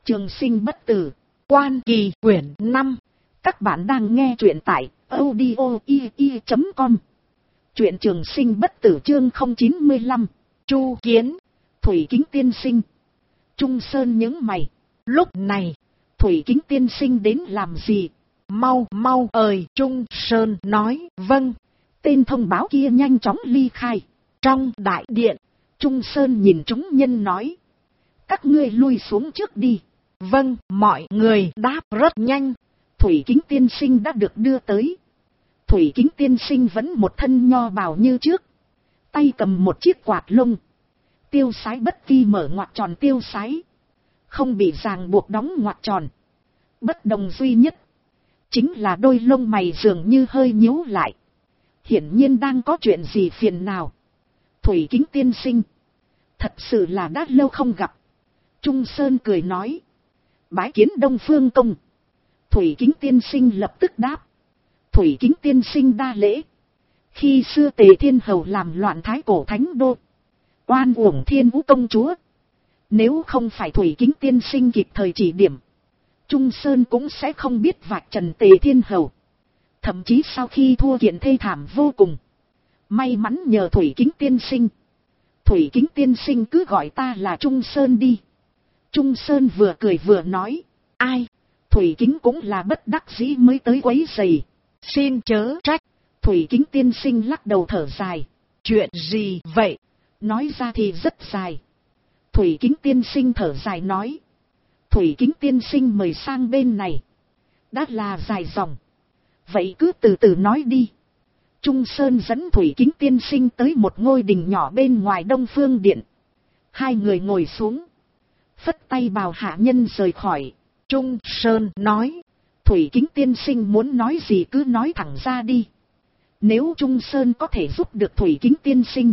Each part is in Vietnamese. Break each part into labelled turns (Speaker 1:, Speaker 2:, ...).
Speaker 1: Trường sinh bất tử, Quan Kỳ quyển 5. Các bạn đang nghe truyện tại audio.com. Truyện Trường sinh bất tử chương 095. Chu Kiến, Thủy Kính tiên sinh. Trung Sơn nhướng mày. Lúc này, Thủy Kính tiên sinh đến làm gì? Mau ơi, Trung Sơn nói. Vâng. Tên thông báo kia nhanh chóng ly khai. Trong đại điện, Trung Sơn nhìn chúng nhân nói. Các ngươi lui xuống trước đi. Vâng, mọi người đáp rất nhanh. Thủy Kính tiên sinh đã được đưa tới. Thủy Kính tiên sinh vẫn một thân nho bào như trước. Tay cầm một chiếc quạt lông. Tiêu sái bất kỳ mở ngoặt tròn tiêu sái. Không bị ràng buộc đóng ngoặt tròn. Bất đồng duy nhất chính là đôi lông mày dường như hơi nhíu lại. Hiển nhiên đang có chuyện gì phiền nào. Thủy Kính tiên sinh, thật sự là đã lâu không gặp. Trung Sơn cười nói. Bái kiến Đông Phương Công. Thủy Kính tiên sinh lập tức đáp. Thủy Kính tiên sinh đa lễ. Khi xưa Tề Thiên Hầu làm loạn Thái Cổ Thánh Đô, oan uổng Thiên Vũ công chúa. Nếu không phải Thủy Kính tiên sinh kịp thời chỉ điểm, Trung Sơn cũng sẽ không biết vạch trần Tề Thiên Hầu. Thậm chí sau khi thua kiện thê thảm vô cùng. May mắn nhờ Thủy Kính tiên sinh. Thủy Kính tiên sinh cứ gọi ta là Trung Sơn đi. Trung Sơn vừa cười vừa nói. Ai? Thủy Kính cũng là bất đắc dĩ mới tới quấy rầy. Xin chớ trách. Thủy Kính tiên sinh lắc đầu thở dài. Chuyện gì vậy? Nói ra thì rất dài. Thủy Kính tiên sinh thở dài nói. Thủy Kính tiên sinh mời sang bên này. Đã là dài dòng. Vậy cứ từ từ nói đi. Trung Sơn dẫn Thủy Kính tiên sinh tới một ngôi đình nhỏ bên ngoài Đông Phương Điện. Hai người ngồi xuống. Phất tay bảo hạ nhân rời khỏi. Trung Sơn nói. Thủy Kính tiên sinh muốn nói gì cứ nói thẳng ra đi. Nếu Trung Sơn có thể giúp được Thủy Kính tiên sinh,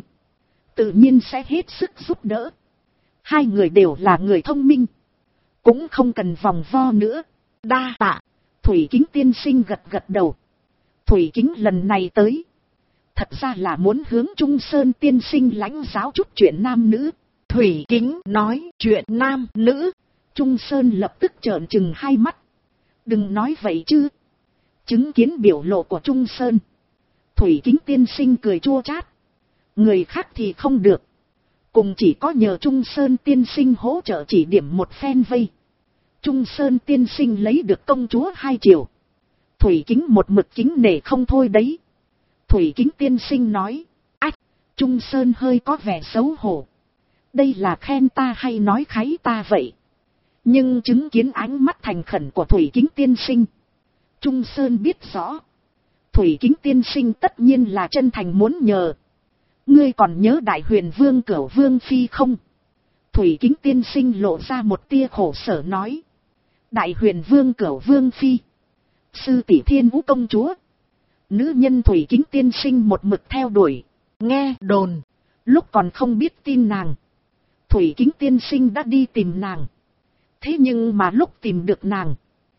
Speaker 1: tự nhiên sẽ hết sức giúp đỡ. Hai người đều là người thông minh, cũng không cần vòng vo nữa. Đa tạ. Thủy Kính tiên sinh gật đầu. Thủy Kính lần này tới, thật ra là muốn hướng Trung Sơn tiên sinh lãnh giáo chút chuyện nam nữ. Thủy Kính nói chuyện nam nữ. Trung Sơn lập tức trợn trừng hai mắt. Đừng nói vậy chứ. Chứng kiến biểu lộ của Trung Sơn, Thủy Kính tiên sinh cười chua chát. Người khác thì không được. Cùng chỉ có nhờ Trung Sơn tiên sinh hỗ trợ chỉ điểm một phen vây. Trung Sơn tiên sinh lấy được công chúa 2 triệu. Thủy Kính một mực kính nể không thôi đấy. Thủy Kính tiên sinh nói. Ách, Trung Sơn hơi có vẻ xấu hổ. Đây là khen ta hay nói kháy ta vậy? Nhưng chứng kiến ánh mắt thành khẩn của Thủy Kính tiên sinh, Trung Sơn biết rõ. Thủy Kính tiên sinh tất nhiên là chân thành muốn nhờ. Ngươi còn nhớ Đại Huyền Vương Cửu Vương Phi không? Thủy Kính tiên sinh lộ ra một tia khổ sở nói. Đại Huyền Vương Cửu Vương Phi, sư tỷ Thiên Vũ công chúa. Nữ nhân Thủy Kính tiên sinh một mực theo đuổi. Nghe đồn, lúc còn không biết tin nàng, Thủy Kính tiên sinh đã đi tìm nàng. Thế nhưng mà lúc tìm được nàng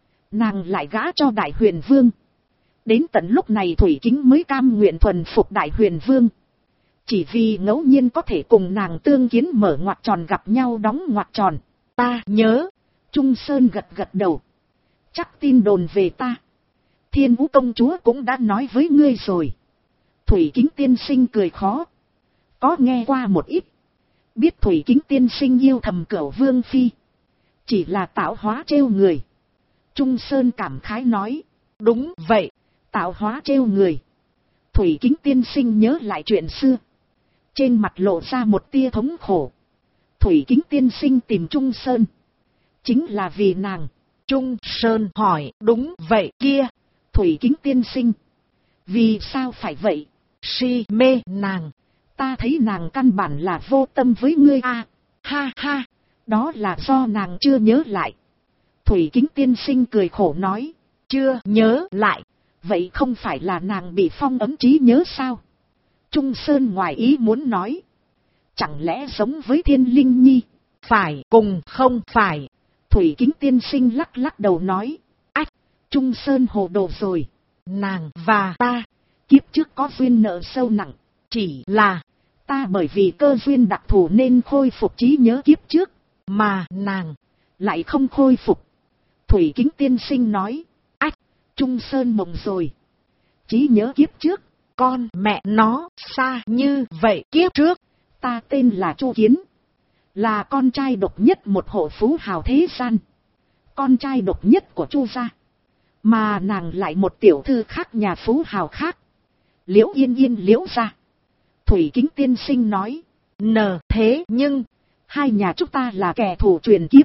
Speaker 1: lại gả cho Đại Huyền Vương. Đến tận lúc này Thủy Kính mới cam nguyện thuần phục Đại Huyền Vương. Chỉ vì ngẫu nhiên có thể cùng nàng tương kiến mở ngoặt tròn gặp nhau đóng ngoặt tròn. Ta nhớ. Trung Sơn gật đầu. Chắc tin đồn về ta, Thiên Vũ công chúa cũng đã nói với ngươi rồi. Thủy Kính tiên sinh cười khó. Có nghe qua một ít. Biết Thủy Kính tiên sinh yêu thầm Cửu Vương Phi, chỉ là tạo hóa trêu người. Trung Sơn cảm khái nói. Đúng vậy, tạo hóa trêu người. Thủy Kính tiên sinh nhớ lại chuyện xưa, trên mặt lộ ra một tia thống khổ. Thủy Kính tiên sinh tìm Trung Sơn chính là vì nàng. Trung Sơn hỏi. Đúng vậy kia. Thủy Kính tiên sinh, vì sao phải vậy? Si mê nàng. Ta thấy nàng căn bản là vô tâm với ngươi a. Ha ha, đó là do nàng chưa nhớ lại. Thủy Kính tiên sinh cười khổ nói. Chưa nhớ lại? Vậy không phải là nàng bị phong ấn trí nhớ sao? Trung Sơn ngoài ý muốn nói. Chẳng lẽ giống với Thiên Linh Nhi? Phải cùng không phải? Thủy Kính tiên sinh lắc đầu nói. Ách, Trung Sơn hồ đồ rồi. Nàng và ta kiếp trước có duyên nợ sâu nặng. Chỉ là ta bởi vì cơ duyên đặc thù nên khôi phục trí nhớ kiếp trước. Mà nàng lại không khôi phục. Thủy Kính tiên sinh nói, ách, Trung Sơn mộng rồi. Chí nhớ kiếp trước, con mẹ nó, xa như vậy kiếp trước. Ta tên là Chu Kiến, là con trai độc nhất một hộ phú hào thế gian. Con trai độc nhất của Chu gia. Mà nàng lại một tiểu thư khác nhà phú hào khác. Liễu Yên Yên Liễu gia. Thủy Kính tiên sinh nói, thế nhưng, hai nhà chúng ta là kẻ thù truyền kiếp.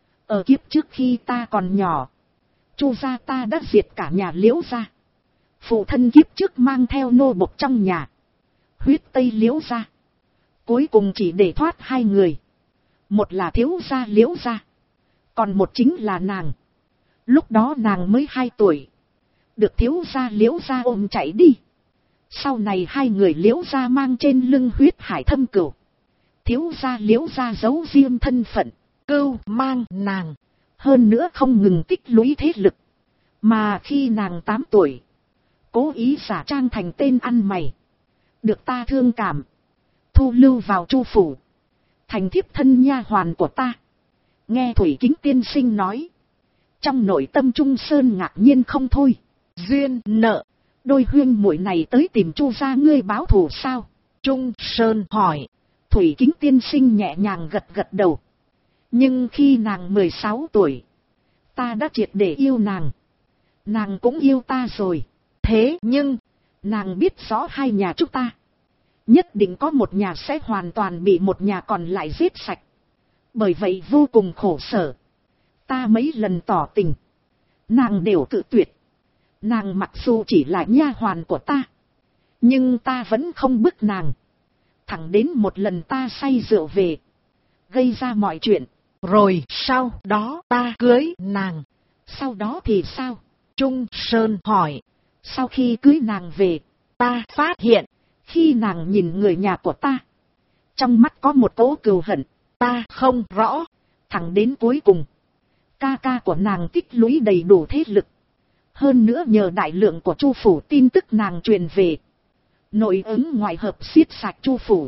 Speaker 1: Ở kiếp trước khi ta còn nhỏ, Chu gia ta đã diệt cả nhà Liễu gia. Phụ thân kiếp trước mang theo nô bộc trong nhà, huyết tây Liễu gia. Cuối cùng chỉ để thoát hai người. Một là thiếu gia Liễu gia, còn một chính là nàng. Lúc đó nàng mới 2 tuổi, được thiếu gia Liễu gia ôm chạy đi. Sau này hai người Liễu gia mang trên lưng huyết hải thâm cửu. Thiếu gia Liễu gia giấu riêng thân phận, cưu mang nàng. Hơn nữa không ngừng tích lũy thế lực. Mà khi nàng 8 tuổi, cố ý giả trang thành tên ăn mày, được ta thương cảm, thu lưu vào Chu phủ, thành thiếp thân nha hoàn của ta. Nghe Thủy Kính tiên sinh nói, trong nội tâm Trung Sơn ngạc nhiên không thôi. Duyên nợ, đôi huyên muội này tới tìm Chu gia ngươi báo thù sao? Trung Sơn hỏi. Thủy Kính tiên sinh nhẹ nhàng gật gật đầu. Nhưng khi nàng 16 tuổi, ta đã triệt để yêu nàng. Nàng cũng yêu ta rồi. Thế nhưng, nàng biết rõ hai nhà chúng ta, nhất định có một nhà sẽ hoàn toàn bị một nhà còn lại giết sạch. Bởi vậy vô cùng khổ sở. Ta mấy lần tỏ tình, nàng đều cự tuyệt. Nàng mặc dù chỉ là nha hoàn của ta, nhưng ta vẫn không bức nàng. Thẳng đến một lần ta say rượu về, gây ra mọi chuyện. Rồi sau đó ta cưới nàng. Sau đó thì sao? Trung Sơn hỏi. Sau khi cưới nàng về, ta phát hiện, khi nàng nhìn người nhà của ta, trong mắt có một cỗ cừu hận. Ta không rõ. Thẳng đến cuối cùng, ca ca của nàng tích lũy đầy đủ thế lực. Hơn nữa nhờ đại lượng của Chu phủ tin tức nàng truyền về, nội ứng ngoại hợp xiết sạch Chu phủ.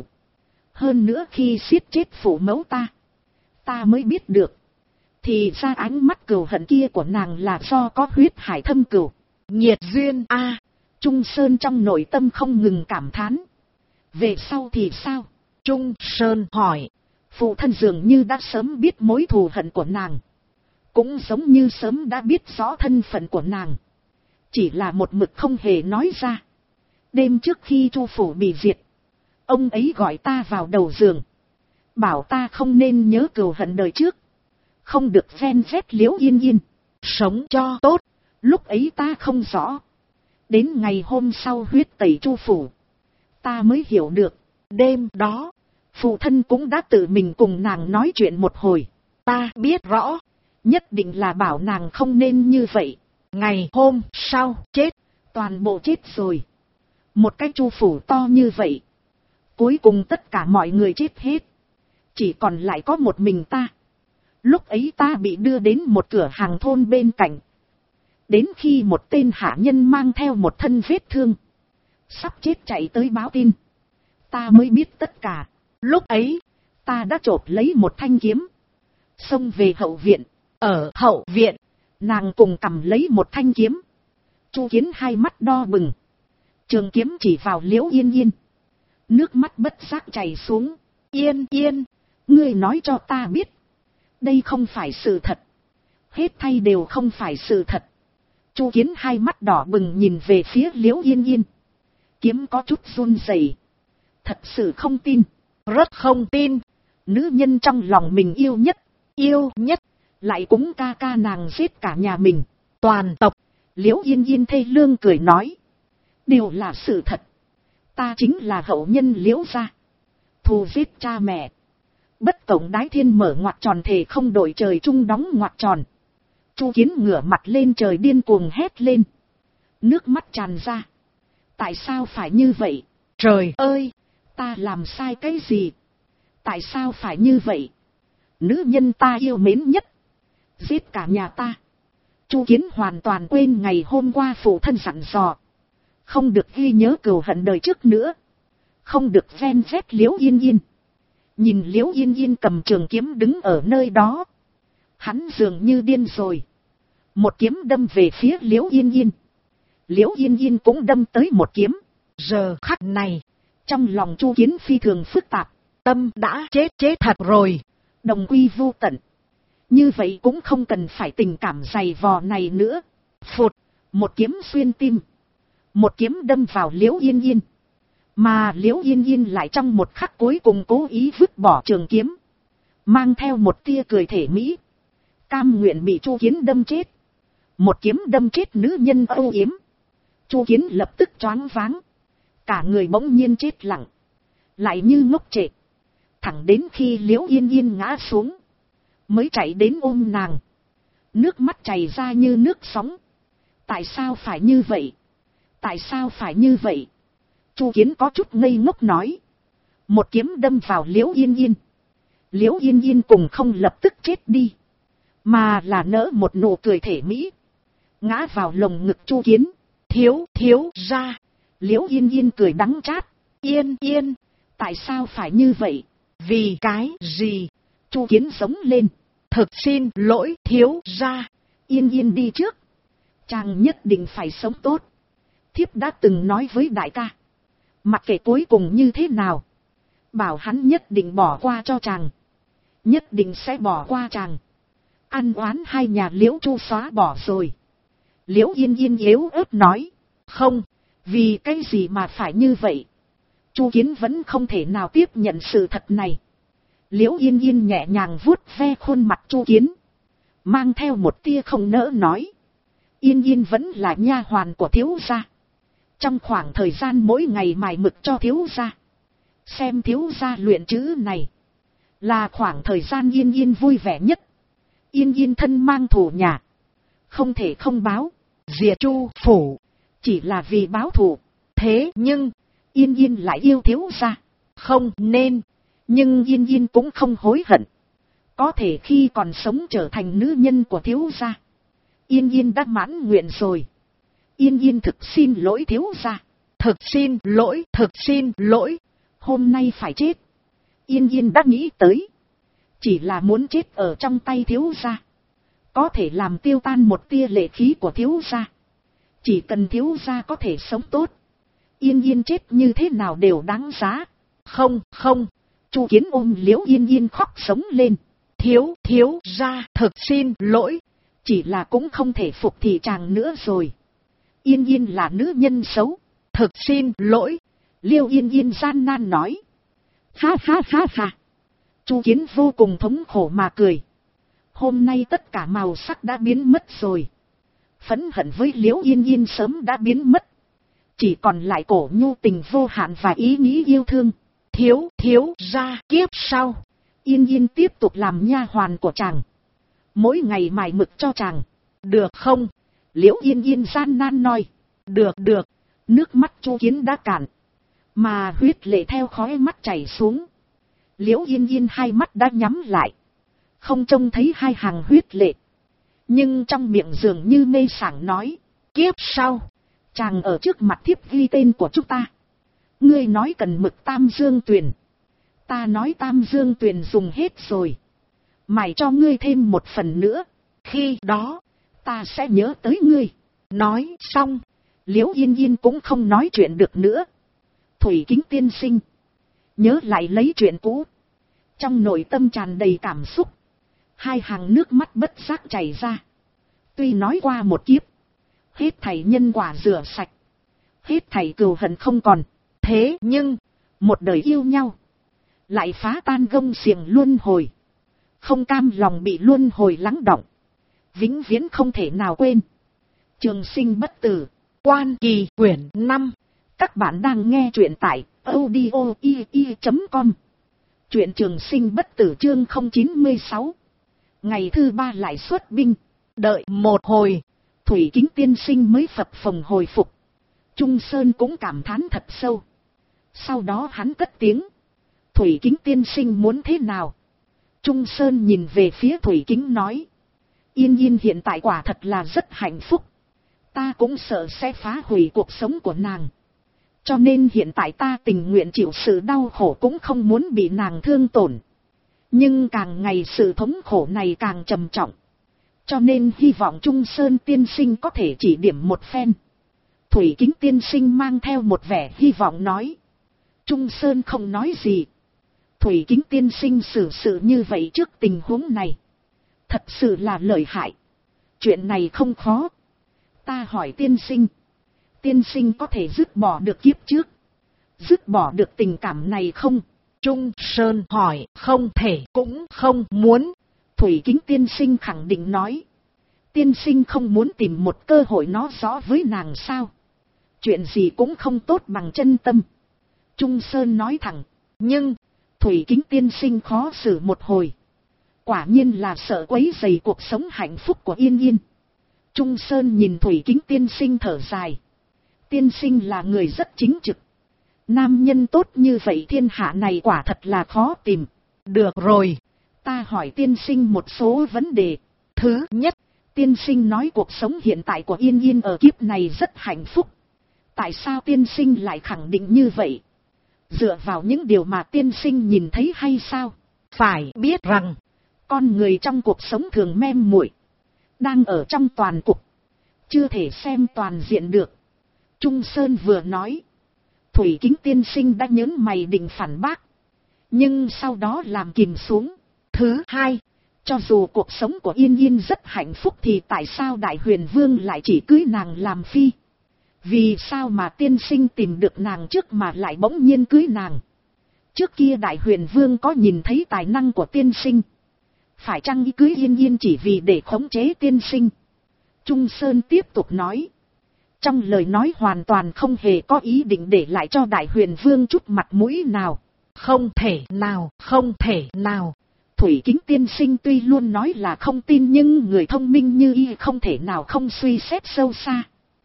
Speaker 1: Hơn nữa khi xiết chết phủ mẫu ta mới biết được, thì ra ánh mắt cừu hận kia của nàng là do có huyết hải thâm cừu. Nhiệt duyên a. Trung Sơn trong nội tâm không ngừng cảm thán. Về sau thì sao? Trung Sơn hỏi. Phụ thân dường như đã sớm biết mối thù hận của nàng, cũng giống như sớm đã biết rõ thân phận của nàng, chỉ là một mực không hề nói ra. Đêm trước khi Chu phủ bị diệt, ông ấy gọi ta vào đầu giường, bảo ta không nên nhớ cừu hận đời trước, không được ven vét Liễu Yên Yên, sống cho tốt. Lúc ấy ta không rõ, đến ngày hôm sau huyết tẩy Chu phủ, ta mới hiểu được. Đêm đó, phụ thân cũng đã tự mình cùng nàng nói chuyện một hồi. Ta biết rõ, nhất định là bảo nàng không nên như vậy. Ngày hôm sau chết, toàn bộ chết rồi. Một cái Chu phủ to như vậy, cuối cùng tất cả mọi người chết hết, chỉ còn lại có một mình ta. Lúc ấy ta bị đưa đến một cửa hàng thôn bên cạnh. Đến khi một tên hạ nhân mang theo một thân vết thương, sắp chết chạy tới báo tin, ta mới biết tất cả. Lúc ấy, ta đã chộp lấy một thanh kiếm, xông về hậu viện. Ở hậu viện, nàng cùng cầm lấy một thanh kiếm. Chu Kiến hai mắt đo bừng, trường kiếm chỉ vào Liễu Yên Yên. Nước mắt bất giác chảy xuống. Yên Yên, ngươi nói cho ta biết, đây không phải sự thật. Hết thảy đều không phải sự thật. Chu Kiến hai mắt đỏ bừng nhìn về phía Liễu Yên Yên. Kiếm có chút run rẩy. Thật sự không tin, rất không tin. Nữ nhân trong lòng mình yêu nhất, lại cũng ca ca nàng giết cả nhà mình, toàn tộc. Liễu Yên Yên thê lương cười nói, đều là sự thật. Ta chính là hậu nhân Liễu gia, thù giết cha mẹ. Bất cộng đái thiên mở ngoặc tròn thề không đổi trời chung đóng ngoặc tròn. Chu Kiến ngửa mặt lên trời điên cuồng hét lên, nước mắt tràn ra. Tại sao phải như vậy? Trời ơi, ta làm sai cái gì? Tại sao phải như vậy? Nữ nhân ta yêu mến nhất, giết cả nhà ta. Chu Kiến hoàn toàn quên ngày hôm qua phụ thân dặn dò, không được ghi nhớ cừu hận đời trước nữa, không được ven vét Liễu Yên Yên. Nhìn Liễu Yên Yên cầm trường kiếm đứng ở nơi đó, Hắn dường như điên rồi. Một kiếm đâm về phía Liễu Yên Yên. Liễu Yên Yên cũng đâm tới một kiếm. Giờ khắc này, trong lòng Chu Kiến phi thường phức tạp. Tâm đã chết thật rồi. Đồng quy vô tận. Như vậy cũng không cần phải tình cảm dày vò này nữa. Phụt, một kiếm xuyên tim. Một kiếm đâm vào Liễu Yên Yên. Mà Liễu Yên Yên lại trong một khắc cuối cùng cố ý vứt bỏ trường kiếm. Mang theo một tia cười thể mỹ. Cam nguyện bị Chu Kiến đâm chết. Một kiếm đâm chết nữ nhân âu yếm. Chu Kiến lập tức choáng váng. Cả người bỗng nhiên chết lặng. Lại như ngốc trệ. Thẳng đến khi Liễu Yên Yên ngã xuống. Mới chạy đến ôm nàng. Nước mắt chảy ra như nước sóng. Tại sao phải như vậy? Tại sao phải như vậy? Chu Kiến có chút ngây ngốc nói. Một kiếm đâm vào Liễu Yên Yên. Liễu Yên Yên cùng không lập tức chết đi. Mà là nỡ một nụ cười thể mỹ. Ngã vào lồng ngực Chu Kiến. Thiếu ra. Liễu Yên Yên cười đắng chát. Yên Yên. Tại sao phải như vậy? Vì cái gì? Chu Kiến sống lên. Thực xin lỗi thiếu ra. Yên Yên đi trước. Chàng nhất định phải sống tốt. Thiếp đã từng nói với đại ca. Mặc kệ cuối cùng như thế nào. Bảo hắn nhất định bỏ qua cho chàng. Nhất định sẽ bỏ qua chàng. Ăn oán hai nhà Liễu Chu xóa bỏ rồi. Liễu Yên Yên yếu ớt nói. Không, vì cái gì mà phải như vậy? Chu Kiến vẫn không thể nào tiếp nhận sự thật này. Liễu Yên Yên nhẹ nhàng vuốt ve khuôn mặt Chu Kiến. Mang theo một tia không nỡ nói. Yên Yên vẫn là nha hoàn của thiếu gia. Trong khoảng thời gian mỗi ngày mài mực cho thiếu gia. Xem thiếu gia luyện chữ này. Là khoảng thời gian Yên Yên vui vẻ nhất. Yên Yên thân mang thù nhà. Không thể không báo. Diệt Chu phủ. Chỉ là vì báo thù. Thế nhưng, Yên Yên lại yêu thiếu gia. Không nên. Nhưng Yên Yên cũng không hối hận. Có thể khi còn sống trở thành nữ nhân của thiếu gia. Yên Yên đã mãn nguyện rồi. Yên Yên thực xin lỗi thiếu gia. Thực xin lỗi. Hôm nay phải chết. Yên Yên đã nghĩ tới. Chỉ là muốn chết ở trong tay thiếu gia. Có thể làm tiêu tan một tia lệ khí của thiếu gia. Chỉ cần thiếu gia có thể sống tốt. Yên Yên chết như thế nào đều đáng giá. Không. Chu Kiến ôm Liễu Yên Yên khóc sống lên. Thiếu gia thực xin lỗi. Chỉ là cũng không thể phục thị chàng nữa rồi. Yên Yên là nữ nhân xấu. Thực xin lỗi. Liễu Yên Yên gian nan nói. Ha. Chu Kiến vô cùng thống khổ mà cười. Hôm nay tất cả màu sắc đã biến mất rồi. Phẫn hận với Liễu Yên Yên sớm đã biến mất. Chỉ còn lại cổ nhu tình vô hạn và ý nghĩ yêu thương. Thiếu ra kiếp sau. Yên Yên tiếp tục làm nha hoàn của chàng. Mỗi ngày mài mực cho chàng. Được không? Liễu Yên Yên gian nan nói. Được. Nước mắt Chu Kiến đã cạn. Mà huyết lệ theo khóe mắt chảy xuống. Liễu Yên Yên hai mắt đã nhắm lại. Không trông thấy hai hàng huyết lệ. Nhưng trong miệng dường như mê sảng nói. Kiếp sau. Chàng ở trước mặt thiếp ghi tên của chúng ta. Ngươi nói cần mực Tam Dương Tuyền. Ta nói Tam Dương Tuyền dùng hết rồi. Mày cho ngươi thêm một phần nữa. Khi đó, ta sẽ nhớ tới ngươi. Nói xong, Liễu Yên Yên cũng không nói chuyện được nữa. Thủy Kính tiên sinh. Nhớ lại lấy chuyện cũ. Trong nội tâm tràn đầy cảm xúc. Hai hàng nước mắt bất giác chảy ra. Tuy nói qua một kiếp. Hết thảy nhân quả rửa sạch. Hết thảy cừu hận không còn. Thế nhưng, một đời yêu nhau. Lại phá tan gông xiềng luân hồi. Không cam lòng bị luân hồi lắng đọng. Vĩnh viễn không thể nào quên. Trường sinh bất tử. Quan Kỳ quyển 5. Các bạn đang nghe truyện tại audio.com. Truyện Trường Sinh bất tử chương 096. Ngày thứ 3 lại xuất binh. Đợi một hồi. Thủy Kính tiên sinh mới phập phồng hồi phục. Trung Sơn cũng cảm thán thật sâu. Sau đó hắn cất tiếng. Thủy Kính tiên sinh muốn thế nào? Trung Sơn nhìn về phía Thủy Kính nói. Yên Yên hiện tại quả thật là rất hạnh phúc. Ta cũng sợ sẽ phá hủy cuộc sống của nàng. Cho nên hiện tại ta tình nguyện chịu sự đau khổ cũng không muốn bị nàng thương tổn. Nhưng càng ngày sự thống khổ này càng trầm trọng. Cho nên hy vọng Trung Sơn tiên sinh có thể chỉ điểm một phen. Thủy Kính tiên sinh mang theo một vẻ hy vọng nói. Trung Sơn không nói gì. Thủy Kính tiên sinh xử sự như vậy trước tình huống này. Thật sự là lợi hại. Chuyện này không khó. Ta hỏi tiên sinh. Tiên sinh có thể dứt bỏ được kiếp trước. Dứt bỏ được tình cảm này không? Trung Sơn hỏi không thể cũng không muốn. Thủy Kính tiên sinh khẳng định nói. Tiên sinh không muốn tìm một cơ hội nói rõ với nàng sao? Chuyện gì cũng không tốt bằng chân tâm. Trung Sơn nói thẳng. Nhưng, Thủy Kính tiên sinh khó xử một hồi. Quả nhiên là sợ quấy rầy cuộc sống hạnh phúc của Yên Yên. Trung Sơn nhìn Thủy Kính tiên sinh thở dài. Tiên sinh là người rất chính trực. Nam nhân tốt như vậy thiên hạ này quả thật là khó tìm. Được rồi, ta hỏi tiên sinh một số vấn đề. Thứ nhất, tiên sinh nói cuộc sống hiện tại của Yên Yên ở kiếp này rất hạnh phúc. Tại sao tiên sinh lại khẳng định như vậy? Dựa vào những điều mà tiên sinh nhìn thấy hay sao? Phải biết rằng, con người trong cuộc sống thường mem muội, đang ở trong toàn cục, chưa thể xem toàn diện được. Trung Sơn vừa nói, Thủy Kính tiên sinh đã nhớn mày định phản bác, nhưng sau đó làm kìm xuống. Thứ hai, cho dù cuộc sống của Yên Yên rất hạnh phúc thì tại sao Đại Huyền Vương lại chỉ cưới nàng làm phi? Vì sao mà tiên sinh tìm được nàng trước mà lại bỗng nhiên cưới nàng? Trước kia Đại Huyền Vương có nhìn thấy tài năng của tiên sinh. Phải chăng cưới Yên Yên chỉ vì để khống chế tiên sinh? Trung Sơn tiếp tục nói. Trong lời nói hoàn toàn không hề có ý định để lại cho Đại Huyền Vương chút mặt mũi nào. Không thể nào, không thể nào. Thủy Kính tiên sinh tuy luôn nói là không tin nhưng người thông minh như y không thể nào không suy xét sâu xa.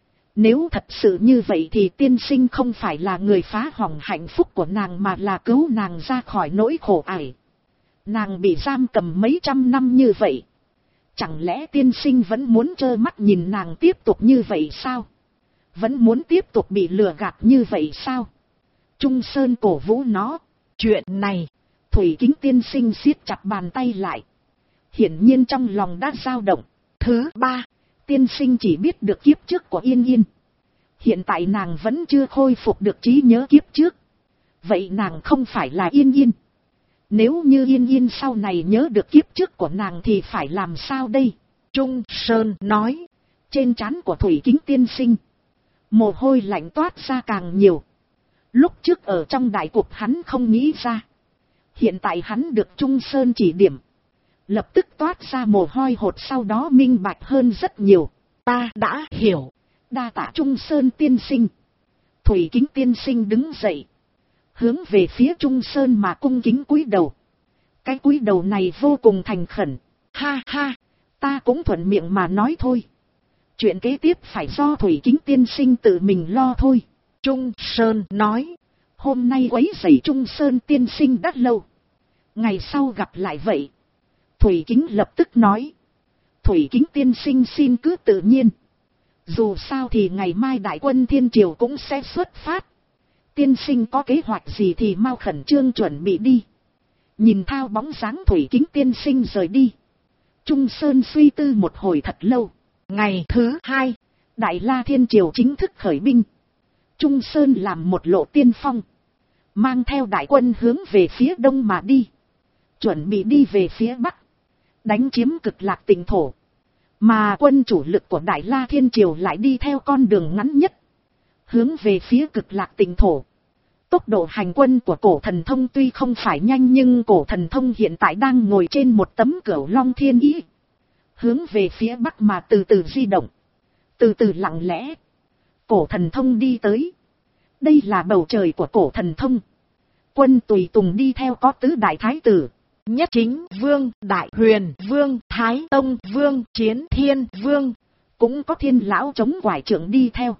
Speaker 1: Nếu thật sự như vậy thì tiên sinh không phải là người phá hỏng hạnh phúc của nàng mà là cứu nàng ra khỏi nỗi khổ ải. Nàng bị giam cầm mấy trăm năm như vậy. Chẳng lẽ tiên sinh vẫn muốn trơ mắt nhìn nàng tiếp tục như vậy sao? Vẫn muốn tiếp tục bị lừa gạt như vậy sao? Trung Sơn cổ vũ nó. Chuyện này, Thủy Kính tiên sinh siết chặt bàn tay lại. Hiển nhiên trong lòng đã dao động. Thứ ba, tiên sinh chỉ biết được kiếp trước của Yên Yên. Hiện tại nàng vẫn chưa khôi phục được trí nhớ kiếp trước. Vậy nàng không phải là Yên Yên. Nếu như Yên Yên sau này nhớ được kiếp trước của nàng thì phải làm sao đây? Trung Sơn nói. Trên trán của Thủy Kính tiên sinh, mồ hôi lạnh toát ra càng nhiều. Lúc trước ở trong đại cục hắn không nghĩ ra. Hiện tại hắn được Trung Sơn chỉ điểm. Lập tức toát ra mồ hôi hột, sau đó minh bạch hơn rất nhiều. Ta đã hiểu. Đa tạ Trung Sơn tiên sinh. Thủy Kính tiên sinh đứng dậy, hướng về phía Trung Sơn mà cung kính cúi đầu. Cái cúi đầu này vô cùng thành khẩn. Ha ha, ta cũng thuận miệng mà nói thôi. Chuyện kế tiếp phải do Thủy Kính tiên sinh tự mình lo thôi. Trung Sơn nói. Hôm nay quấy rầy Trung Sơn tiên sinh đã lâu. Ngày sau gặp lại vậy. Thủy Kính lập tức nói. Thủy Kính tiên sinh xin cứ tự nhiên. Dù sao thì ngày mai đại quân thiên triều cũng sẽ xuất phát. Tiên sinh có kế hoạch gì thì mau khẩn trương chuẩn bị đi. Nhìn thao bóng dáng Thủy Kính tiên sinh rời đi, Trung Sơn suy tư một hồi thật lâu. Ngày thứ hai, Đại La Thiên Triều chính thức khởi binh. Trung Sơn làm một lộ tiên phong, mang theo đại quân hướng về phía đông mà đi. Chuẩn bị đi về phía bắc, đánh chiếm Cực Lạc Tỉnh thổ. Mà quân chủ lực của Đại La Thiên Triều lại đi theo con đường ngắn nhất, hướng về phía Cực Lạc Tỉnh thổ. Tốc độ hành quân của Cổ Thần Thông tuy không phải nhanh nhưng Cổ Thần Thông hiện tại đang ngồi trên một tấm Cửu Long Thiên Ý, hướng về phía bắc mà từ từ di động, từ từ lặng lẽ. Cổ Thần Thông đi tới. Đây là bầu trời của Cổ Thần Thông. Quân tùy tùng đi theo có tứ đại thái tử: Nhất Chính Vương, Đại Huyền Vương, Thái Tông Vương, Chiến Thiên Vương. Cũng có Thiên Lão chống quải trưởng đi theo.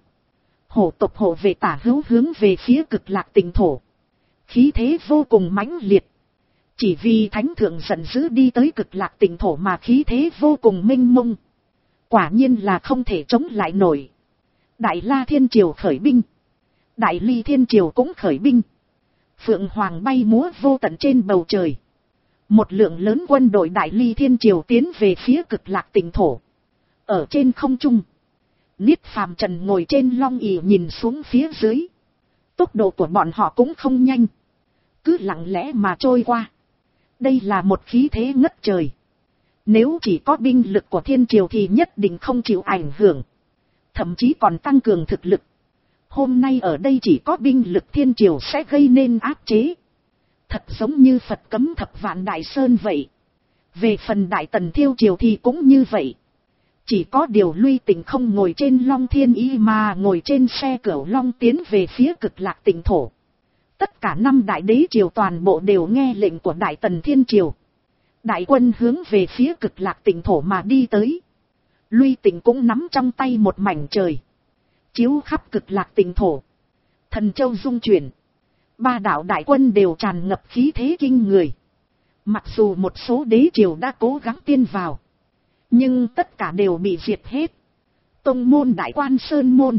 Speaker 1: Hổ tộc hộ vệ tả hữu hướng về phía Cực Lạc Tỉnh thổ. Khí thế vô cùng mãnh liệt. Chỉ vì Thánh Thượng giận dữ đi tới Cực Lạc Tỉnh thổ mà khí thế vô cùng mênh mông. Quả nhiên là không thể chống lại nổi. Đại La Thiên Triều khởi binh. Đại Ly Thiên Triều cũng khởi binh. Phượng Hoàng bay múa vô tận trên bầu trời. Một lượng lớn quân đội Đại Ly Thiên Triều tiến về phía Cực Lạc Tỉnh thổ. Ở trên không trung, Niết Phàm Trần ngồi trên long ỷ nhìn xuống phía dưới. Tốc độ của bọn họ cũng không nhanh, cứ lặng lẽ mà trôi qua. Đây là một khí thế ngất trời. Nếu chỉ có binh lực của Thiên Triều thì nhất định không chịu ảnh hưởng, thậm chí còn tăng cường thực lực. Hôm nay ở đây chỉ có binh lực Thiên Triều sẽ gây nên áp chế. Thật giống như Phật cấm thập vạn Đại Sơn vậy. Về phần Đại Tần Thiêu Triều thì cũng như vậy. Chỉ có điều Luy Tỉnh không ngồi trên Long Thiên Ý mà ngồi trên xe Cửu Long tiến về phía Cực Lạc Tỉnh thổ. Tất cả 5 đại đế triều toàn bộ đều nghe lệnh của Đại Tần Thiên Triều. Đại quân hướng về phía Cực Lạc Tỉnh thổ mà đi tới. Luy Tỉnh cũng nắm trong tay một mảnh trời, chiếu khắp Cực Lạc Tỉnh thổ. Thần châu rung chuyển. 3 đạo đại quân đều tràn ngập khí thế kinh người. Mặc dù một số đế triều đã cố gắng tiên vào, nhưng tất cả đều bị diệt hết. Tông môn Đại Quan Sơn môn,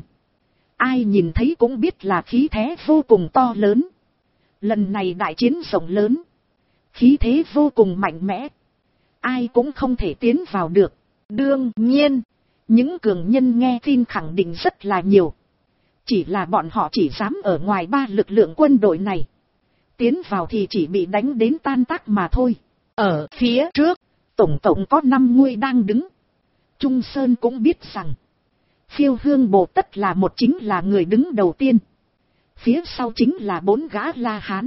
Speaker 1: ai nhìn thấy cũng biết là khí thế vô cùng to lớn. Lần này đại chiến rộng lớn, khí thế vô cùng mạnh mẽ, ai cũng không thể tiến vào được. Đương nhiên, những cường nhân nghe tin khẳng định rất là nhiều. Chỉ là bọn họ chỉ dám ở ngoài 3 lực lượng quân đội này. Tiến vào thì chỉ bị đánh đến tan tác mà thôi. Ở phía trước, tổng cộng có 5 ngôi đang đứng. Trung Sơn cũng biết rằng Phiêu Hương Bồ Tất là chính là người đứng đầu tiên. Phía sau chính là 4 gã La Hán.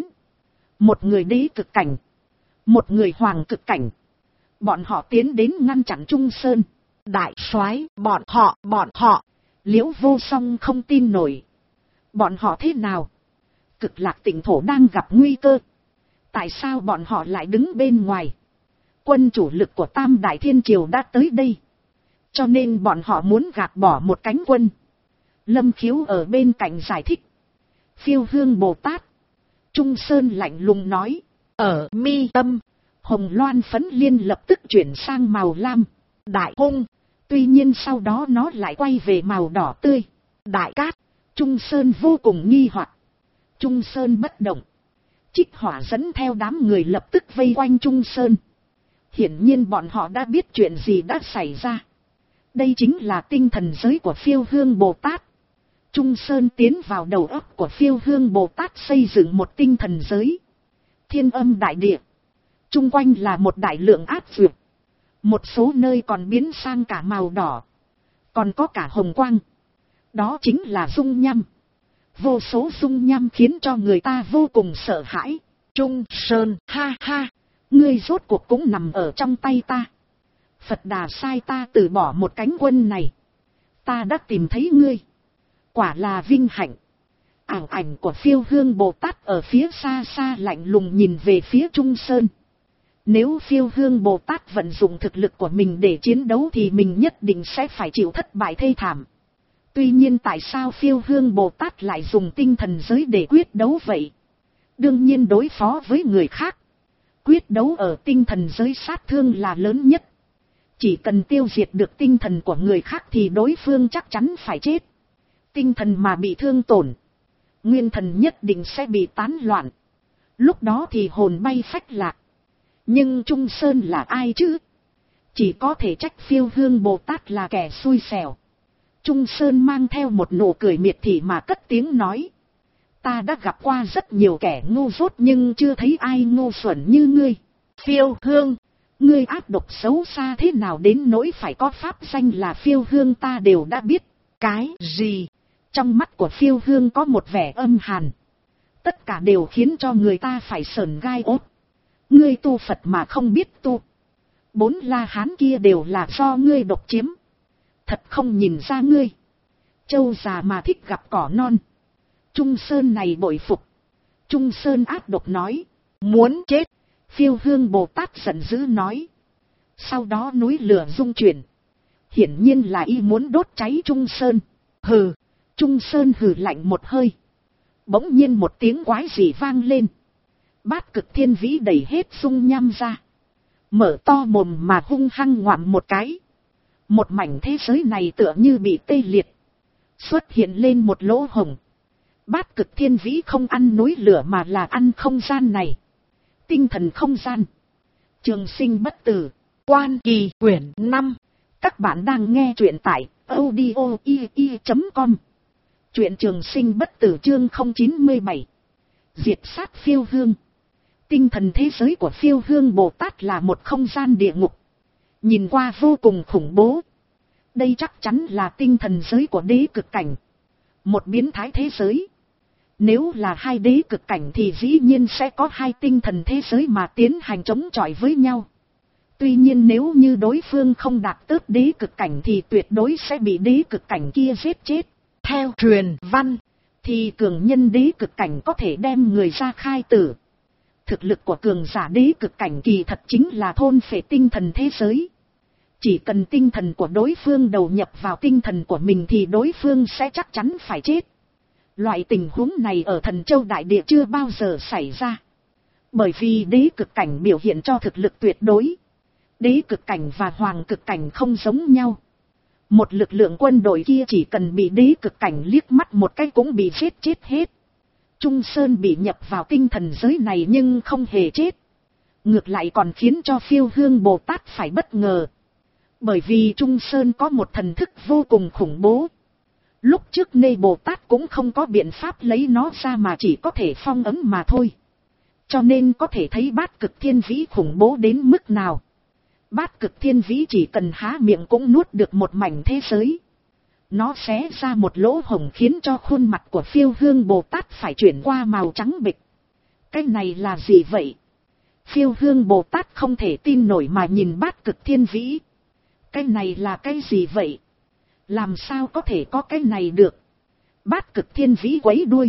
Speaker 1: Một người đế cực cảnh, một người hoàng cực cảnh. Bọn họ tiến đến ngăn chặn Trung Sơn. Đại soái, bọn họ. Liễu Vô Song không tin nổi. Bọn họ thế nào? Cực Lạc Tỉnh thổ đang gặp nguy cơ. Tại sao bọn họ lại đứng bên ngoài? Quân chủ lực của Tam Đại Thiên Triều đã tới đây, cho nên bọn họ muốn gạt bỏ một cánh quân. Lâm Khiếu ở bên cạnh giải thích. Phiêu Hương Bồ Tát. Trung Sơn lạnh lùng nói. Ở mi tâm, hồng loan phấn liên lập tức chuyển sang màu lam. Đại hung. Tuy nhiên sau đó nó lại quay về màu đỏ tươi. Đại cát. Trung Sơn vô cùng nghi hoặc. Trung Sơn bất động. Trích Hỏa dẫn theo đám người lập tức vây quanh Trung Sơn. Hiển nhiên bọn họ đã biết chuyện gì đã xảy ra. Đây chính là tinh thần giới của Phiêu Hương Bồ Tát. Trung Sơn tiến vào đầu óc của Phiêu Hương Bồ Tát xây dựng một tinh thần giới. Thiên âm đại địa. Trung quanh là một đại lượng áp dược. Một số nơi còn biến sang cả màu đỏ. Còn có cả hồng quang. Đó chính là dung nham. Vô số dung nham khiến cho người ta vô cùng sợ hãi. Trung Sơn, ha ha, ngươi rốt cuộc cũng nằm ở trong tay ta. Phật Đà sai ta từ bỏ một cánh quân này. Ta đã tìm thấy ngươi. Quả là vinh hạnh. Ảo ảnh của Phiêu Hương Bồ Tát ở phía xa xa lạnh lùng nhìn về phía Trung Sơn. Nếu Phiêu Hương Bồ Tát vận dụng thực lực của mình để chiến đấu thì mình nhất định sẽ phải chịu thất bại thê thảm. Tuy nhiên tại sao Phiêu Hương Bồ Tát lại dùng tinh thần giới để quyết đấu vậy? Đương nhiên đối phó với người khác. Quyết đấu ở tinh thần giới sát thương là lớn nhất. Chỉ cần tiêu diệt được tinh thần của người khác thì đối phương chắc chắn phải chết. Tinh thần mà bị thương tổn, nguyên thần nhất định sẽ bị tán loạn. Lúc đó thì hồn bay phách lạc. Nhưng Trung Sơn là ai chứ? Chỉ có thể trách Phiêu Hương Bồ Tát là kẻ xui xẻo. Trung Sơn mang theo một nụ cười miệt thị mà cất tiếng nói. Ta đã gặp qua rất nhiều kẻ ngu dốt nhưng chưa thấy ai ngu xuẩn như ngươi. Phiêu Hương, ngươi ác độc xấu xa thế nào đến nỗi phải có pháp danh là Phiêu Hương ta đều đã biết. Cái gì? Trong mắt của Phiêu Hương có một vẻ âm hàn. Tất cả đều khiến cho người ta phải sởn gai ốt. Ngươi tu Phật mà không biết tu. 4 La Hán kia đều là do ngươi độc chiếm. Thật không nhìn ra ngươi. Châu già mà thích gặp cỏ non. Trung Sơn này bội phục. Trung Sơn ác độc nói. Muốn chết. Phiêu Hương Bồ Tát giận dữ nói. Sau đó núi lửa rung chuyển. Hiển nhiên là y muốn đốt cháy Trung Sơn. Hừ. Trung Sơn hừ lạnh một hơi. Bỗng nhiên một tiếng quái dị vang lên. Bát Cực Thiên Vĩ đẩy hết dung nham ra. Mở to mồm mà hung hăng ngoạm một cái. Một mảnh thế giới này tựa như bị tê liệt. Xuất hiện lên một lỗ hổng. Bát Cực Thiên Vĩ không ăn núi lửa mà là ăn không gian này. Tinh thần không gian. Trường sinh bất tử, Quan Kỳ quyển 5. Các bạn đang nghe truyện tại audio.com. Truyện Trường sinh bất tử chương 097. Diệt sát phiêu hương. Tinh thần thế giới của phiêu hương Bồ Tát là một không gian địa ngục. Nhìn qua vô cùng khủng bố. Đây chắc chắn là tinh thần giới của đế cực cảnh. Một biến thái thế giới. Nếu là hai đế cực cảnh thì dĩ nhiên sẽ có hai tinh thần thế giới mà tiến hành chống chọi với nhau. Tuy nhiên nếu như đối phương không đạt tới đế cực cảnh thì tuyệt đối sẽ bị đế cực cảnh kia giết chết. Theo truyền văn, thì cường nhân đế cực cảnh có thể đem người ra khai tử. Thực lực của cường giả đế cực cảnh kỳ thật chính là thôn phệ tinh thần thế giới. Chỉ cần tinh thần của đối phương đầu nhập vào tinh thần của mình thì đối phương sẽ chắc chắn phải chết. Loại tình huống này ở Thần Châu Đại Địa chưa bao giờ xảy ra. Bởi vì đế cực cảnh biểu hiện cho thực lực tuyệt đối. Đế cực cảnh và hoàng cực cảnh không giống nhau. Một lực lượng quân đội kia chỉ cần bị đế cực cảnh liếc mắt một cái cũng bị giết chết hết. Trung Sơn bị nhập vào tinh thần giới này nhưng không hề chết. Ngược lại còn khiến cho phiêu hương Bồ Tát phải bất ngờ. Bởi vì Trung Sơn có một thần thức vô cùng khủng bố. Lúc trước Nê Bồ Tát cũng không có biện pháp lấy nó ra mà chỉ có thể phong ấn mà thôi. Cho nên có thể thấy Bát Cực Thiên Vĩ khủng bố đến mức nào. Bát Cực Thiên Vĩ chỉ cần há miệng cũng nuốt được một mảnh thế giới. Nó xé ra một lỗ hổng khiến cho khuôn mặt của phiêu hương Bồ Tát phải chuyển qua màu trắng bệch. Cái này là gì vậy? Phiêu hương Bồ Tát không thể tin nổi mà nhìn Bát Cực Thiên Vĩ. Cái này là cái gì vậy? Làm sao có thể có cái này được? Bát Cực Thiên Vĩ quấy đuôi.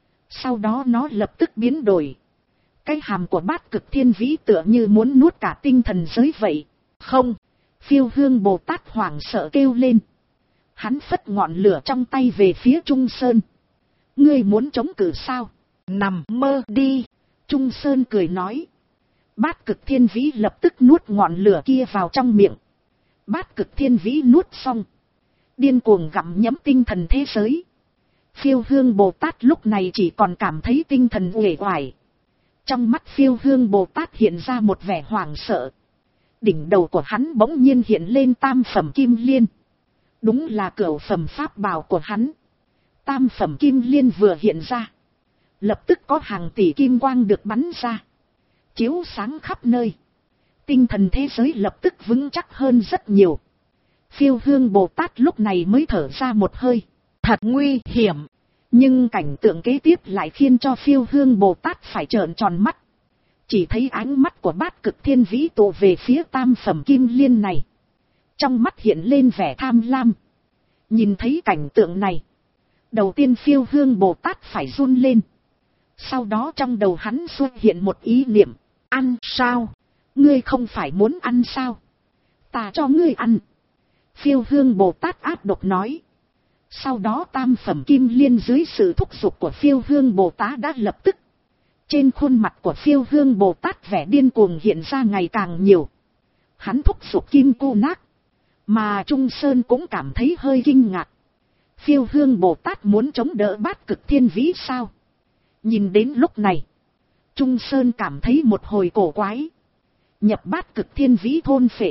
Speaker 1: Sau đó nó lập tức biến đổi. Cái hàm của Bát Cực Thiên Vĩ tựa như muốn nuốt cả tinh thần giới vậy. Không. Phiêu hương Bồ Tát hoảng sợ kêu lên. Hắn phất ngọn lửa trong tay về phía Trung Sơn. Ngươi muốn chống cự sao? Nằm mơ đi. Trung Sơn cười nói. Bát Cực Thiên Vĩ lập tức nuốt ngọn lửa kia vào trong miệng. Bát Cực Thiên Vĩ nuốt xong. Điên cuồng gặm nhấm tinh thần thế giới. Phiêu hương Bồ Tát lúc này chỉ còn cảm thấy tinh thần uể oải. Trong mắt phiêu hương Bồ Tát hiện ra một vẻ hoảng sợ. Đỉnh đầu của hắn bỗng nhiên hiện lên tam phẩm kim liên. Đúng là cửu phẩm pháp bảo của hắn. Tam phẩm kim liên vừa hiện ra. Lập tức có hàng tỷ kim quang được bắn ra. Chiếu sáng khắp nơi. Tinh thần thế giới lập tức vững chắc hơn rất nhiều. Phiêu hương Bồ Tát lúc này mới thở ra một hơi. Thật nguy hiểm. Nhưng cảnh tượng kế tiếp lại khiến cho phiêu hương Bồ Tát phải trợn tròn mắt. Chỉ thấy ánh mắt của Bát Cực Thiên Vĩ tụ về phía tam phẩm kim liên này. Trong mắt hiện lên vẻ tham lam. Nhìn thấy cảnh tượng này. Đầu tiên phiêu hương Bồ Tát phải run lên. Sau đó trong đầu hắn xuất hiện một ý niệm. Ăn sao? Ngươi không phải muốn ăn sao? Ta cho ngươi ăn. Phiêu hương Bồ Tát ác độc nói. Sau đó tam phẩm kim liên dưới sự thúc giục của phiêu hương Bồ Tát đã lập tức. Trên khuôn mặt của phiêu hương Bồ Tát vẻ điên cuồng hiện ra ngày càng nhiều. Hắn thúc giục kim cô nát. Mà Trung Sơn cũng cảm thấy hơi kinh ngạc. Phiêu hương Bồ Tát muốn chống đỡ Bát Cực Thiên Vĩ sao? Nhìn đến lúc này. Trung Sơn cảm thấy một hồi cổ quái. Nhập Bát Cực Thiên Vĩ thôn phệ.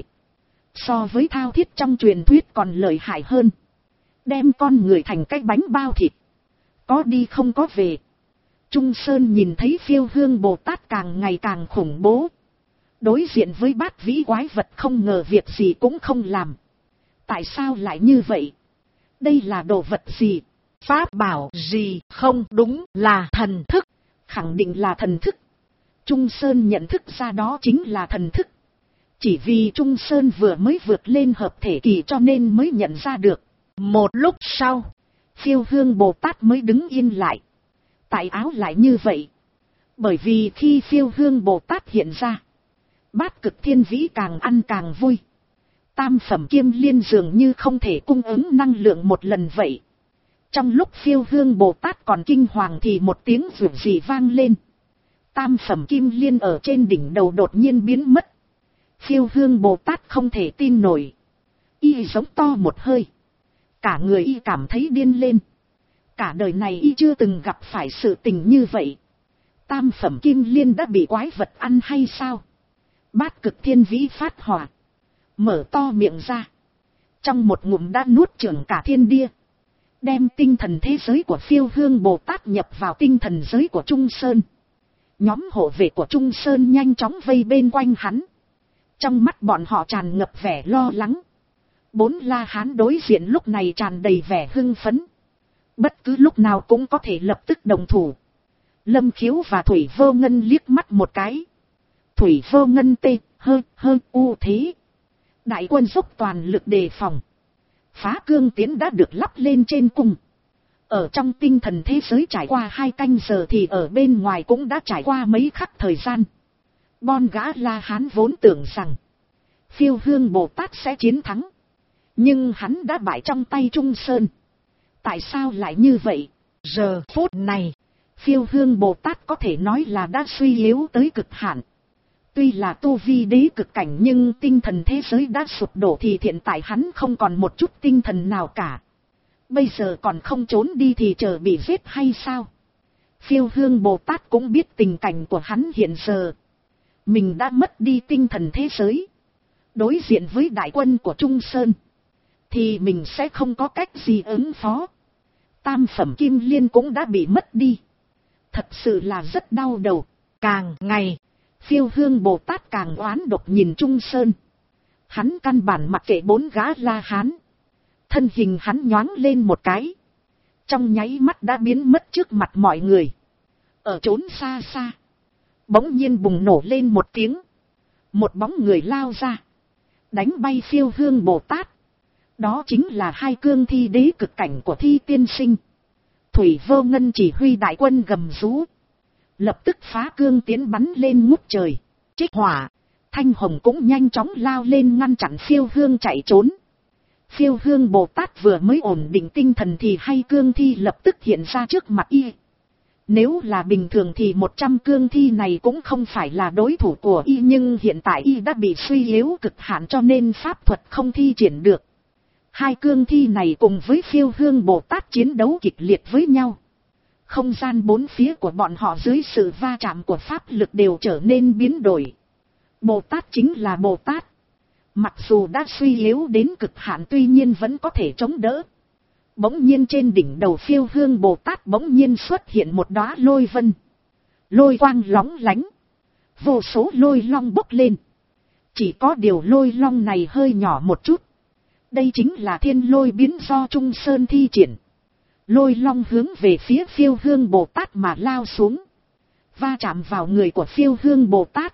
Speaker 1: So với thao thiết trong truyền thuyết còn lợi hại hơn. Đem con người thành cái bánh bao thịt. Có đi không có về. Trung Sơn nhìn thấy phiêu hương Bồ Tát càng ngày càng khủng bố. Đối diện với bát vĩ quái vật không ngờ việc gì cũng không làm. Tại sao lại như vậy? Đây là đồ vật gì? Pháp bảo gì? Không đúng là thần thức. Khẳng định là thần thức. Trung Sơn nhận thức ra đó chính là thần thức. Chỉ vì Trung Sơn vừa mới vượt lên hợp thể kỳ cho nên mới nhận ra được. Một lúc sau, phiêu hương Bồ Tát mới đứng yên lại. Tại áo lại như vậy. Bởi vì khi phiêu hương Bồ Tát hiện ra, Bát Cực Thiên Vĩ càng ăn càng vui. Tam phẩm kim liên dường như không thể cung ứng năng lượng một lần vậy. Trong lúc phiêu hương Bồ Tát còn kinh hoàng thì một tiếng rủi gì vang lên. Tam phẩm kim liên ở trên đỉnh đầu đột nhiên biến mất. Phiêu hương Bồ Tát không thể tin nổi. Y giống to một hơi. Cả người y cảm thấy điên lên. Cả đời này y chưa từng gặp phải sự tình như vậy. Tam phẩm kim liên đã bị quái vật ăn hay sao? Bát Cực Thiên Vĩ phát hỏa, mở to miệng ra, trong một ngụm đã nuốt chửng cả thiên địa, đem tinh thần thế giới của Phiêu Hương Bồ Tát nhập vào tinh thần giới của Trung Sơn. Nhóm hộ vệ của Trung Sơn nhanh chóng vây bên quanh hắn, trong mắt bọn họ tràn ngập vẻ lo lắng. 4 La Hán đối diện lúc này tràn đầy vẻ hưng phấn, bất cứ lúc nào cũng có thể lập tức đồng thủ. Lâm Khiếu và Thủy Vô Ngân liếc mắt một cái. Thủy Vô Ngân tê u thế. Đại quân dốc toàn lực đề phòng. Phá cương tiến đã được lắp lên trên cung. Ở trong tinh thần thế giới trải qua 2 canh giờ thì ở bên ngoài cũng đã trải qua mấy khắc thời gian. Bon gã La Hán vốn tưởng rằng Phiêu Hương Bồ Tát sẽ chiến thắng, nhưng hắn đã bại trong tay Trung Sơn. Tại sao lại như vậy? Giờ phút này, Phiêu Hương Bồ Tát có thể nói là đã suy yếu tới cực hạn. Tuy là tu vi đế cực cảnh nhưng tinh thần thế giới đã sụp đổ thì hiện tại hắn không còn một chút tinh thần nào cả. Bây giờ còn không trốn đi thì chờ bị giết hay sao? Phiêu Hương Bồ Tát cũng biết tình cảnh của hắn hiện giờ. Mình đã mất đi tinh thần thế giới. Đối diện với đại quân của Trung Sơn thì mình sẽ không có cách gì ứng phó. Tam phẩm kim liên cũng đã bị mất đi. Thật sự là rất đau đầu. Càng ngày, Phiêu Hương Bồ Tát càng oán độc nhìn Trung Sơn. Hắn căn bản mặc kệ 4 gã La Hán. Thân hình hắn nhoáng lên một cái, trong nháy mắt đã biến mất trước mặt mọi người. Ở trốn xa xa, bỗng nhiên bùng nổ lên một tiếng. Một bóng người lao ra, đánh bay Phiêu Hương Bồ Tát. Đó chính là 2 cương thi đế cực cảnh của Thi Tiên Sinh. Thủy Vô Ngân chỉ huy đại quân gầm rú, lập tức phá cương tiến bắn lên ngút trời. Trích hỏa, Thanh Hồng cũng nhanh chóng lao lên ngăn chặn Phiêu Hương chạy trốn. Phiêu Hương Bồ Tát vừa mới ổn định tinh thần thì 2 cương thi lập tức hiện ra trước mặt y. Nếu là bình thường thì 100 cương thi này cũng không phải là đối thủ của y, nhưng hiện tại y đã bị suy yếu cực hạn cho nên pháp thuật không thi triển được. 2 cương thi này cùng với Phiêu Hương Bồ Tát chiến đấu kịch liệt với nhau. Không gian 4 phía của bọn họ dưới sự va chạm của pháp lực đều trở nên biến đổi. Bồ Tát chính là Bồ Tát. Mặc dù đã suy yếu đến cực hạn tuy nhiên vẫn có thể chống đỡ. Bỗng nhiên trên đỉnh đầu Phiêu Hương Bồ Tát bỗng nhiên xuất hiện một đóa lôi vân. Lôi quang lóng lánh. Vô số lôi long bốc lên. Chỉ có điều lôi long này hơi nhỏ một chút. Đây chính là thiên lôi biến do Trung Sơn thi triển. Lôi long hướng về phía Phiêu Hương Bồ Tát mà lao xuống. Va chạm vào người của Phiêu Hương Bồ Tát.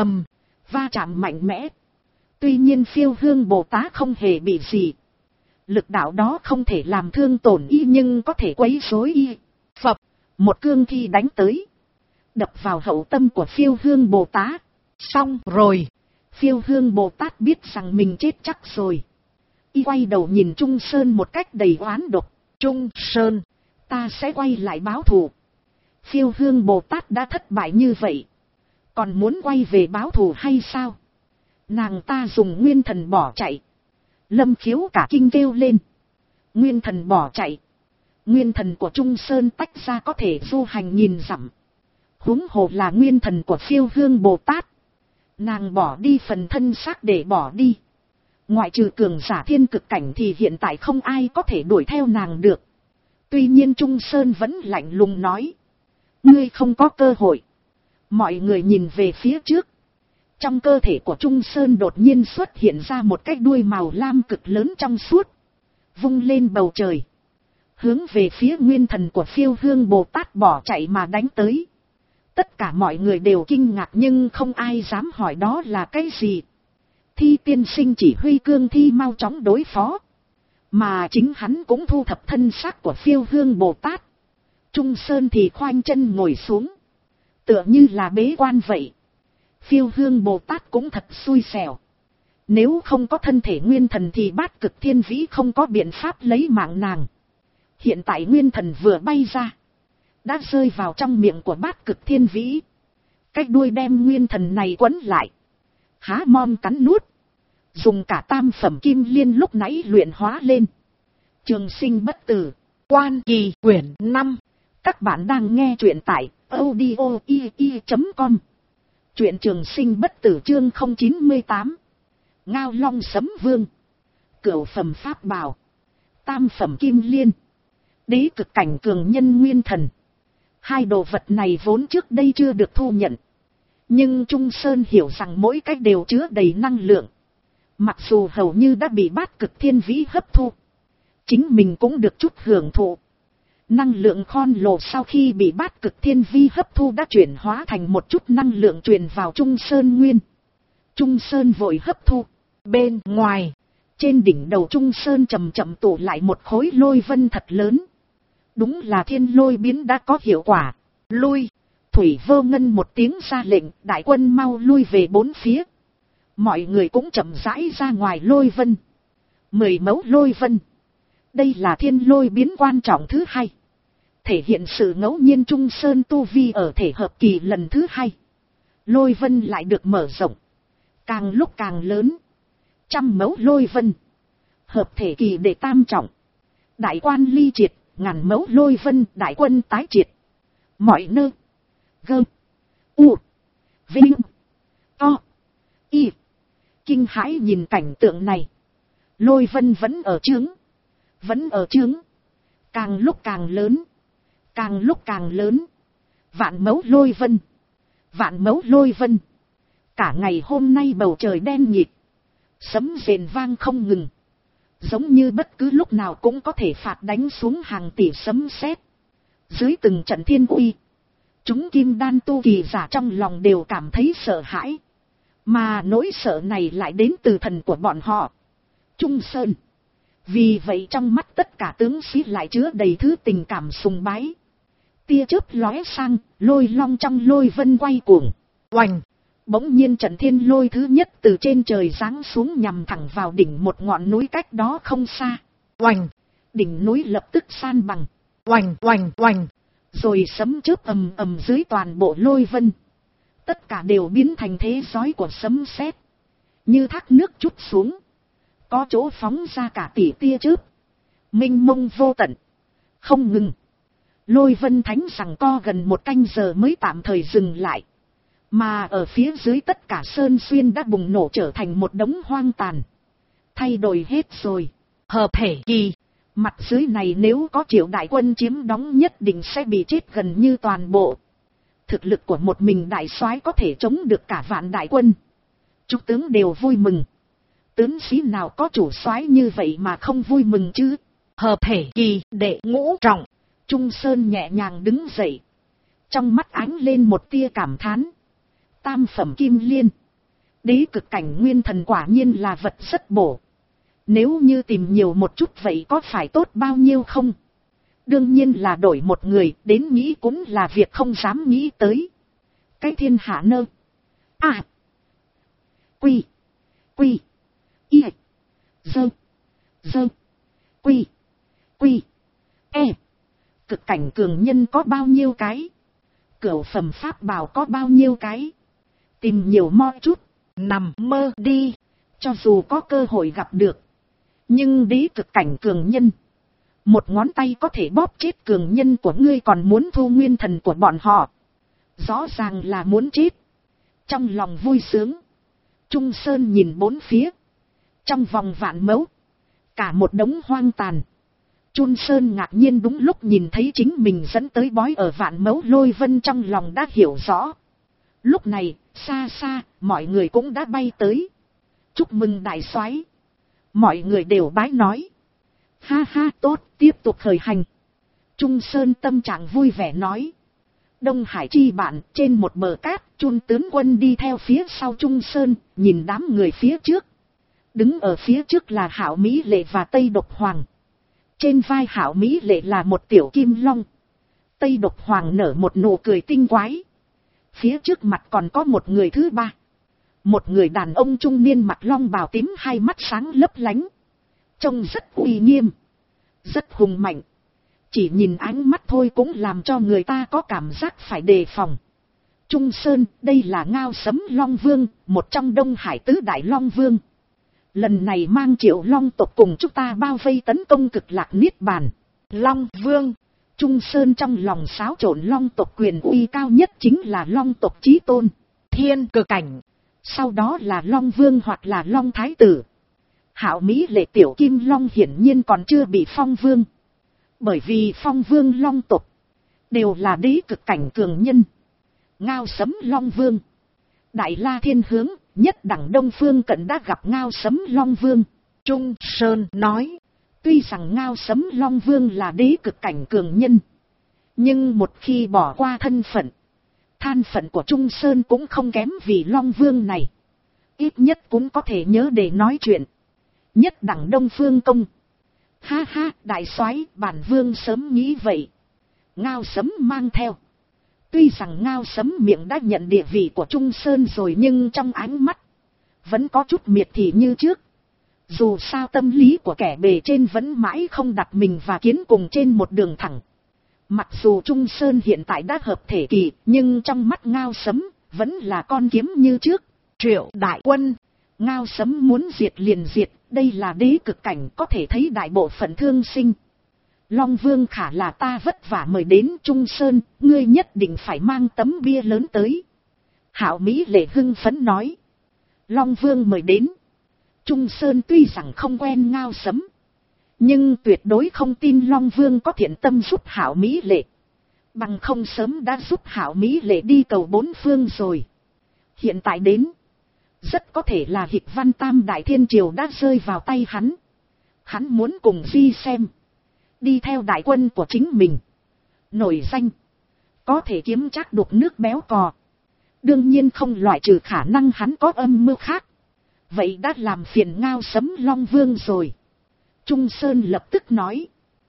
Speaker 1: Va chạm mạnh mẽ. Tuy nhiên Phiêu Hương Bồ Tát không hề bị gì. Lực đạo đó không thể làm thương tổn y nhưng có thể quấy rối y. Phập, một cương thi đánh tới, đập vào hậu tâm của Phiêu Hương Bồ Tát. Xong rồi, Phiêu Hương Bồ Tát biết rằng mình chết chắc rồi. Y quay đầu nhìn Trung Sơn một cách đầy oán độc. Trung Sơn, ta sẽ quay lại báo thù. Phiêu Hương Bồ Tát đã thất bại như vậy, còn muốn quay về báo thù hay sao? Nàng ta dùng nguyên thần bỏ chạy. Lâm Khiếu cả kinh kêu lên. Nguyên thần bỏ chạy? Nguyên thần của Trung Sơn tách ra có thể du hành nghìn dặm. Huống hồ là nguyên thần của Phiêu Hương Bồ Tát. Nàng bỏ đi phần thân xác để bỏ đi. Ngoại trừ cường giả thiên cực cảnh thì hiện tại không ai có thể đuổi theo nàng được. Tuy nhiên Trung Sơn vẫn lạnh lùng nói. Ngươi không có cơ hội. Mọi người nhìn về phía trước. Trong cơ thể của Trung Sơn đột nhiên xuất hiện ra một cái đuôi màu lam cực lớn trong suốt. Vung lên bầu trời. Hướng về phía nguyên thần của Phiêu Hương Bồ Tát bỏ chạy mà đánh tới. Tất cả mọi người đều kinh ngạc nhưng không ai dám hỏi đó là cái gì. Thi Tiên Sinh chỉ huy cương thi mau chóng đối phó. Mà chính hắn cũng thu thập thân xác của Phiêu Hương Bồ Tát. Trung Sơn thì khoanh chân ngồi xuống. Tựa như là bế quan vậy. Phiêu Hương Bồ Tát cũng thật xui xẻo. Nếu không có thân thể nguyên thần thì Bát Cực Thiên Vĩ không có biện pháp lấy mạng nàng. Hiện tại nguyên thần vừa bay ra, đã rơi vào trong miệng của Bát Cực Thiên Vĩ. Cái đuôi đem nguyên thần này quấn lại. Há mom cắn nuốt. Dùng cả tam phẩm kim liên lúc nãy luyện hóa lên. Trường Sinh Bất Tử, Quan Kỳ quyển 5. Các bạn đang nghe truyện tại audio.com. Truyện Trường Sinh bất tử chương 098. Ngao Long Sấm Vương. Cửu phẩm pháp bảo. Tam phẩm kim liên. Đế cực cảnh cường nhân nguyên thần. Hai đồ vật này vốn trước đây chưa được thu nhận. Nhưng Trung Sơn hiểu rằng mỗi cách đều chứa đầy năng lượng. Mặc dù hầu như đã bị Bát Cực Thiên Vĩ hấp thu, chính mình cũng được chút hưởng thụ. Năng lượng khon lồ sau khi bị Bát Cực Thiên Vi hấp thu đã chuyển hóa thành một chút năng lượng truyền vào Trung Sơn Nguyên. Trung Sơn vội hấp thu. Bên ngoài, trên đỉnh đầu Trung Sơn chậm chậm tụ lại một khối lôi vân thật lớn. Đúng là thiên lôi biến đã có hiệu quả. Lui. Thủy Vô Ngân một tiếng ra lệnh, đại quân mau lui về bốn phía. Mọi người cũng chậm rãi ra ngoài lôi vân. 10 mẫu lôi vân. Đây là thiên lôi biến quan trọng thứ hai. Thể hiện sự ngẫu nhiên Trung Sơn tu vi ở thể hợp kỳ lần thứ hai. Lôi vân lại được mở rộng. Càng lúc càng lớn. 100 mẫu lôi vân. Hợp thể kỳ để tam trọng. Đại quan ly triệt, 1000 mẫu lôi vân, đại quân tái triệt. Mọi nơi. Gơ. U. Vinh. To. Y. Kinh hãi nhìn cảnh tượng này. Lôi vân vẫn ở chướng. Vẫn ở chướng. Càng lúc càng lớn. Càng lúc càng lớn. Vạn mẫu lôi vân. Vạn mẫu lôi vân. Cả ngày hôm nay bầu trời đen nhịt. Sấm rền vang không ngừng. Giống như bất cứ lúc nào cũng có thể phạt đánh xuống hàng tỷ sấm sét. Dưới từng trận thiên uy, chúng kim đan tu kỳ giả trong lòng đều cảm thấy sợ hãi. Mà nỗi sợ này lại đến từ thần của bọn họ, Trung Sơn. Vì vậy trong mắt tất cả tướng sĩ lại chứa đầy thứ tình cảm sùng bái. Tia chớp lóe sang, lôi long trong lôi vân quay cuồng. Oành! Bỗng nhiên trận thiên lôi thứ nhất từ trên trời giáng xuống nhằm thẳng vào đỉnh một ngọn núi cách đó không xa. Oành! Đỉnh núi lập tức san bằng. Oành oành oành! Rồi sấm chớp ầm ầm dưới toàn bộ lôi vân. Tất cả đều biến thành thế giói của sấm sét. Như thác nước trút xuống. Có chỗ phóng ra cả tỷ tia chớp. Mênh mông vô tận. Không ngừng. Lôi vân thánh giằng co gần 1 canh giờ mới tạm thời dừng lại. Mà ở phía dưới tất cả sơn xuyên đã bùng nổ trở thành một đống hoang tàn. Thay đổi hết rồi. Hợp thể kỳ. Mặt dưới này nếu có Triệu đại quân chiếm đóng nhất định sẽ bị chết gần như toàn bộ. Thực lực của một mình đại soái có thể chống được cả vạn đại quân. Chúng tướng đều vui mừng. Tướng sĩ nào có chủ soái như vậy mà không vui mừng chứ. Hợp thể kỳ đệ ngũ trọng. Trung Sơn nhẹ nhàng đứng dậy. Trong mắt ánh lên một tia cảm thán. Tam phẩm kim liên. Đế cực cảnh nguyên thần quả nhiên là vật rất bổ. Nếu như tìm nhiều một chút vậy có phải tốt bao nhiêu không? Đương nhiên là đổi một người, đến nghĩ cũng là việc không dám nghĩ tới. Cái thiên hạ nơ. À. Quy. Quy. Y. Dơ. Dơ. Quy. Quy. E. Cực cảnh cường nhân có bao nhiêu cái? Cửu phẩm pháp bảo có bao nhiêu cái? Tìm nhiều mo chút, nằm mơ đi. Cho dù có cơ hội gặp được. Nhưng đế cực cảnh cường nhân. Một ngón tay có thể bóp chết cường nhân của ngươi còn muốn thu nguyên thần của bọn họ. Rõ ràng là muốn chết. Trong lòng vui sướng. Trung Sơn nhìn bốn phía. Trong vòng vạn mẫu. Cả một đống hoang tàn. Trung Sơn ngạc nhiên đúng lúc nhìn thấy chính mình dẫn tới bói ở vạn mẫu lôi vân trong lòng đã hiểu rõ. Lúc này, xa xa, mọi người cũng đã bay tới. Chúc mừng đại soái. Mọi người đều bái nói. Ha ha tốt, tiếp tục khởi hành. Trung Sơn tâm trạng vui vẻ nói. Đông Hải chi bạn, trên một bờ cát, Chun tướng quân đi theo phía sau Trung Sơn, nhìn đám người phía trước. Đứng ở phía trước là Hạo Mỹ Lệ và Tây Độc Hoàng. Trên vai Hạo Mỹ Lệ là một tiểu kim long. Tây Độc Hoàng nở một nụ cười tinh quái. Phía trước mặt còn có một người thứ ba. Một người đàn ông trung niên mặc long bào tím, hai mắt sáng lấp lánh. Trông rất uy nghiêm. Rất hùng mạnh. Chỉ nhìn ánh mắt thôi cũng làm cho người ta có cảm giác phải đề phòng. Trung Sơn, đây là Ngao Sấm Long Vương, một trong Đông Hải tứ đại Long Vương. Lần này mang Triệu Long tộc cùng chúng ta bao vây tấn công Cực Lạc Niết Bàn. Long Vương. Trung Sơn trong lòng xáo trộn, Long tộc quyền uy cao nhất chính là Long tộc chí tôn. thiên cực cảnh. Sau đó là Long Vương hoặc là Long Thái Tử. Hạo Mỹ Lệ Tiểu Kim Long hiển nhiên còn chưa bị phong vương. Bởi vì phong vương long tộc đều là đế cực cảnh cường nhân. Ngao Sấm Long Vương, Đại La Thiên Hướng, nhất đẳng Đông Phương Cận đã gặp Ngao Sấm Long Vương. Trung Sơn nói, tuy rằng Ngao Sấm Long Vương là đế cực cảnh cường nhân, nhưng một khi bỏ qua thân phận, than phận của Trung Sơn cũng không kém vì Long Vương này. Ít nhất cũng có thể nhớ để nói chuyện. Nhất đẳng Đông Phương Công. Ha ha, đại soái, bản vương sớm nghĩ vậy. Ngao Sấm mang theo. Tuy rằng Ngao Sấm miệng đã nhận địa vị của Trung Sơn rồi, nhưng trong ánh mắt vẫn có chút miệt thị như trước. Dù sao tâm lý của kẻ bề trên vẫn mãi không đặt mình và Kiến cùng trên một đường thẳng. Mặc dù Trung Sơn hiện tại đã hợp thể kỳ, nhưng trong mắt Ngao Sấm vẫn là con kiếm như trước. Triệu đại quân, Ngao Sấm muốn diệt liền diệt, đây là đế cực cảnh, có thể thấy đại bộ phận thương sinh. Long Vương khả là ta vất vả mời đến Trung Sơn, ngươi nhất định phải mang tấm bia lớn tới. Hạo Mỹ Lệ hưng phấn nói. Long Vương mời đến. Trung Sơn tuy rằng không quen Ngao Sấm, nhưng tuyệt đối không tin Long Vương có thiện tâm giúp Hạo Mỹ Lệ. Bằng không sớm đã giúp Hạo Mỹ Lệ đi cầu bốn phương rồi. Hiện tại đến, rất có thể là Hịch Văn Tam Đại Thiên Triều đã rơi vào tay hắn. Hắn muốn cùng Di xem, đi theo đại quân của chính mình. Nổi danh, có thể kiếm chắc đục nước béo cò. Đương nhiên không loại trừ khả năng hắn có âm mưu khác. Vậy đã làm phiền Ngao Sấm Long Vương rồi. Trung Sơn lập tức nói.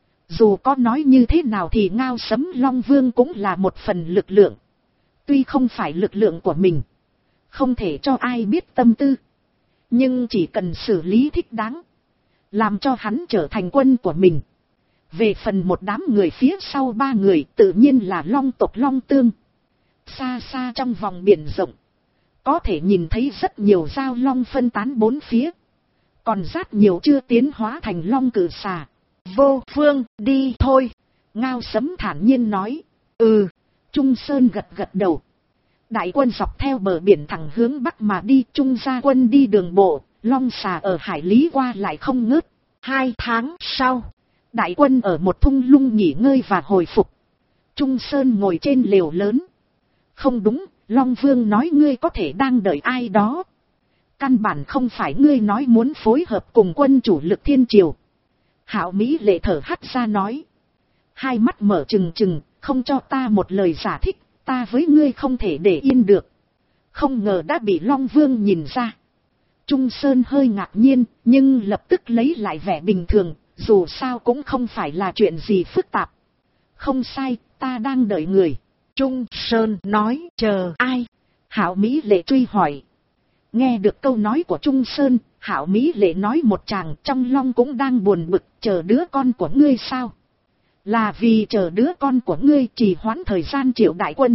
Speaker 1: Dù có nói như thế nào thì Ngao Sấm Long Vương cũng là một phần lực lượng. Tuy không phải lực lượng của mình, không thể cho ai biết tâm tư, nhưng chỉ cần xử lý thích đáng, làm cho hắn trở thành quân của mình. Về phần một đám người phía sau ba người, tự nhiên là Long tộc Long Tương. Xa xa trong vòng biển rộng, có thể nhìn thấy rất nhiều giao long phân tán bốn phía. Còn rất nhiều chưa tiến hóa thành long cử xà. Vô phương, đi thôi. Ngao Sấm thản nhiên nói. Ừ. Trung Sơn gật gật đầu. Đại quân dọc theo bờ biển thẳng hướng bắc mà đi. Trung gia quân đi đường bộ, long xà ở hải lý qua lại không ngớt. 2 tháng sau, đại quân ở một thung lũng nghỉ ngơi và hồi phục. Trung Sơn ngồi trên lều lớn. Không đúng, Long Vương nói ngươi có thể đang đợi ai đó. Căn bản không phải ngươi nói muốn phối hợp cùng quân chủ lực thiên triều. Hạo Mỹ Lệ thở hắt ra nói. Hai mắt mở trừng trừng, không cho ta một lời giải thích, ta với ngươi không thể để yên được. Không ngờ đã bị Long Vương nhìn ra. Trung Sơn hơi ngạc nhiên, nhưng lập tức lấy lại vẻ bình thường, dù sao cũng không phải là chuyện gì phức tạp. Không sai, ta đang đợi người. Trung Sơn nói, chờ ai? Hạo Mỹ Lệ truy hỏi. Nghe được câu nói của Trung Sơn, Hạo Mỹ Lệ nói một tràng, trong lòng cũng đang buồn bực, chờ đứa con của ngươi sao? Là vì chờ đứa con của ngươi trì hoãn thời gian Triệu đại quân.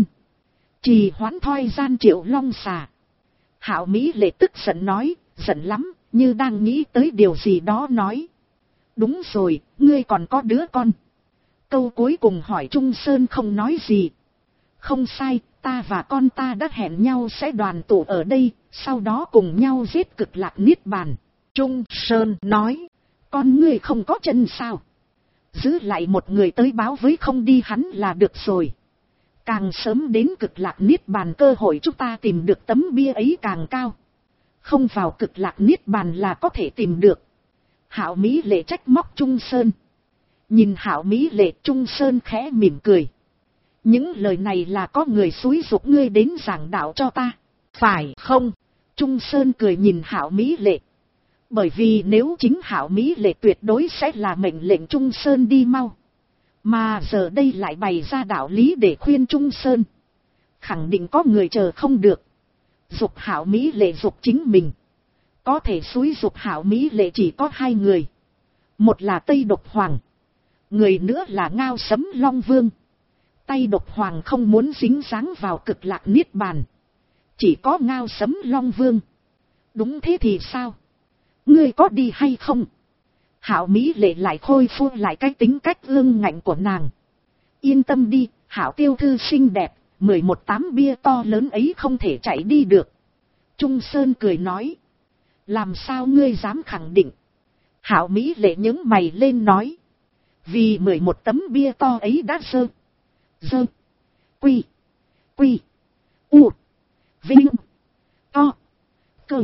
Speaker 1: Trì hoãn thời gian Triệu long xà. Hạo Mỹ Lệ tức giận nói, giận lắm, như đang nghĩ tới điều gì đó nói. Đúng rồi, ngươi còn có đứa con. Câu cuối cùng hỏi Trung Sơn không nói gì. Không sai, ta và con ta đã hẹn nhau sẽ đoàn tụ ở đây, sau đó cùng nhau giết Cực Lạc Niết Bàn. Trung Sơn nói, con ngươi không có chân sao? Giữ lại một người tới báo với không đi hắn là được rồi. Càng sớm đến Cực Lạc Niết Bàn cơ hội chúng ta tìm được tấm bia ấy càng cao. Không vào Cực Lạc Niết Bàn là có thể tìm được. Hạo Mỹ Lệ trách móc Trung Sơn. Nhìn Hạo Mỹ Lệ, Trung Sơn khẽ mỉm cười. Những lời này là có người xúi giục ngươi đến giảng đạo cho ta, phải không? Trung Sơn cười nhìn Hạo Mỹ Lệ. Bởi vì nếu chính Hạo Mỹ Lệ tuyệt đối sẽ là mệnh lệnh Trung Sơn đi mau. Mà giờ đây lại bày ra đạo lý để khuyên Trung Sơn. Khẳng định có người chờ không được. Giục Hạo Mỹ Lệ giục chính mình. Có thể xúi giục Hạo Mỹ Lệ chỉ có 2 người. Một là Tây Độc Hoàng. Người nữa là Ngao Sấm Long Vương. Tây Độc Hoàng không muốn dính dáng vào Cực Lạc Niết Bàn. Chỉ có Ngao Sấm Long Vương. Đúng thế thì sao? Ngươi có đi hay không? Hạo Mỹ Lệ lại khôi phục lại cái tính cách ương ngạnh của nàng. Yên tâm đi, Hạo tiểu thư xinh đẹp, 11 tấm bia to lớn ấy không thể chạy đi được. Trung Sơn cười nói. Làm sao ngươi dám khẳng định? Hạo Mỹ Lệ nhướng mày lên nói. Vì 11 tấm bia to ấy đã dơ. Quy. U. Vinh. To. Cơ.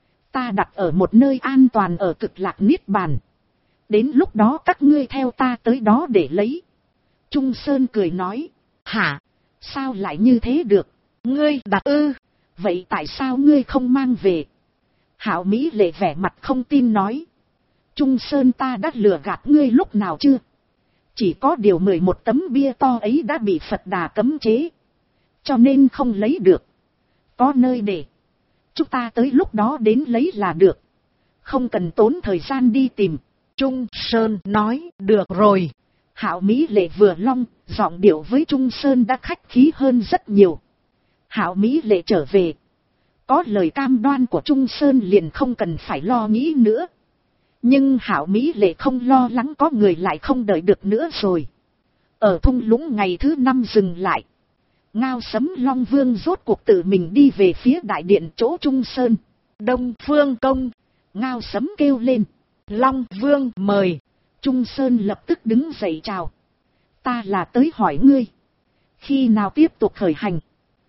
Speaker 1: Ta đặt ở một nơi an toàn ở Cực Lạc Niết Bàn. Đến lúc đó các ngươi theo ta tới đó để lấy. Trung Sơn cười nói. Hả? Sao lại như thế được? Ngươi đặt ư? Vậy tại sao ngươi không mang về? Hạo Mỹ Lệ vẻ mặt không tin nói. Trung Sơn ta đã lừa gạt ngươi lúc nào chưa? Chỉ có điều 11 tấm bia to ấy đã bị Phật Đà cấm chế. Cho nên không lấy được. Có nơi để. Chúng ta tới lúc đó đến lấy là được. Không cần tốn thời gian đi tìm. Trung Sơn nói được rồi. Hạo Mỹ Lệ vừa long, giọng điệu với Trung Sơn đã khách khí hơn rất nhiều. Hạo Mỹ Lệ trở về. Có lời cam đoan của Trung Sơn liền không cần phải lo nghĩ nữa. Nhưng Hạo Mỹ Lệ không lo lắng có người lại không đợi được nữa rồi. Ở thung lũng ngày thứ 5 dừng lại. Ngao Sấm Long Vương rốt cuộc tự mình đi về phía đại điện chỗ Trung Sơn. Đông Phương Công. Ngao Sấm kêu lên. Long Vương mời. Trung Sơn lập tức đứng dậy chào. Ta là tới hỏi ngươi. Khi nào tiếp tục khởi hành?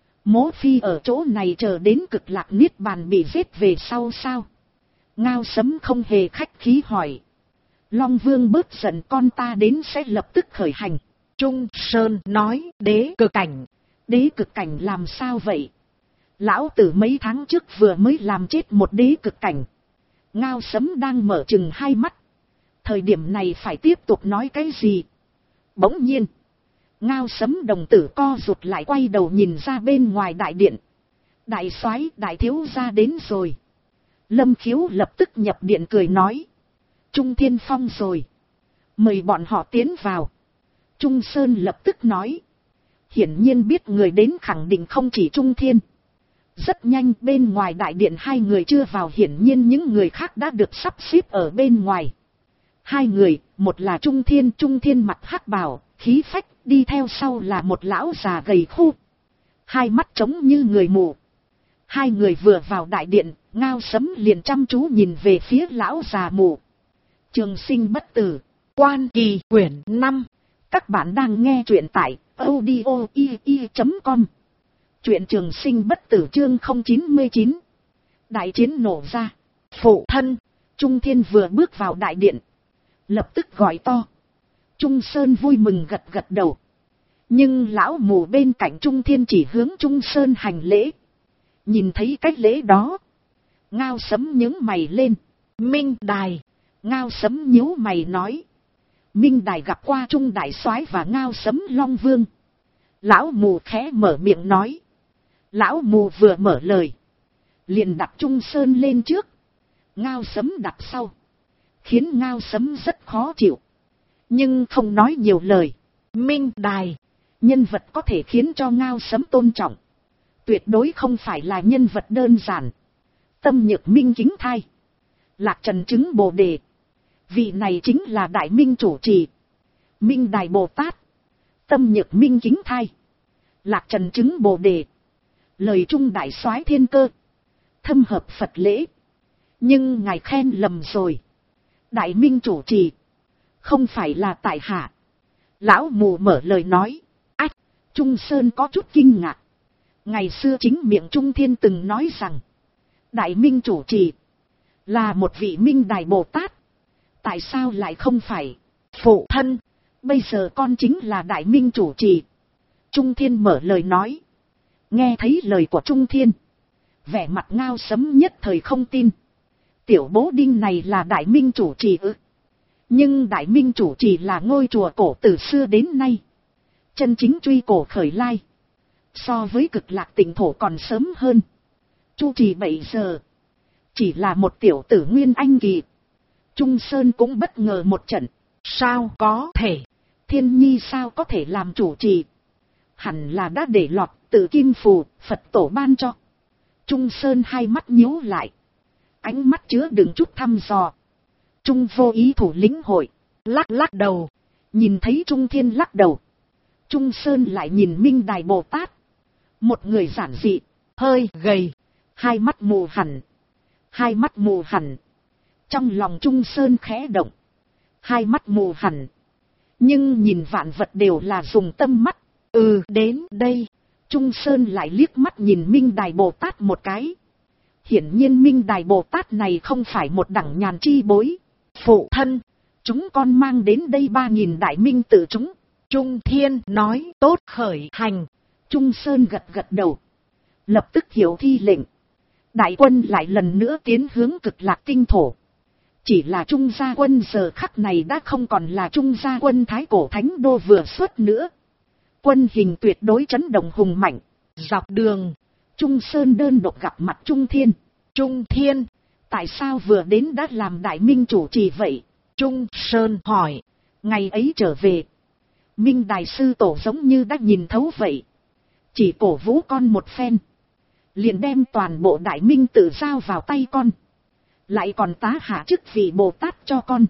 Speaker 1: Mỗ Phi ở chỗ này chờ đến Cực Lạc Niết Bàn bị giết về sau sao? Ngao Sấm không hề khách khí hỏi. Long Vương bớt giận, con ta đến sẽ lập tức khởi hành. Trung Sơn nói. Đế cực cảnh. Đế cực cảnh làm sao vậy? Lão tử mấy tháng trước vừa mới làm chết một đế cực cảnh. Ngao Sấm đang mở chừng hai mắt. Thời điểm này phải tiếp tục nói cái gì? Bỗng nhiên. Ngao Sấm đồng tử co rụt lại, quay đầu nhìn ra bên ngoài đại điện. Đại soái, đại thiếu gia đến rồi. Lâm Khiếu lập tức nhập điện cười nói. Trung Thiên Phong rồi. Mời bọn họ tiến vào. Trung Sơn lập tức nói. Hiển nhiên biết người đến khẳng định không chỉ Trung Thiên. Rất nhanh bên ngoài đại điện hai người chưa vào, hiển nhiên những người khác đã được sắp xếp ở bên ngoài. Hai người, một là Trung Thiên mặc hắc bào, khí phách, đi theo sau là một lão già gầy khô. Hai mắt trống như người mù. Hai người vừa vào đại điện, Ngao Sấm liền chăm chú nhìn về phía lão già mù. Trường Sinh Bất Tử, Quan Kỳ quyển 5. Các bạn đang nghe truyện tại audio.com. Truyện Trường Sinh Bất Tử chương 099. Đại chiến nổ ra. Phụ thân. Trung Thiên vừa bước vào đại điện, lập tức gọi to. Trung Sơn vui mừng gật gật đầu. Nhưng lão mù bên cạnh Trung Thiên chỉ hướng Trung Sơn hành lễ. Nhìn thấy cách lễ đó, Ngao Sấm nhướng mày lên. Minh Đài. Ngao Sấm nhíu mày nói. Minh Đài gặp qua Trung Đại Soái và Ngao Sấm Long Vương. Lão mù khẽ mở miệng nói. Lão mù vừa mở lời, liền đặt Trung Sơn lên trước, Ngao Sấm đặt sau, khiến Ngao Sấm rất khó chịu, nhưng không nói nhiều lời. Minh Đài, nhân vật có thể khiến cho Ngao Sấm tôn trọng, tuyệt đối không phải là nhân vật đơn giản. Tâm Nhược Minh Kính Thai, Lạc Trần Chứng Bồ Đề, vị này chính là Đại Minh chủ trì. Minh Đài Bồ Tát, Tâm Nhược Minh Kính Thai, Lạc Trần Chứng Bồ Đề, lời Trung Đại Soái thiên cơ, thâm hợp Phật lễ. Nhưng ngài khen lầm rồi. Đại Minh chủ trì, không phải là tại hạ. Lão mù mở lời nói. Ách, Trung Sơn có chút kinh ngạc. Ngày xưa chính miệng Trung Thiên từng nói rằng, Đại Minh chủ trì là một vị Minh Đài Bồ Tát. Tại sao lại không phải? Phụ thân, bây giờ con chính là Đại Minh chủ trì. Trung Thiên mở lời nói. Nghe thấy lời của Trung Thiên, vẻ mặt Ngao Sấm nhất thời không tin. Tiểu bố đinh này là Đại Minh chủ trì ư? Nhưng Đại Minh chủ trì là ngôi chùa cổ từ xưa đến nay, chân chính truy cổ khởi lai, so với Cực Lạc Tịnh Thổ còn sớm hơn. Chu trì 7 giờ, chỉ là một tiểu tử nguyên anh kỳ. Trung Sơn cũng bất ngờ một trận. Sao có thể? Thiên Nhi sao có thể làm chủ trì? Hẳn là đã để lọt tự kim phù Phật tổ ban cho. Trung Sơn hai mắt nhíu lại, ánh mắt chứa đựng chút thăm dò. Trung vô ý thủ lĩnh hội, lắc đầu. Nhìn thấy Trung Thiên lắc đầu, Trung Sơn lại nhìn Minh Đài Bồ Tát. Một người giản dị, hơi gầy, hai mắt mù hẳn. Trong lòng Trung Sơn khẽ động. Hai mắt mù hẳn. Nhưng nhìn vạn vật đều là dùng tâm mắt. Đến đây. Trung Sơn lại liếc mắt nhìn Minh Đài Bồ Tát một cái. Hiển nhiên Minh Đài Bồ Tát này không phải một đẳng nhàn chi bối. Phụ thân, chúng con mang đến đây 3.000 đại minh tự chúng. Trung Thiên nói tốt khởi hành. Trung Sơn gật đầu. Lập tức hiểu thi lệnh. Đại quân lại lần nữa tiến hướng Cực Lạc tinh thổ. Chỉ là Trung gia quân giờ khắc này đã không còn là Trung gia quân Thái Cổ Thánh Đô vừa xuất nữa. Quân hình tuyệt đối chấn động hùng mạnh. Dọc đường, Trung Sơn đơn độc gặp mặt Trung Thiên. Trung Thiên, tại sao vừa đến đã làm đại minh chủ trì vậy? Trung Sơn hỏi. Ngày ấy trở về, Minh Đài sư tổ giống như đã nhìn thấu vậy. Chỉ cổ vũ con một phen, liền đem toàn bộ đại minh tự giao vào tay con. Lại còn tá hạ chức vị Bồ Tát cho con.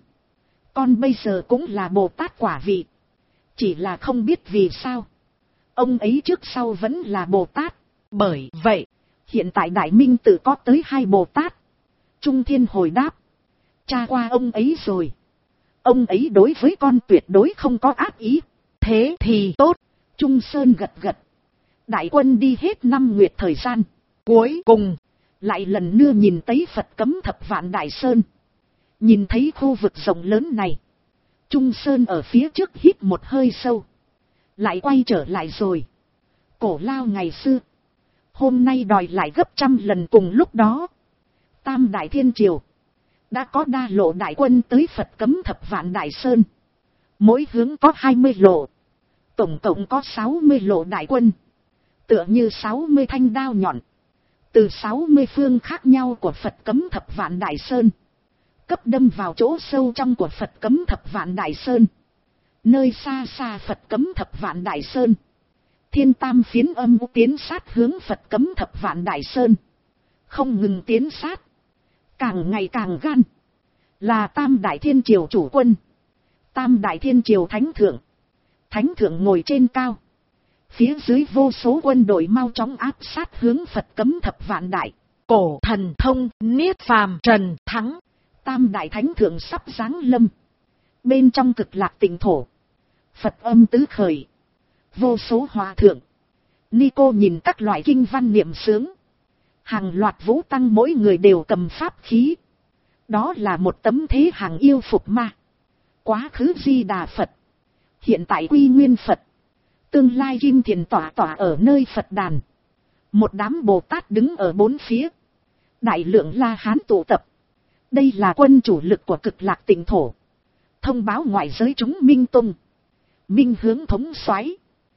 Speaker 1: Con bây giờ cũng là Bồ Tát quả vị. Chỉ là không biết vì sao ông ấy trước sau vẫn là Bồ Tát. Bởi vậy, hiện tại đại minh tự có tới 2 Bồ Tát. Trung Thiên hồi đáp. Tra qua ông ấy rồi. Ông ấy đối với con tuyệt đối không có ác ý. Thế thì tốt. Trung Sơn gật. Đại quân đi hết 5 nguyệt thời gian. Cuối cùng, lại lần nữa nhìn thấy Phật Cấm Thập Vạn Đại Sơn. Nhìn thấy khu vực rộng lớn này, Trung Sơn ở phía trước hít một hơi sâu. Lại quay trở lại rồi. Cổ lao ngày xưa, hôm nay đòi lại gấp 100 lần cùng lúc đó. Tam Đại Thiên Triều đã có đa lộ đại quân tới Phật Cấm Thập Vạn Đại Sơn. Mỗi hướng có 20 lộ. Tổng cộng có 60 lộ đại quân. Tựa như 60 thanh đao nhọn. Từ 60 phương khác nhau của Phật Cấm Thập Vạn Đại Sơn. Cấp đâm vào chỗ sâu trong của Phật Cấm Thập Vạn Đại Sơn. Nơi xa xa Phật Cấm Thập Vạn Đại Sơn. Thiên tam phiến âm tiến sát hướng Phật Cấm Thập Vạn Đại Sơn. Không ngừng tiến sát. Càng ngày càng gan. Là Tam Đại Thiên Triều chủ quân. Tam Đại Thiên Triều Thánh Thượng. Thánh Thượng ngồi trên cao. Phía dưới vô số quân đội mau chóng áp sát hướng Phật Cấm Thập Vạn Đại. Cổ thần thông niết phàm trần thắng. Tam Đại Thánh Thượng sắp giáng lâm. Bên trong Cực Lạc Tịnh thổ, Phật âm tứ khởi. Vô số hòa thượng ni cô nhìn các loại kinh văn niệm xướng. Hàng loạt vũ tăng mỗi người đều cầm pháp khí. Đó là một tấm thế hàng yêu phục ma. Quá khứ Di Đà Phật, hiện tại Quy Nguyên Phật, tương lai Kim Thiền tỏa ở nơi Phật đàn. Một đám Bồ Tát đứng ở bốn phía. Đại lượng La Hán tụ tập. Đây là quân chủ lực của Cực Lạc Tịnh thổ. Thông báo ngoại giới chúng Minh Tông, Minh hướng thống soái,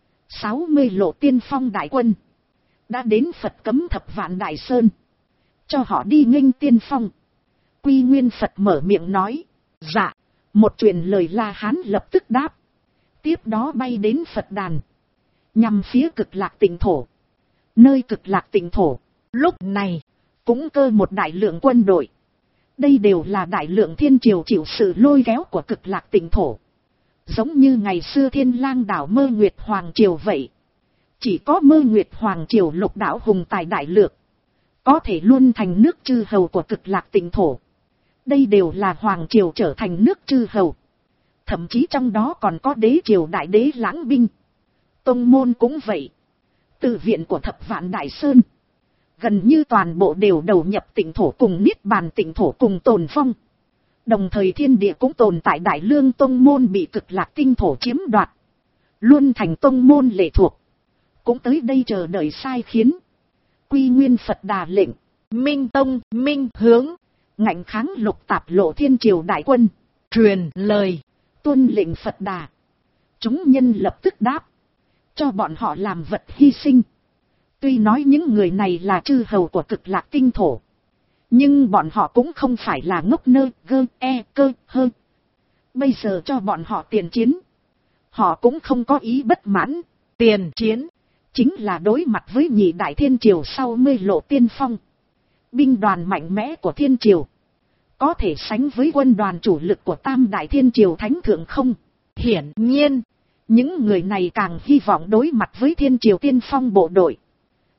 Speaker 1: 60 lộ tiên phong đại quân đã đến Phật Cấm Thập Vạn Đại Sơn. Cho họ đi nghênh tiên phong. Quy Nguyên Phật mở miệng nói. Dạ. Một truyền lời La Hán lập tức đáp. Tiếp đó bay đến Phật đàn, nhằm phía Cực Lạc Tịnh thổ. Nơi Cực Lạc Tịnh thổ lúc này cũng cơ một đại lượng quân đội. Đây đều là đại lượng thiên triều chịu sự lôi kéo của Cực Lạc Tịnh thổ. Giống như ngày xưa Thiên Lang đảo Mơ Nguyệt Hoàng triều vậy. Chỉ có Mơ Nguyệt Hoàng triều lục đảo hùng tài đại lược, có thể luôn thành nước chư hầu của Cực Lạc Tịnh thổ. Đây đều là Hoàng triều trở thành nước chư hầu. Thậm chí trong đó còn có đế triều đại đế lãng binh. Tông môn cũng vậy. Tự viện của Thập Vạn Đại Sơn gần như toàn bộ đều đầu nhập Tịnh thổ cùng Niết Bàn Tịnh thổ cùng tồn vong. Đồng thời thiên địa cũng tồn tại đại lương tông môn bị Cực Lạc Tinh thổ chiếm đoạt. Luôn thành tông môn lệ thuộc. Cũng tới đây chờ đợi sai khiến. Quy Nguyên Phật đà lệnh. Minh Tông, Minh hướng. Ngạnh kháng lục tạp lộ thiên triều đại quân. Truyền lời. Tuân lệnh Phật đà. Chúng nhân lập tức đáp. Cho bọn họ làm vật hy sinh. Tuy nói những người này là chư hầu của Cực Lạc Tinh thổ, nhưng bọn họ cũng không phải là ngốc nơ gơ e cơ hơ. Bây giờ cho bọn họ tiền chiến, họ cũng không có ý bất mãn. Tiền chiến chính là đối mặt với nhị đại thiên triều 60 lộ tiên phong. Binh đoàn mạnh mẽ của thiên triều có thể sánh với quân đoàn chủ lực của Tam Đại Thiên Triều Thánh Thượng không? Hiển nhiên, những người này càng hy vọng đối mặt với thiên triều tiên phong bộ đội.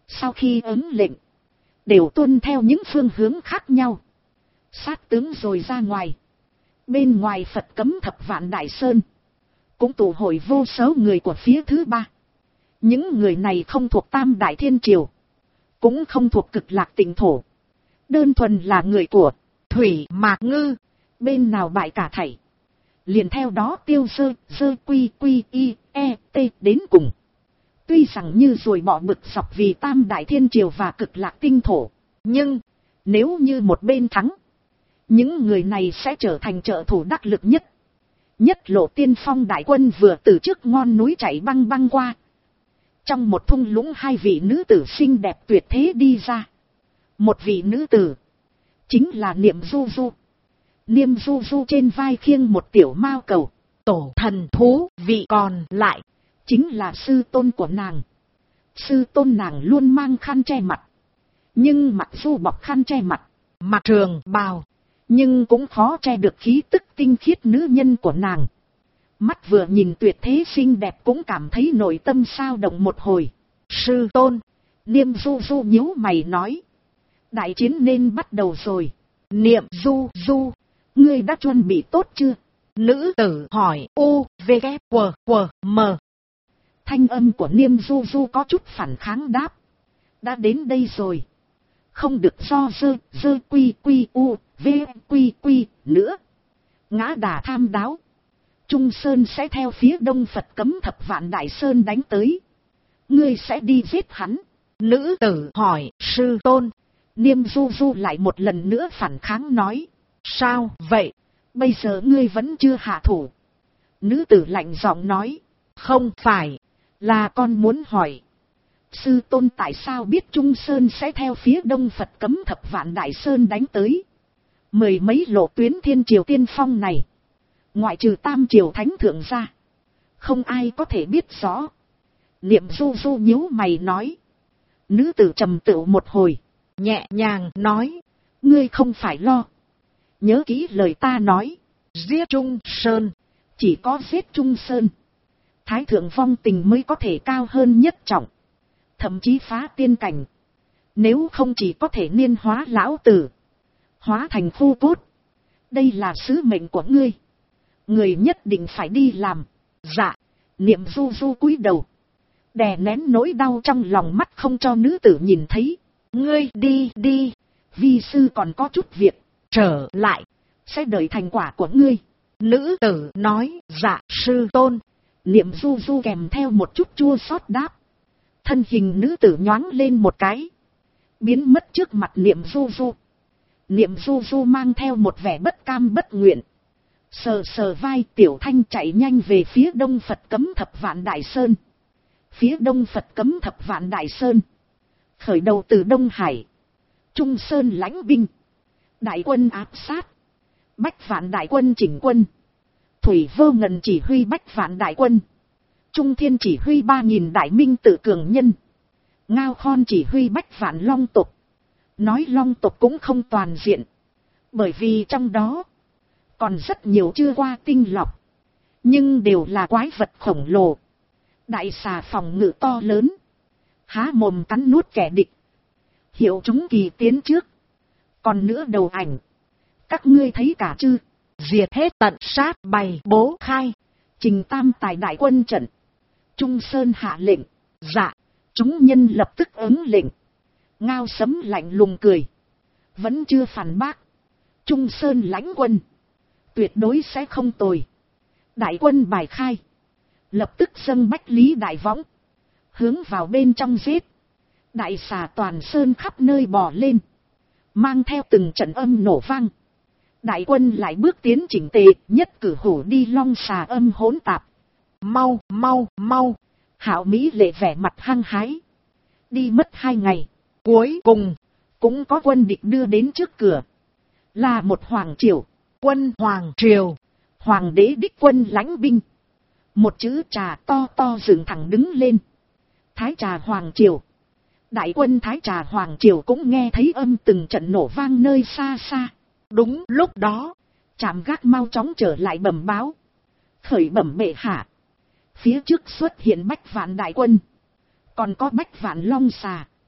Speaker 1: Sau khi ứng lệnh, đều tuân theo những phương hướng khác nhau. Sát tướng rồi ra ngoài. Bên ngoài Phật Cấm Thập Vạn Đại Sơn, cũng tụ hội vô số người của phía thứ ba. Những người này không thuộc Tam Đại Thiên Triều, cũng không thuộc Cực Lạc Tịnh Thổ. Đơn thuần là người của Thủy Mạc Ngư. Bên nào bại cả thảy, liền theo đó tiêu dơ quy y t đến cùng. Tuy rằng như rồi bỏ bực dọc vì Tam Đại Thiên Triều và Cực Lạc Tinh Thổ, nhưng nếu như một bên thắng, những người này sẽ trở thành trợ thủ đắc lực nhất. Nhất Lộ Tiên Phong đại quân vừa từ trước ngon núi chạy băng băng qua. Trong một thung lũng, hai vị nữ tử xinh đẹp tuyệt thế đi ra. Một vị nữ tử chính là Niệm Du Du. Niệm Du Du trên vai khiêng một tiểu mao cầu, tổ thần thú. Vị còn lại chính là sư tôn của nàng. Sư tôn nàng luôn mang khăn che mặt, nhưng mặc dù bọc khăn che mặt, mặc trường bào, nhưng cũng khó che được khí tức tinh khiết nữ nhân của nàng. Mắt vừa nhìn tuyệt thế xinh đẹp cũng cảm thấy nội tâm sao động một hồi. Sư tôn, Niệm Du Du nhíu mày nói. Đại chiến nên bắt đầu rồi. Niệm Du Du, ngươi đã chuẩn bị tốt chưa? Nữ tử hỏi. M. Thanh âm của Niệm Du Du có chút phản kháng đáp. Đã đến đây rồi. Không được do dơ quy nữa. Ngã đà tham đáo. Trung Sơn sẽ theo phía đông Phật Cấm Thập Vạn Đại Sơn đánh tới. Ngươi sẽ đi giết hắn. Nữ tử hỏi. Sư tôn. Niệm Du Du lại một lần nữa phản kháng nói. Sao vậy? Bây giờ ngươi vẫn chưa hạ thủ. Nữ tử lạnh giọng nói. Không phải, là con muốn hỏi. Sư tôn tại sao biết Trung Sơn sẽ theo phía đông Phật Cấm Thập Vạn Đại Sơn đánh tới? Mười mấy lộ tuyến Thiên Triều tiên phong này, ngoại trừ Tam Triều Thánh Thượng ra, không ai có thể biết rõ. Niệm Du Du nhíu mày nói. Nữ tử trầm tựu một hồi, nhẹ nhàng nói. Ngươi không phải lo. Nhớ kỹ lời ta nói. Giết Trung Sơn, chỉ có giết Trung Sơn, Thái Thượng vong tình mới có thể cao hơn nhất trọng, thậm chí phá tiên cảnh. Nếu không chỉ có thể niên hóa lão tử, hóa thành phu cốt. Đây là sứ mệnh của ngươi, người nhất định phải đi làm. Dạ. Niệm Du Du cúi đầu, đè nén nỗi đau trong lòng mắt không cho nữ tử nhìn thấy. Ngươi đi, vi sư còn có chút việc, trở lại sẽ đợi thành quả của ngươi. Nữ tử nói. Dạ sư tôn. Niệm Du Du kèm theo một chút chua xót đáp. Thân hình nữ tử nhoáng lên một cái, biến mất trước mặt Niệm Du Du. Niệm Du Du mang theo một vẻ bất cam bất nguyện, sờ sờ vai Tiểu Thanh chạy nhanh về phía đông Phật Cấm Thập Vạn Đại Sơn. Phía đông Phật Cấm Thập Vạn Đại Sơn, khởi đầu từ Đông Hải. Trung Sơn lãnh binh, đại quân áp sát. Bách Vạn đại quân chỉnh quân. Thủy Vô Ngần chỉ huy Bách Vạn đại quân. Trung Thiên chỉ huy 3000 đại minh tự cường nhân. Ngao Khon chỉ huy Bách Vạn long tộc. Nói long tộc cũng không toàn diện, bởi vì trong đó còn rất nhiều chưa qua tinh lọc, nhưng đều là quái vật khổng lồ. Đại xà phòng ngự to lớn, há mồm cắn nuốt kẻ địch. Hiệu chúng kỳ tiến trước. Còn nữa đầu ảnh, các ngươi thấy cả chứ? Diệt hết tận sát bày bố khai. Trình Tam Tài đại quân trận. Trung Sơn hạ lệnh. Dạ. Chúng nhân lập tức ứng lệnh. Ngao Sấm lạnh lùng cười, vẫn chưa phản bác. Trung Sơn lãnh quân tuyệt đối sẽ không tồi. Đại quân bài khai, lập tức dâng Bách Lý Đại Võng, hướng vào bên trong giết. Đại xà toàn sơn khắp nơi bò lên, mang theo từng trận âm nổ vang. Đại quân lại bước tiến chỉnh tề, nhất cử hổ đi long xà âm hỗn tạp. Mau. Hạo Mỹ lệ vẻ mặt hăng hái. Đi mất 2 ngày, cuối cùng cũng có quân địch đưa đến trước cửa. Là một hoàng triều, quân hoàng triều, hoàng đế đích quân lãnh binh. Một chữ Trà to to dựng thẳng đứng lên. Thái Trà hoàng triều. Đại quân Thái Trà hoàng triều cũng nghe thấy âm từng trận nổ vang nơi xa xa. Đúng lúc đó, Trạm Gác mau chóng trở lại bẩm báo. Khởi bẩm bệ hạ, phía trước xuất hiện Bách Vạn đại quân, còn có Bách Vạn long xà.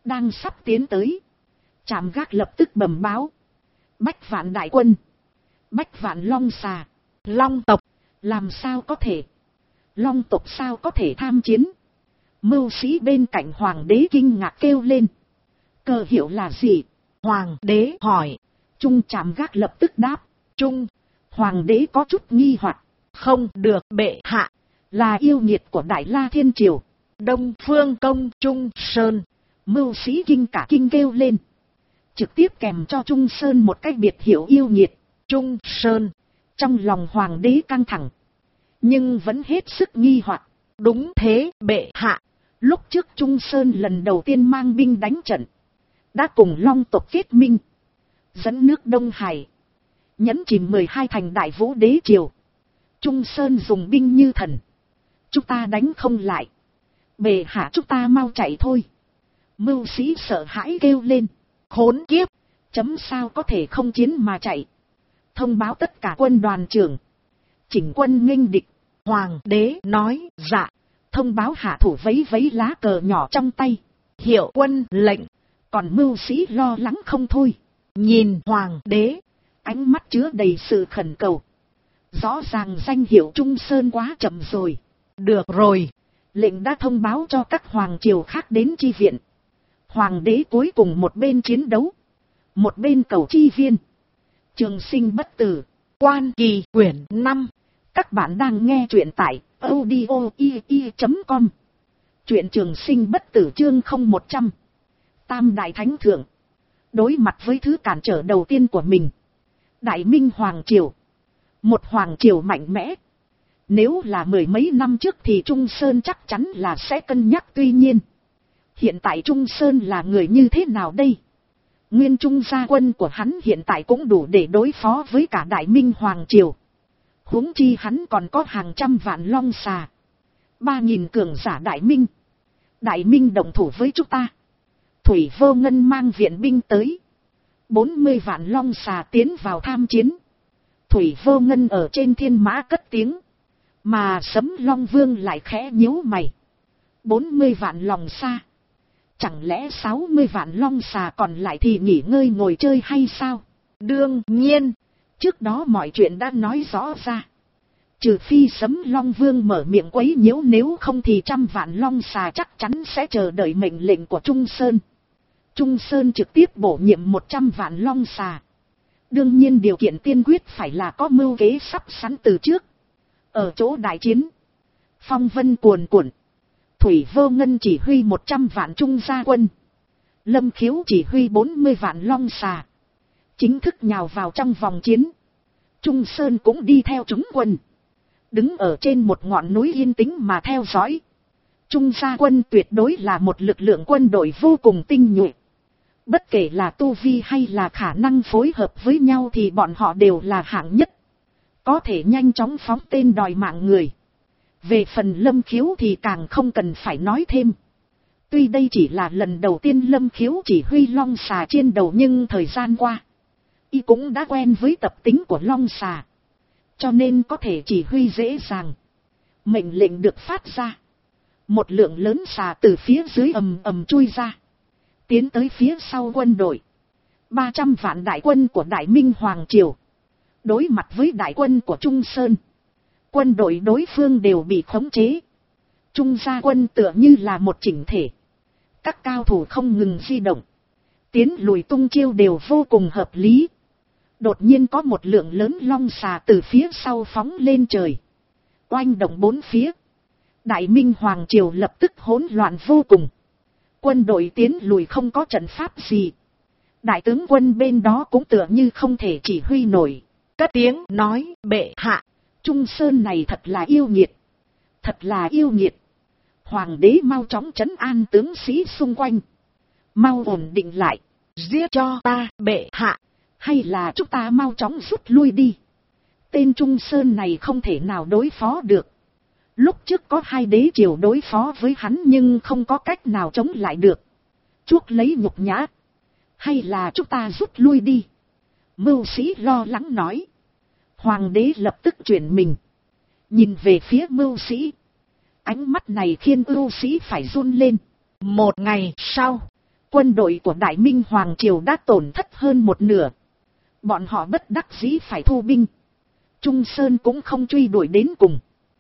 Speaker 1: Đang sắp tiến tới. Trạm gác lập tức bẩm báo. Bách vạn đại quân. Bách vạn long xà. Long tộc. Làm sao có thể? Long tộc sao có thể tham chiến? Mưu sĩ bên cạnh hoàng đế kinh ngạc kêu lên. Cờ hiệu là gì? Hoàng đế hỏi. Trung trạm gác lập tức đáp. Trung. Hoàng đế có chút nghi hoặc. Không được bệ hạ. Là yêu nghiệt của Đại La Thiên Triều. Đông Phương Công Trung Sơn. Mưu sĩ kinh cả kinh kêu lên. Trực tiếp kèm cho Trung Sơn một cách biệt hiệu yêu nghiệt. Trung Sơn. Trong lòng hoàng đế căng thẳng. Nhưng vẫn hết sức nghi hoặc. Đúng thế bệ hạ. Lúc trước Trung Sơn lần đầu tiên mang binh đánh trận. Đã cùng Long tộc kết minh. Dẫn nước Đông Hải. Nhấn chìm 12 thành Đại Vũ Đế Triều. Trung Sơn dùng binh như thần. Chúng ta đánh không lại. Bệ hạ chúng ta mau chạy thôi. Mưu sĩ sợ hãi kêu lên. Khốn kiếp. Chấm sao có thể không chiến mà chạy. Thông báo tất cả quân đoàn trưởng. Chỉnh quân nghênh địch. Hoàng đế nói dạ. Thông báo hạ thủ vấy vấy lá cờ nhỏ trong tay. Hiệu quân lệnh. Còn mưu sĩ lo lắng không thôi. Nhìn hoàng đế. Ánh mắt chứa đầy sự khẩn cầu. Rõ ràng danh hiệu Trung Sơn quá chậm rồi. Được rồi. Lệnh đã thông báo cho các hoàng triều khác đến chi viện. Hoàng đế cuối cùng một bên chiến đấu. Một bên cầu chi viên. Trường Sinh Bất Tử. Quan Kỳ quyển 5. Các bạn đang nghe truyện tại audio.com. Truyện Trường Sinh Bất Tử chương 0100. Tam Đại Thánh Thượng. Đối mặt với thứ cản trở đầu tiên của mình. Đại Minh Hoàng Triều. Một Hoàng Triều mạnh mẽ. Nếu là mười mấy năm trước thì Trung Sơn chắc chắn là sẽ cân nhắc, tuy nhiên. Hiện tại Trung Sơn là người như thế nào đây? Nguyên Trung gia quân của hắn hiện tại cũng đủ để đối phó với cả Đại Minh Hoàng Triều. Huống chi hắn còn có hàng trăm vạn long xà. 3.000 cường giả Đại Minh. Đại Minh động thủ với chúng ta. Thủy Vô Ngân mang viện binh tới. 40 vạn long xà tiến vào tham chiến. Thủy Vô Ngân ở trên thiên mã cất tiếng. Mà Sấm Long Vương lại khẽ nhíu mày. 40 vạn lòng xa. Chẳng lẽ 60 vạn long xà còn lại thì nghỉ ngơi ngồi chơi hay sao? Đương nhiên. Trước đó mọi chuyện đã nói rõ ra. Trừ phi Sấm Long Vương mở miệng quấy nhiễu, nếu không thì trăm vạn long xà chắc chắn sẽ chờ đợi mệnh lệnh của Trung Sơn. Trung Sơn trực tiếp bổ nhiệm 100 vạn long xà. Đương nhiên điều kiện tiên quyết phải là có mưu kế sắp sẵn từ trước. Ở chỗ đại chiến. Phong vân cuồn cuộn. Thủy Vô Ngân chỉ huy 100 vạn Trung gia quân. Lâm Khiếu chỉ huy 40 vạn long xà. Chính thức nhào vào trong vòng chiến. Trung Sơn cũng đi theo chúng quân. Đứng ở trên một ngọn núi yên tĩnh mà theo dõi. Trung gia quân tuyệt đối là một lực lượng quân đội vô cùng tinh nhuệ. Bất kể là tu vi hay là khả năng phối hợp với nhau thì bọn họ đều là hạng nhất. Có thể nhanh chóng phóng tên đòi mạng người. Về phần Lâm Khiếu thì càng không cần phải nói thêm. Tuy đây chỉ là lần đầu tiên Lâm Khiếu chỉ huy long xà trên đầu, nhưng thời gian qua y cũng đã quen với tập tính của long xà. Cho nên có thể chỉ huy dễ dàng. Mệnh lệnh được phát ra. Một lượng lớn xà từ phía dưới ầm ầm chui ra. Tiến tới phía sau quân đội. 300 vạn đại quân của Đại Minh Hoàng Triều. Đối mặt với đại quân của Trung Sơn. Quân đội đối phương đều bị khống chế. Trung gia quân tựa như là một chỉnh thể. Các cao thủ không ngừng di động. Tiến lùi tung chiêu đều vô cùng hợp lý. Đột nhiên có một lượng lớn long xà từ phía sau phóng lên trời. Oanh động bốn phía. Đại Minh Hoàng Triều lập tức hỗn loạn vô cùng. Quân đội tiến lùi không có trận pháp gì. Đại tướng quân bên đó cũng tựa như không thể chỉ huy nổi. Cất tiếng nói, bệ hạ, Trung Sơn này thật là yêu nghiệt. Thật là yêu nghiệt. Hoàng đế mau chóng trấn an tướng sĩ xung quanh. Mau ổn định lại. Giết cho ta, bệ hạ. Hay là chúng ta mau chóng rút lui đi. Tên Trung Sơn này không thể nào đối phó được. Lúc trước có hai đế triều đối phó với hắn nhưng không có cách nào chống lại được. Chuốc lấy nhục nhã. Hay là chúng ta rút lui đi. Mưu sĩ lo lắng nói. Hoàng đế lập tức chuyển mình. Nhìn về phía mưu sĩ. Ánh mắt này khiến ưu sĩ phải run lên. Một ngày sau. Quân đội của Đại Minh Hoàng Triều đã tổn thất hơn một nửa. Bọn họ bất đắc dĩ phải thu binh. Trung Sơn cũng không truy đuổi đến cùng,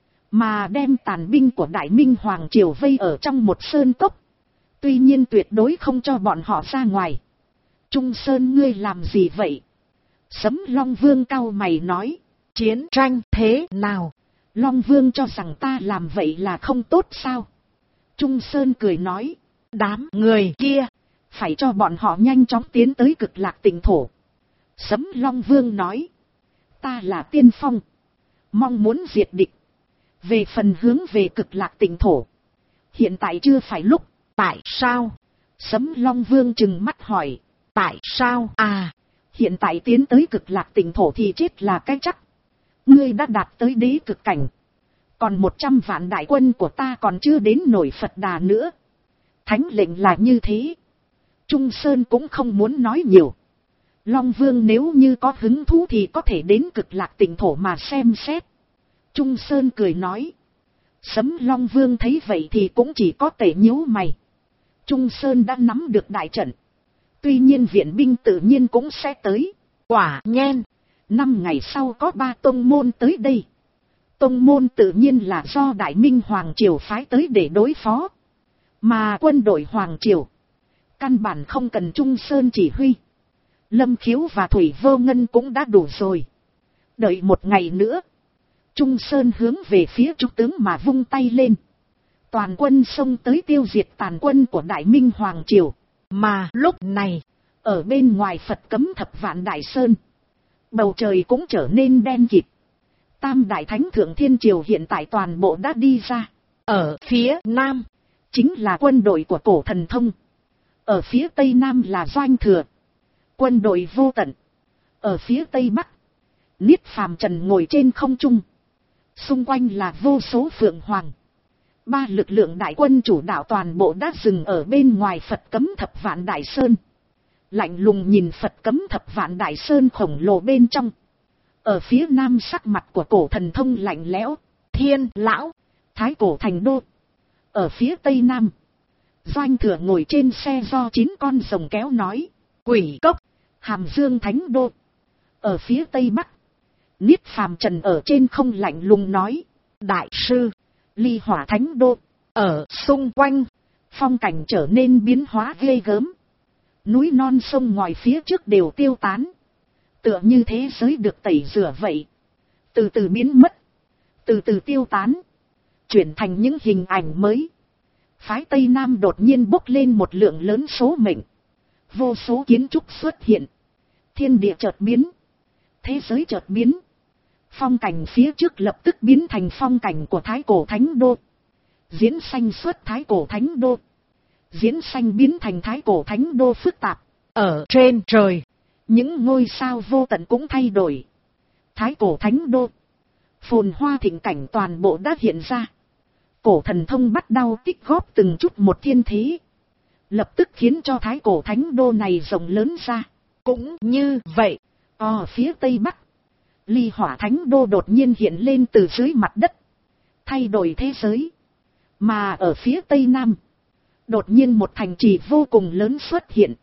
Speaker 1: mà đem tàn binh của Đại Minh Hoàng Triều vây ở trong một sơn cốc. Tuy nhiên tuyệt đối không cho bọn họ ra ngoài. Trung Sơn, ngươi làm gì vậy? Sấm Long Vương cau mày nói. Chiến tranh thế nào? Long Vương cho rằng ta làm vậy là không tốt sao? Trung Sơn cười nói. Đám người kia, phải cho bọn họ nhanh chóng tiến tới Cực Lạc Tỉnh thổ. Sấm Long Vương nói. Ta là tiên phong, mong muốn diệt địch. Về phần hướng về Cực Lạc Tỉnh thổ, hiện tại chưa phải lúc. Tại sao? Sấm Long Vương trừng mắt hỏi. Tại sao? À, hiện tại tiến tới Cực Lạc Tỉnh thổ thì chết là cái chắc. Ngươi đã đạt tới đế cực cảnh, còn 100 vạn đại quân của ta còn chưa đến nổi Phật Đà nữa. Thánh lệnh là như thế. Trung Sơn cũng không muốn nói nhiều. Long Vương nếu như có hứng thú thì có thể đến Cực Lạc Tỉnh thổ mà xem xét. Trung Sơn cười nói. Sấm Long Vương thấy vậy thì cũng chỉ có thể nhíu mày. Trung Sơn đã nắm được đại trận. Tuy nhiên viện binh tự nhiên cũng sẽ tới. Quả nhiên, 5 ngày sau có 3 tông môn tới đây. Tông môn tự nhiên là do Đại Minh Hoàng Triều phái tới để đối phó. Mà quân đội Hoàng Triều, căn bản không cần Trung Sơn chỉ huy. Lâm Khiếu và Thủy Vô Ngân cũng đã đủ rồi. Đợi một ngày nữa, Trung Sơn hướng về phía trúc tướng mà vung tay lên. Toàn quân xông tới tiêu diệt tàn quân của Đại Minh Hoàng Triều. Mà lúc này, ở bên ngoài Phật Cấm Thập Vạn Đại Sơn, bầu trời cũng trở nên đen kịt. Tam Đại Thánh Thượng Thiên Triều hiện tại toàn bộ đã đi ra. Ở phía Nam, chính là quân đội của Cổ Thần Thông. Ở phía Tây Nam là Doanh Thừa, quân đội Vô Tận. Ở phía Tây Bắc, Niết Phàm Trần ngồi trên không trung. Xung quanh là vô số phượng hoàng. 3 lực lượng đại quân chủ đạo toàn bộ đã dừng ở bên ngoài Phật Cấm Thập Vạn Đại Sơn. Lạnh lùng nhìn Phật Cấm Thập Vạn Đại Sơn khổng lồ bên trong. Ở phía nam sắc mặt của Cổ Thần Thông lạnh lẽo. Thiên lão, Thái Cổ Thành Đô. Ở phía tây nam, Doanh Thừa ngồi trên xe do 9 con rồng kéo nói. Quỷ Cốc, Hàm Dương Thánh Đô. Ở phía tây bắc, Niết Phàm Trần ở trên không lạnh lùng nói. Đại sư, Ly Hỏa Thánh Đô. Ở xung quanh, phong cảnh trở nên biến hóa ghê gớm. Núi non sông ngòi phía trước đều tiêu tán. Tựa như thế giới được tẩy rửa vậy. Từ từ biến mất, từ từ tiêu tán, chuyển thành những hình ảnh mới. Phái Tây Nam đột nhiên bốc lên một lượng lớn số mệnh. Vô số kiến trúc xuất hiện. Thiên địa chợt biến, thế giới chợt biến. Phong cảnh phía trước lập tức biến thành phong cảnh của Thái Cổ Thánh Đô. Diễn sanh xuất Thái Cổ Thánh Đô. Diễn sanh biến thành Thái Cổ Thánh Đô phức tạp. Ở trên trời, những ngôi sao vô tận cũng thay đổi. Thái Cổ Thánh Đô, phồn hoa thịnh cảnh toàn bộ đã hiện ra. Cổ Thần Thông bắt đầu tích góp từng chút một thiên thế, lập tức khiến cho Thái Cổ Thánh Đô này rộng lớn ra. Cũng như vậy, ở phía tây bắc, Ly Hỏa Thánh Đô đột nhiên hiện lên từ dưới mặt đất, thay đổi thế giới. Mà ở phía tây nam, đột nhiên một thành trì vô cùng lớn xuất hiện.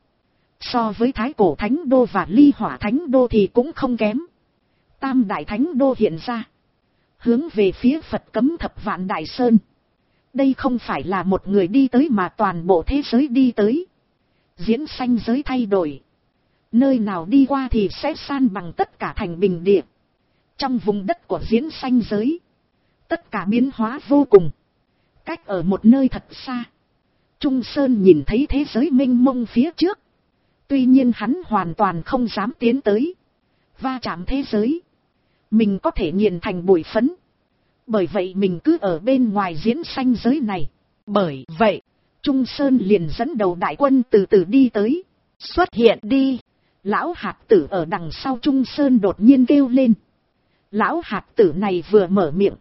Speaker 1: So với Thái Cổ Thánh Đô và Ly Hỏa Thánh Đô thì cũng không kém. Tam Đại Thánh Đô hiện ra, hướng về phía Phật Cấm Thập Vạn Đại Sơn. Đây không phải là một người đi tới mà toàn bộ thế giới đi tới. Diễn sanh giới thay đổi, nơi nào đi qua thì sẽ san bằng tất cả thành bình địa. Trong vùng đất của diễn sanh giới, tất cả biến hóa vô cùng. Cách ở một nơi thật xa, Trung Sơn nhìn thấy thế giới mênh mông phía trước. Tuy nhiên hắn hoàn toàn không dám tiến tới, va chạm thế giới. Mình có thể nghiền thành bụi phấn. Bởi vậy mình cứ ở bên ngoài diễn sanh giới này. Bởi vậy, Trung Sơn liền dẫn đầu đại quân từ từ đi tới. Xuất hiện đi. Lão hạt tử ở đằng sau Trung Sơn đột nhiên kêu lên. Lão hạt tử này vừa mở miệng,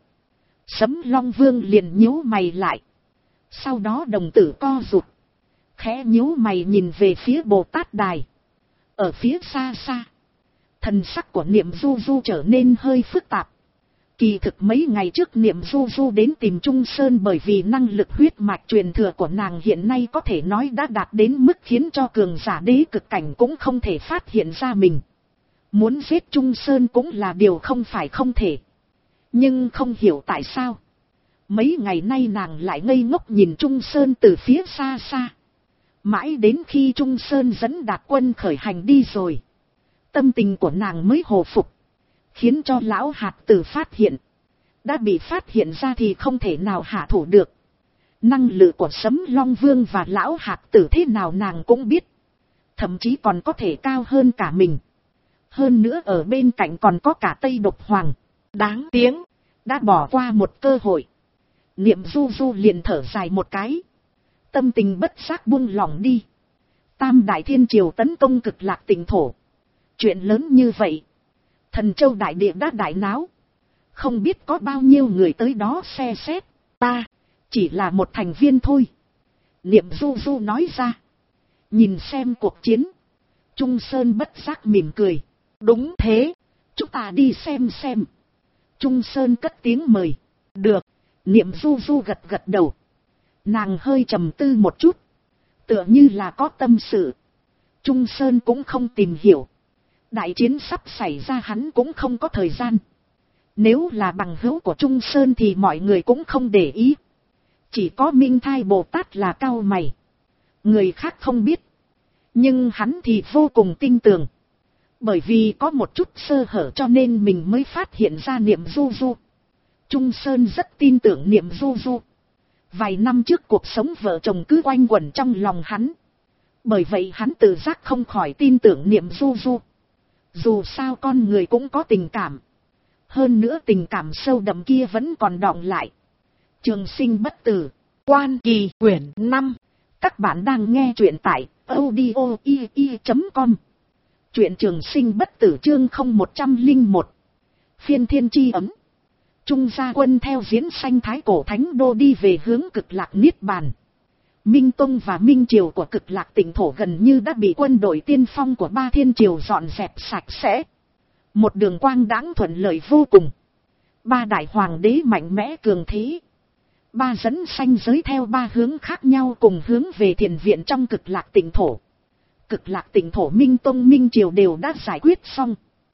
Speaker 1: Sấm Long Vương liền nhíu mày lại. Sau đó đồng tử co rụt, khẽ nhíu mày nhìn về phía Bồ Tát Đài. Ở phía xa xa, thần sắc của Niệm Du Du trở nên hơi phức tạp. Kỳ thực mấy ngày trước Niệm Du Du đến tìm Trung Sơn bởi vì năng lực huyết mạch truyền thừa của nàng hiện nay có thể nói đã đạt đến mức khiến cho cường giả đế cực cảnh cũng không thể phát hiện ra mình. Muốn giết Trung Sơn cũng là điều không phải không thể. Nhưng không hiểu tại sao. Mấy ngày nay nàng lại ngây ngốc nhìn Trung Sơn từ phía xa xa. Mãi đến khi Trung Sơn dẫn Đạt Quân khởi hành đi rồi. Tâm tình của nàng mới hồi phục. Khiến cho lão hạt tử phát hiện. Đã bị phát hiện ra thì không thể nào hạ thủ được. Năng lực của Sấm Long Vương và lão hạt tử thế nào nàng cũng biết. Thậm chí còn có thể cao hơn cả mình. Hơn nữa ở bên cạnh còn có cả Tây Độc Hoàng. Đáng tiếng, đã bỏ qua một cơ hội. Niệm Du Du liền thở dài một cái. Tâm tình bất giác buông lỏng đi. Tam Đại Thiên Triều tấn công Cực Lạc Tỉnh thổ. Chuyện lớn như vậy. Thần Châu Đại Địa đã đại náo. Không biết có bao nhiêu người tới đó xe xét. Ta chỉ là một thành viên thôi. Niệm Du Du nói ra. Nhìn xem cuộc chiến. Trung Sơn bất giác mỉm cười. Đúng thế. Chúng ta đi xem xem. Trung Sơn cất tiếng mời. Được. Niệm Du Du gật gật đầu. Nàng hơi trầm tư một chút. Tựa như là có tâm sự. Trung Sơn cũng không tìm hiểu. Đại chiến sắp xảy ra hắn cũng không có thời gian. Nếu là bằng hữu của Trung Sơn thì mọi người cũng không để ý. Chỉ có Minh Thai Bồ Tát là cau mày. Người khác không biết. Nhưng hắn thì vô cùng tin tưởng. Bởi vì có một chút sơ hở cho nên mình mới phát hiện ra Niệm Du Du. Trung Sơn rất tin tưởng Niệm Du Du. Vài năm trước cuộc sống vợ chồng cứ quanh quẩn trong lòng hắn. Bởi vậy hắn tự giác không khỏi tin tưởng Niệm Du Du. Dù sao con người cũng có tình cảm. Hơn nữa tình cảm sâu đậm kia vẫn còn đọng lại. Trường Sinh Bất Tử, Quan Kỳ quyển 5. Các bạn đang nghe truyện tại audio.com. Truyện Trường Sinh Bất Tử chương 0101. Phiên Thiên Chi Ấm. Trung gia quân theo Diễn Sanh Thái Cổ Thánh Đô đi về hướng Cực Lạc Niết Bàn. Minh Tông và Minh Triều của Cực Lạc Tỉnh thổ gần như đã bị quân đội tiên phong của Ba Thiên Triều dọn dẹp sạch sẽ. Một đường quang đãng thuận lợi vô cùng. Ba đại hoàng đế mạnh mẽ cường thế. Ba dẫn sanh giới theo ba hướng khác nhau cùng hướng về thiền viện trong Cực Lạc Tỉnh thổ. Cực Lạc Tỉnh thổ Minh Tông Minh Triều đều đã giải quyết xong.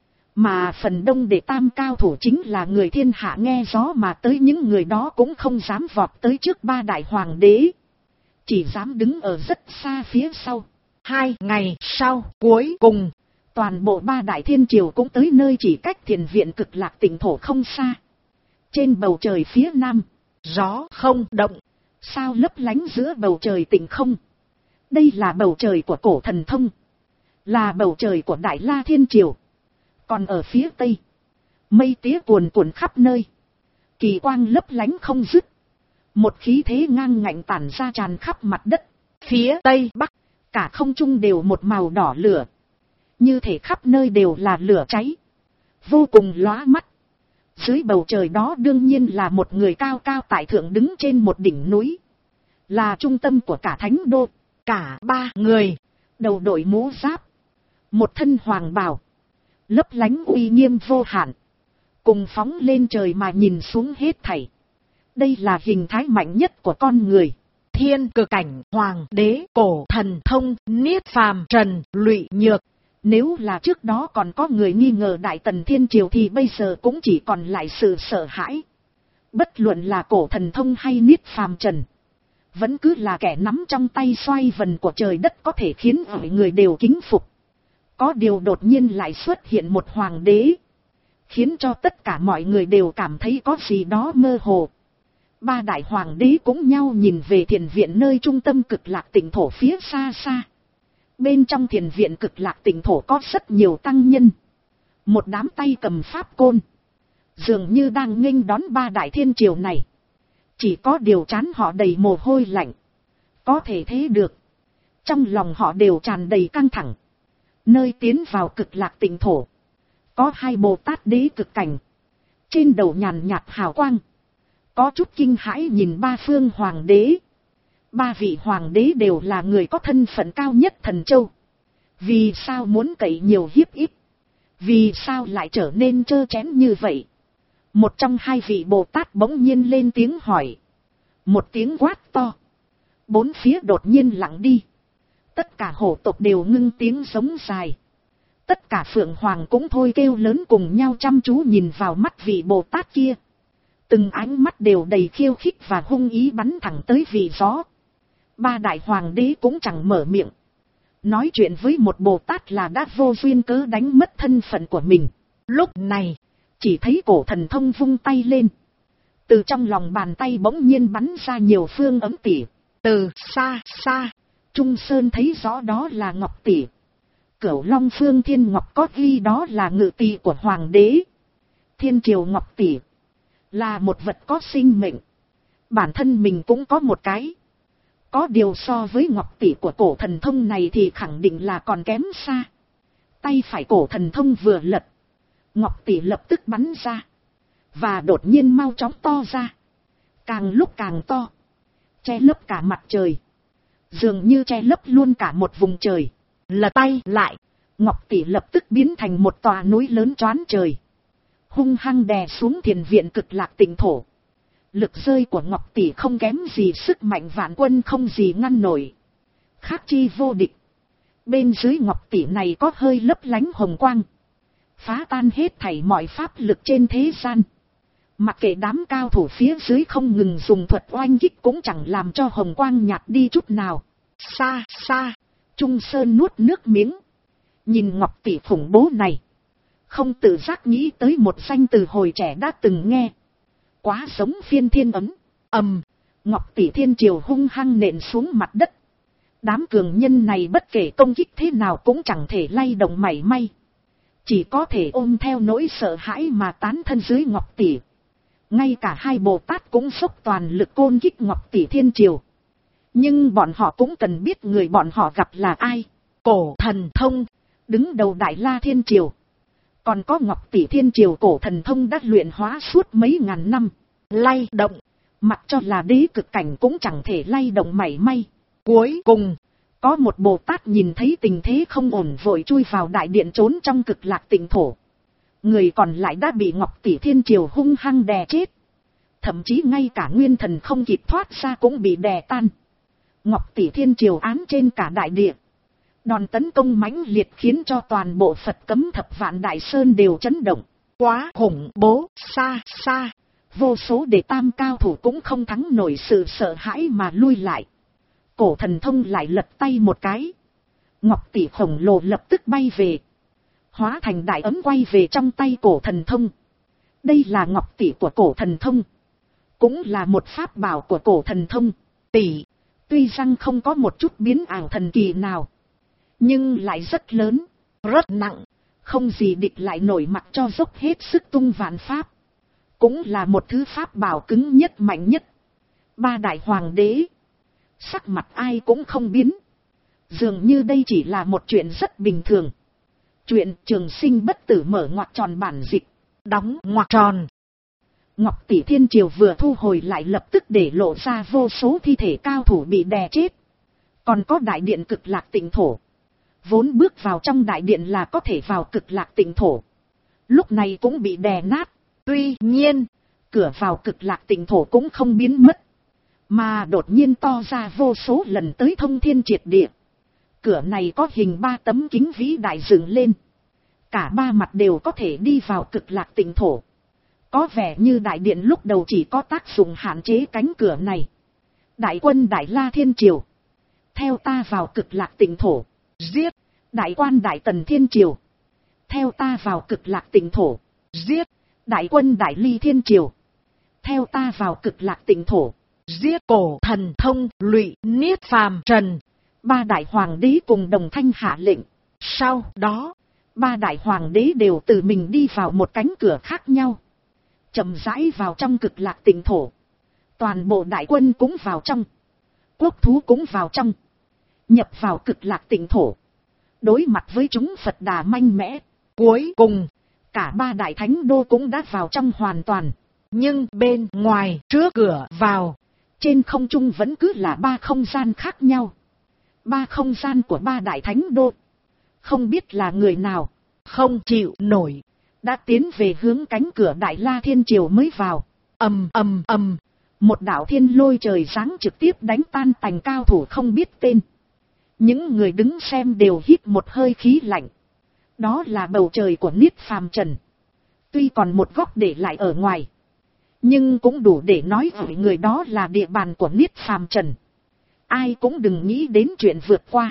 Speaker 1: Mà phần đông đệ tam cao thủ chính là người thiên hạ nghe gió mà tới, những người đó cũng không dám vọt tới trước ba đại hoàng đế. Chỉ dám đứng ở rất xa phía sau. 2 ngày sau, cuối cùng, toàn bộ ba đại thiên triều cũng tới nơi chỉ cách thiền viện Cực Lạc Tỉnh thổ không xa. Trên bầu trời phía nam, gió không động, sao lấp lánh giữa bầu trời tỉnh không. Đây là bầu trời của Cổ Thần Thông, là bầu trời của Đại La Thiên Triều. Còn ở phía tây, mây tía cuồn cuộn khắp nơi, kỳ quang lấp lánh không dứt. Một khí thế ngang ngạnh tản ra tràn khắp mặt đất. Phía tây bắc, cả không trung đều một màu đỏ lửa. Như thể khắp nơi đều là lửa cháy. Vô cùng lóa mắt. Dưới bầu trời đó đương nhiên là một người cao cao tại thượng đứng trên một đỉnh núi. Là trung tâm của cả thánh đô. Cả ba người, đầu đội mũ giáp, một thân hoàng bào, lấp lánh uy nghiêm vô hạn. Cùng phóng lên trời mà nhìn xuống hết thảy. Đây là hình thái mạnh nhất của con người. Thiên Cực Cảnh, Hoàng Đế, Cổ Thần Thông, Niết Phàm, Trần, Lụy, Nhược. Nếu là trước đó còn có người nghi ngờ Đại Tần Thiên Triều thì bây giờ cũng chỉ còn lại sự sợ hãi. Bất luận là Cổ Thần Thông hay Niết Phàm Trần, vẫn cứ là kẻ nắm trong tay xoay vần của trời đất, có thể khiến mọi người đều kính phục. Có điều đột nhiên lại xuất hiện một hoàng đế, khiến cho tất cả mọi người đều cảm thấy có gì đó mơ hồ. Ba đại hoàng đế cũng nhau nhìn về thiền viện nơi trung tâm Cực Lạc Tỉnh thổ phía xa xa. Bên trong thiền viện Cực Lạc Tỉnh thổ có rất nhiều tăng nhân. Một đám tay cầm pháp côn, dường như đang nghênh đón ba đại thiên triều này. Chỉ có điều trán họ đầy mồ hôi lạnh. Có thể thấy được, trong lòng họ đều tràn đầy căng thẳng. Nơi tiến vào Cực Lạc Tỉnh thổ, có hai Bồ Tát đế cực cảnh. Trên đầu nhàn nhạt hào quang. Có chút kinh hãi nhìn ba phương hoàng đế. Ba vị hoàng đế đều là người có thân phận cao nhất Thần Châu. Vì sao muốn cậy nhiều hiếp ít? Vì sao lại trở nên trơ chén như vậy? Một trong hai vị Bồ Tát bỗng nhiên lên tiếng hỏi. Một tiếng quát to. Bốn phía đột nhiên lặng đi. Tất cả hổ tộc đều ngưng tiếng giống dài. Tất cả phượng hoàng cũng thôi kêu lớn cùng nhau chăm chú nhìn vào mắt vị Bồ Tát kia. Từng ánh mắt đều đầy khiêu khích và hung ý bắn thẳng tới vị gió. Ba đại hoàng đế cũng chẳng mở miệng. Nói chuyện với một Bồ Tát là đã vô duyên cớ đánh mất thân phận của mình. Lúc này, chỉ thấy Cổ Thần Thông vung tay lên. Từ trong lòng bàn tay bỗng nhiên bắn ra nhiều phương ấm tỉ. Từ xa xa, Trung Sơn thấy rõ đó là ngọc tỉ. Cửu Long Phương Thiên Ngọc có ghi đó là ngự tỳ của Hoàng đế. Thiên Triều Ngọc tỉ là một vật có sinh mệnh. Bản thân mình cũng có một cái. Có điều so với ngọc tỉ của Cổ Thần Thông này thì khẳng định là còn kém xa. Tay phải Cổ Thần Thông vừa lật, ngọc tỉ lập tức bắn ra. Và đột nhiên mau chóng to ra. Càng lúc càng to. Che lấp cả mặt trời. Dường như che lấp luôn cả một vùng trời. Lật tay lại, ngọc tỉ lập tức biến thành một tòa núi lớn choán trời. Hung hăng đè xuống thiền viện Cực Lạc Tịnh Thổ. Lực rơi của ngọc tỉ không kém gì sức mạnh vạn quân không gì ngăn nổi. Khác chi vô địch. Bên dưới ngọc tỉ này có hơi lấp lánh hồng quang. Phá tan hết thảy mọi pháp lực trên thế gian. Mặc kệ đám cao thủ phía dưới không ngừng dùng thuật oanh kích cũng chẳng làm cho hồng quang nhạt đi chút nào. Xa xa, Trung Sơn nuốt nước miếng. Nhìn ngọc tỷ khủng bố này. Không tự giác nghĩ tới một danh từ hồi trẻ đã từng nghe. Quá giống phiên thiên ấm. Ngọc tỷ thiên triều hung hăng nện xuống mặt đất. Đám cường nhân này bất kể công kích thế nào cũng chẳng thể lay động mảy may. Chỉ có thể ôm theo nỗi sợ hãi mà tán thân dưới ngọc tỷ. Ngay cả hai Bồ Tát cũng dốc toàn lực côn kích ngọc tỷ thiên triều. Nhưng bọn họ cũng cần biết người bọn họ gặp là ai. Cổ Thần Thông, đứng đầu Đại La Thiên Triều. Còn có ngọc tỷ thiên triều Cổ Thần Thông đã luyện hóa suốt mấy ngàn năm. Lay động, mặc cho là đế cực cảnh cũng chẳng thể lay động mảy may. Cuối cùng, có một Bồ Tát nhìn thấy tình thế không ổn vội chui vào đại điện trốn trong Cực Lạc Tịnh Thổ. Người còn lại đã bị ngọc tỷ thiên triều hung hăng đè chết. Thậm chí ngay cả nguyên thần không kịp thoát ra cũng bị đè tan. Ngọc tỷ thiên triều án trên cả đại địa. Đòn tấn công mãnh liệt khiến cho toàn bộ Phật Cấm Thập Vạn Đại Sơn đều chấn động. Quá khủng bố, xa xa. Vô số đệ tam cao thủ cũng không thắng nổi sự sợ hãi mà lui lại. Cổ Thần Thông lại lật tay một cái. Ngọc tỷ khổng lồ lập tức bay về. Hóa thành đại ấm quay về trong tay Cổ Thần Thông. Đây là ngọc tỷ của Cổ Thần Thông. Cũng là một pháp bảo của Cổ Thần Thông. Tỷ, tuy rằng không có một chút biến ảo thần kỳ nào. Nhưng lại rất lớn, rất nặng. Không gì địch lại nổi mặc cho dốc hết sức tung vạn pháp. Cũng là một thứ pháp bảo cứng nhất mạnh nhất. Ba đại hoàng đế. Sắc mặt ai cũng không biến. Dường như đây chỉ là một chuyện rất bình thường. Chuyện Trường Sinh Bất Tử mở ngoặc tròn bản dịch. Đóng ngoặc tròn. Ngọc tỷ thiên triều vừa thu hồi lại lập tức để lộ ra vô số thi thể cao thủ bị đè chết. Còn có đại điện Cực Lạc Tịnh Thổ. Vốn bước vào trong đại điện là có thể vào Cực Lạc Tịnh Thổ. Lúc này cũng bị đè nát. Tuy nhiên, cửa vào Cực Lạc Tịnh Thổ cũng không biến mất. Mà đột nhiên to ra vô số lần tới thông thiên triệt địa. Cửa này có hình 3 tấm kính vĩ đại dựng lên. Cả 3 mặt đều có thể đi vào Cực Lạc Tịnh Thổ. Có vẻ như đại điện lúc đầu chỉ có tác dụng hạn chế cánh cửa này. Đại quân Đại La Thiên Triều. Theo ta vào Cực Lạc Tịnh Thổ. Giết. Đại quan Đại Tần Thiên Triều. Theo ta vào Cực Lạc Tịnh Thổ. Giết. Đại quân Đại Ly Thiên Triều. Theo ta vào Cực Lạc Tịnh Thổ. Giết. Cổ Thần Thông, Lụy, Niết Phàm, Trần. 3 đại hoàng đế cùng đồng thanh hạ lệnh. Sau đó, 3 đại hoàng đế đều tự mình đi vào một cánh cửa khác nhau. Chậm rãi vào trong Cực Lạc Tịnh Thổ. Toàn bộ đại quân cũng vào trong. Quốc thú cũng vào trong. Nhập vào Cực Lạc Tịnh Thổ. Đối mặt với chúng Phật Đà mạnh mẽ. Cuối cùng, cả 3 đại thánh đô cũng đã vào trong hoàn toàn. Nhưng bên ngoài, trước cửa vào, trên không trung vẫn cứ là 3 không gian khác nhau. 3 không gian của 3 đại thánh đô. Không biết là người nào, không chịu nổi. đã tiến về hướng cánh cửa Đại La Thiên Triều mới vào. Ầm ầm ầm, một đạo thiên lôi trời giáng trực tiếp đánh tan tành cao thủ không biết tên. Những người đứng xem đều hít một hơi khí lạnh. Đó là bầu trời của Niết Phàm Trần. Tuy còn một góc để lại ở ngoài, nhưng cũng đủ để nói với người đó là địa bàn của Niết Phàm Trần. Ai cũng đừng nghĩ đến chuyện vượt qua.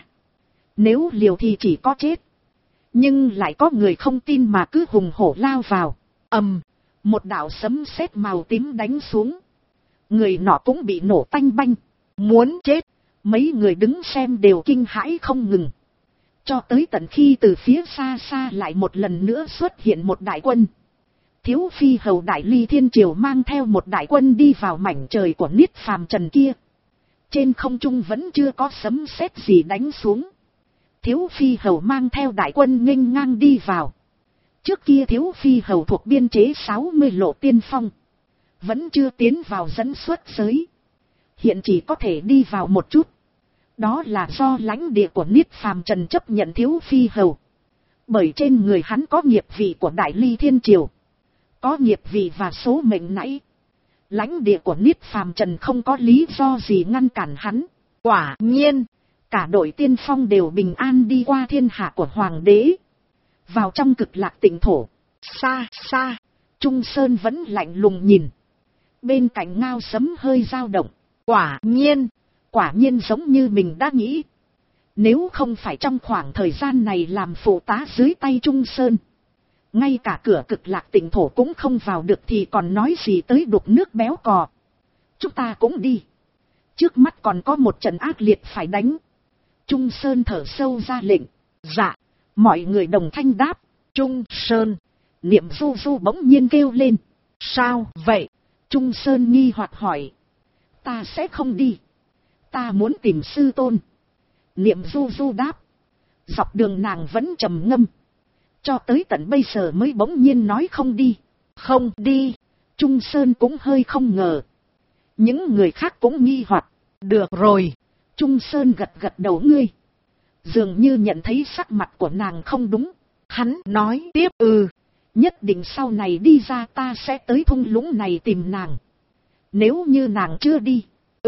Speaker 1: Nếu liều thì chỉ có chết. Nhưng lại có người không tin mà cứ hùng hổ lao vào. Ầm, một đạo sấm sét màu tím đánh xuống. Người nọ cũng bị nổ tanh banh. Muốn chết. Mấy người đứng xem đều kinh hãi không ngừng. Cho tới tận khi từ phía xa xa lại một lần nữa xuất hiện một đại quân. Thiếu phi hầu Đại Ly Thiên Triều mang theo một đại quân đi vào mảnh trời của Niết Phàm Trần kia. Trên không trung vẫn chưa có sấm sét gì đánh xuống. Thiếu phi hầu mang theo đại quân nghênh ngang đi vào. Trước kia thiếu phi hầu thuộc biên chế 60 lộ tiên phong. Vẫn chưa tiến vào dẫn xuất giới. Hiện chỉ có thể đi vào một chút. Đó là do lãnh địa của Niết Phàm Trần chấp nhận thiếu phi hầu. Bởi trên người hắn có nghiệp vị của Đại Ly Thiên Triều. Có nghiệp vị và số mệnh nãy. Lãnh địa của Niết Phàm Trần không có lý do gì ngăn cản hắn. Quả nhiên, cả đội tiên phong đều bình an đi qua thiên hạ của Hoàng đế. Vào trong Cực Lạc Tịnh thổ. Xa xa, Trung Sơn vẫn lạnh lùng nhìn. Bên cạnh ngao sấm hơi dao động. Quả nhiên giống như mình đã nghĩ. Nếu không phải trong khoảng thời gian này làm phụ tá dưới tay Trung Sơn, ngay cả cửa Cực Lạc Tịnh thổ cũng không vào được thì còn nói gì tới đục nước béo cò. Chúng ta cũng đi. Trước mắt còn có một trận ác liệt phải đánh. Trung Sơn thở sâu ra lệnh. Dạ. Mọi người đồng thanh đáp. Trung Sơn. Niệm Du Du bỗng nhiên kêu lên. Sao vậy? Trung Sơn nghi hoặc hỏi. Ta sẽ không đi. Ta muốn tìm sư tôn. Niệm Du Du đáp. Dọc đường nàng vẫn trầm ngâm. Cho tới tận bây giờ mới bỗng nhiên nói không đi. Không đi. Trung Sơn cũng hơi không ngờ. Những người khác cũng nghi hoặc. Được rồi. Trung Sơn gật gật đầu ngươi. Dường như nhận thấy sắc mặt của nàng không đúng. Hắn nói tiếp. Nhất định sau này đi ra ta sẽ tới thung lũng này tìm nàng. Nếu như nàng chưa đi.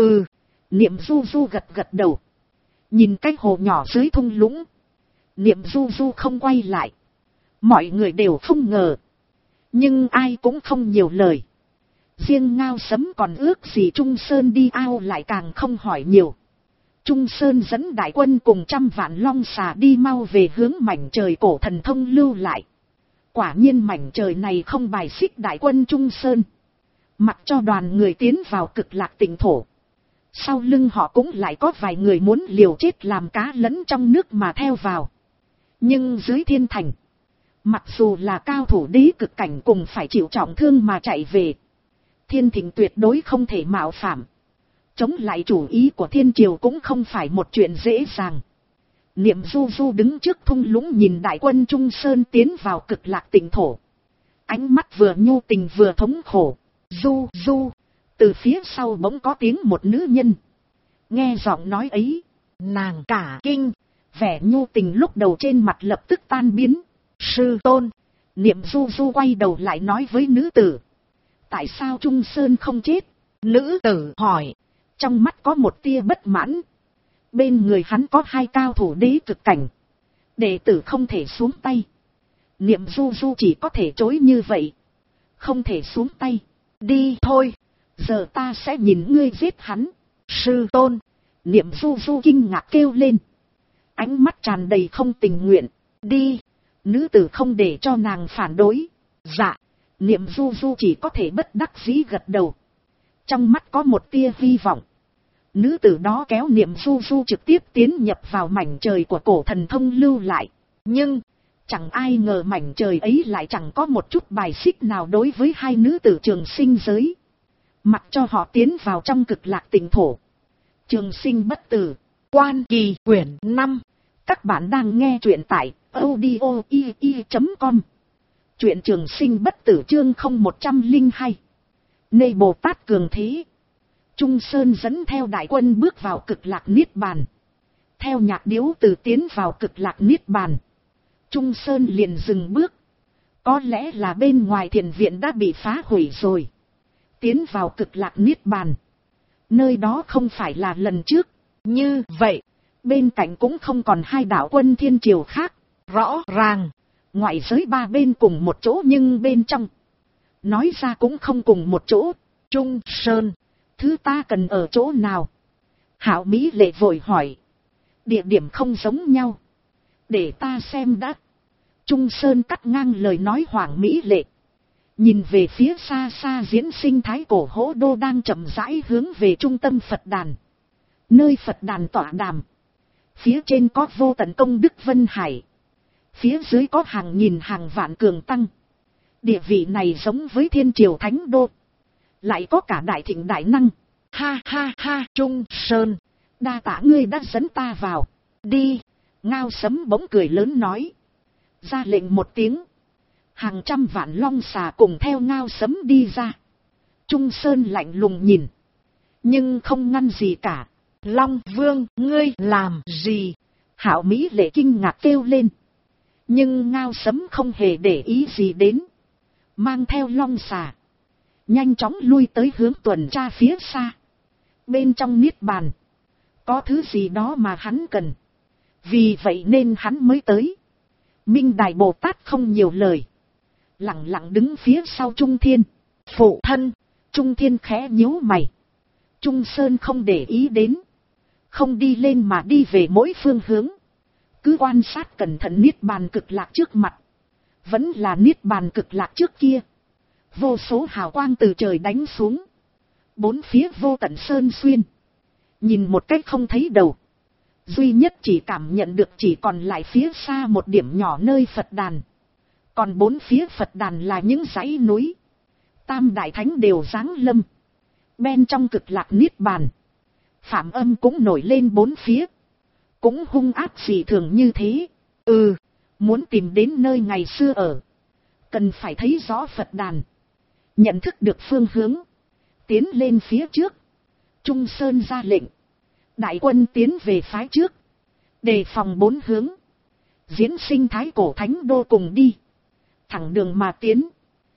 Speaker 1: Niệm Du Du gật gật đầu. Nhìn cái hồ nhỏ dưới thung lũng. Niệm Du Du không quay lại. Mọi người đều không ngờ. Nhưng ai cũng không nhiều lời. Riêng ngao sấm còn ước gì Trung Sơn đi ao lại càng không hỏi nhiều. Trung Sơn dẫn đại quân cùng 100 vạn long xà đi mau về hướng mảnh trời cổ thần thông lưu lại. Quả nhiên mảnh trời này không bài xích đại quân Trung Sơn. Mặc cho đoàn người tiến vào Cực Lạc Tịnh thổ. Sau lưng họ cũng lại có vài người muốn liều chết làm cá lẫn trong nước mà theo vào. Nhưng dưới thiên thành, mặc dù là cao thủ đế cực cảnh cùng phải chịu trọng thương mà chạy về. Thiên Thịnh tuyệt đối không thể mạo phạm. Chống lại chủ ý của Thiên Triều cũng không phải một chuyện dễ dàng. Niệm Du Du đứng trước thung lũng nhìn đại quân Trung Sơn tiến vào Cực Lạc Tịnh thổ. Ánh mắt vừa nhu tình vừa thống khổ. Du Du. Từ phía sau bỗng có tiếng một nữ nhân. Nghe giọng nói ấy, nàng cả kinh. Vẻ nhu tình lúc đầu trên mặt lập tức tan biến. Sư tôn. Niệm Du Du quay đầu lại nói với nữ tử. Tại sao Trung Sơn không chết? Nữ tử hỏi. Trong mắt có một tia bất mãn. Bên người hắn có 2 cao thủ đế cực cảnh. Đệ tử không thể xuống tay. Niệm Du Du chỉ có thể chối như vậy. Không thể xuống tay. Đi thôi. Giờ ta sẽ nhìn ngươi giết hắn. Sư tôn. Niệm Du Du kinh ngạc kêu lên. Ánh mắt tràn đầy không tình nguyện. Đi. Nữ tử không để cho nàng phản đối. Dạ. Niệm Du Du chỉ có thể bất đắc dĩ gật đầu. Trong mắt có một tia hy vọng. Nữ tử đó kéo Niệm Du Du trực tiếp tiến nhập vào mảnh trời của cổ thần thông lưu lại. Nhưng, chẳng ai ngờ mảnh trời ấy lại chẳng có một chút bài xích nào đối với 2 nữ tử Trường Sinh giới. Mặc cho họ tiến vào trong Cực Lạc Tịnh thổ. Trường Sinh bất tử. Quan Kỳ quyển 5. Các bạn đang nghe truyện tại audio.com. Truyện Trường Sinh bất tử chương 0102. Nơi Bồ Tát cường thế. Trung Sơn dẫn theo đại quân bước vào Cực Lạc Niết Bàn. Theo nhạc điếu từ tiến vào Cực Lạc Niết Bàn. Trung Sơn liền dừng bước. Có lẽ là bên ngoài thiền viện đã bị phá hủy rồi. Tiến vào cực lạc niết bàn. Nơi đó không phải là lần trước. Như vậy, bên cạnh cũng không còn hai đạo quân thiên triều khác. Rõ ràng, ngoại giới ba bên cùng một chỗ nhưng bên trong, nói ra cũng không cùng một chỗ. Trung Sơn, thứ ta cần ở chỗ nào? Hạo Mỹ Lệ vội hỏi. Địa điểm không giống nhau. Để ta xem đã. Trung Sơn cắt ngang lời nói Hoàng Mỹ Lệ. Nhìn về phía xa xa diễn sinh thái cổ hỗ đô đang chậm rãi hướng về trung tâm Phật đàn. Nơi Phật đàn tọa đàm. Phía trên có vô tận công đức Vân Hải. Phía dưới có hàng nghìn hàng vạn cường tăng. Địa vị này giống với thiên triều thánh đô. Lại có cả đại thịnh đại năng. Ha ha ha, Trung Sơn, đa tạ ngươi đã dẫn ta vào. Đi. Ngao Sấm bỗng cười lớn nói. Ra lệnh một tiếng. Hàng trăm vạn long xà cùng theo Ngao Sấm đi ra. Trung Sơn lạnh lùng nhìn. Nhưng không ngăn gì cả. Long Vương, ngươi làm gì? Hạo Mỹ Lệ kinh ngạc kêu lên. Nhưng Ngao Sấm không hề để ý gì đến. Mang theo long xà. Nhanh chóng lui tới hướng tuần tra phía xa. Bên trong niết bàn. Có thứ gì đó mà hắn cần. Vì vậy nên hắn mới tới. Minh Đại Bồ Tát không nhiều lời. Lặng lặng đứng phía sau Trung Thiên. Phụ thân. Trung Thiên khẽ nhíu mày. Trung Sơn không để ý đến. Không đi lên mà đi về mỗi phương hướng. Cứ quan sát cẩn thận niết bàn cực lạc trước mặt. Vẫn là niết bàn cực lạc trước kia. Vô số hào quang từ trời đánh xuống. Bốn phía vô tận sơn xuyên. Nhìn một cách không thấy đầu. Duy nhất chỉ cảm nhận được chỉ còn lại phía xa một điểm nhỏ nơi Phật đàn. Còn bốn phía Phật đàn là những dãy núi. Tam đại thánh đều giáng lâm. Bên trong cực lạc niết bàn. Phạm âm cũng nổi lên bốn phía. Cũng hung ác dị thường như thế. Muốn tìm đến nơi ngày xưa ở. Cần phải thấy rõ Phật đàn. Nhận thức được phương hướng. Tiến lên phía trước. Trung Sơn ra lệnh. Đại quân tiến về phái trước. Đề phòng bốn hướng. Diễn sinh thái cổ thánh đô cùng đi. Thẳng đường mà tiến.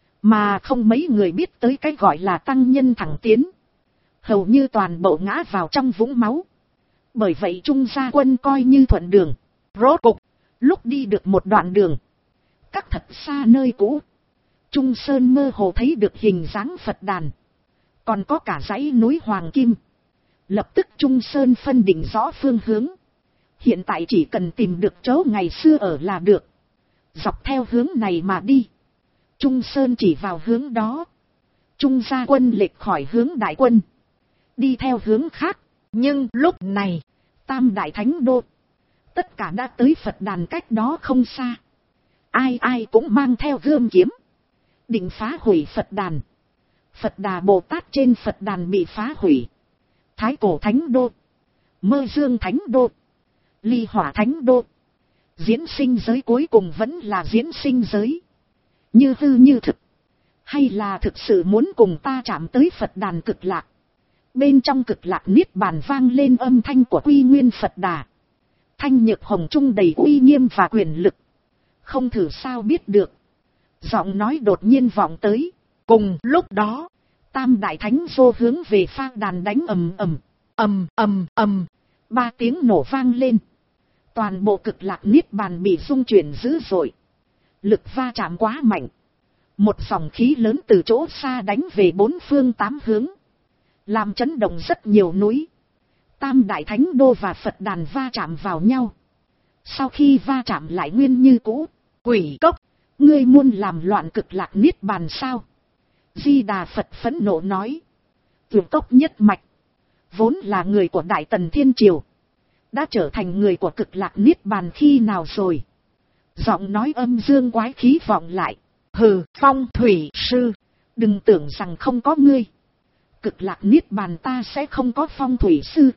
Speaker 1: Mà không mấy người biết tới cái gọi là tăng nhân thẳng tiến. Hầu như toàn bộ ngã vào trong vũng máu. Bởi vậy Trung gia quân coi như thuận đường. Rốt cục, lúc đi được một đoạn đường. Cách thật xa nơi cũ. Trung Sơn mơ hồ thấy được hình dáng Phật đàn. Còn có cả dãy núi Hoàng Kim. Lập tức Trung Sơn phân định rõ phương hướng. Hiện tại chỉ cần tìm được chỗ ngày xưa ở là được. Dọc theo hướng này mà đi. Trung Sơn chỉ vào hướng đó. Trung gia quân lệch khỏi hướng đại quân. Đi theo hướng khác. Nhưng lúc này, Tam Đại Thánh Đô. Tất cả đã tới Phật đàn cách đó không xa. Ai ai cũng mang theo gươm kiếm. Định phá hủy Phật đàn. Phật Đà Bồ Tát trên Phật đàn bị phá hủy. Thái Cổ Thánh Đô. Mơ Dương Thánh Đô. Ly Hỏa Thánh Đô. Diễn sinh giới cuối cùng vẫn là diễn sinh giới. Như hư như thực. Hay là thực sự muốn cùng ta chạm tới Phật đàn cực lạc. Bên trong cực lạc niết bàn vang lên âm thanh của Quy Nguyên Phật Đà. Thanh nhược hồng trung đầy uy nghiêm và quyền lực. Không thử sao biết được. Giọng nói đột nhiên vọng tới. Cùng lúc đó, Tam Đại Thánh vô hướng về pha đàn đánh ầm ầm. Ầm ầm ầm. 3 tiếng nổ vang lên. Toàn bộ cực lạc niết bàn bị rung chuyển dữ dội. Lực va chạm quá mạnh. Một dòng khí lớn từ chỗ xa đánh về 4 phương 8 hướng. Làm chấn động rất nhiều núi. Tam Đại Thánh Đô và Phật đàn va chạm vào nhau. Sau khi va chạm lại nguyên như cũ. Quỷ cốc, ngươi muốn làm loạn cực lạc niết bàn sao? Di Đà Phật phẫn nộ nói. Tuyệt cốc nhất mạch. Vốn là người của Đại Tần Thiên Triều. Đã trở thành người của cực lạc niết bàn khi nào rồi? Giọng nói âm dương quái khí vọng lại. Hừ, Phong Thủy Sư. Đừng tưởng rằng không có ngươi. Cực lạc niết bàn ta sẽ không có Phong Thủy Sư.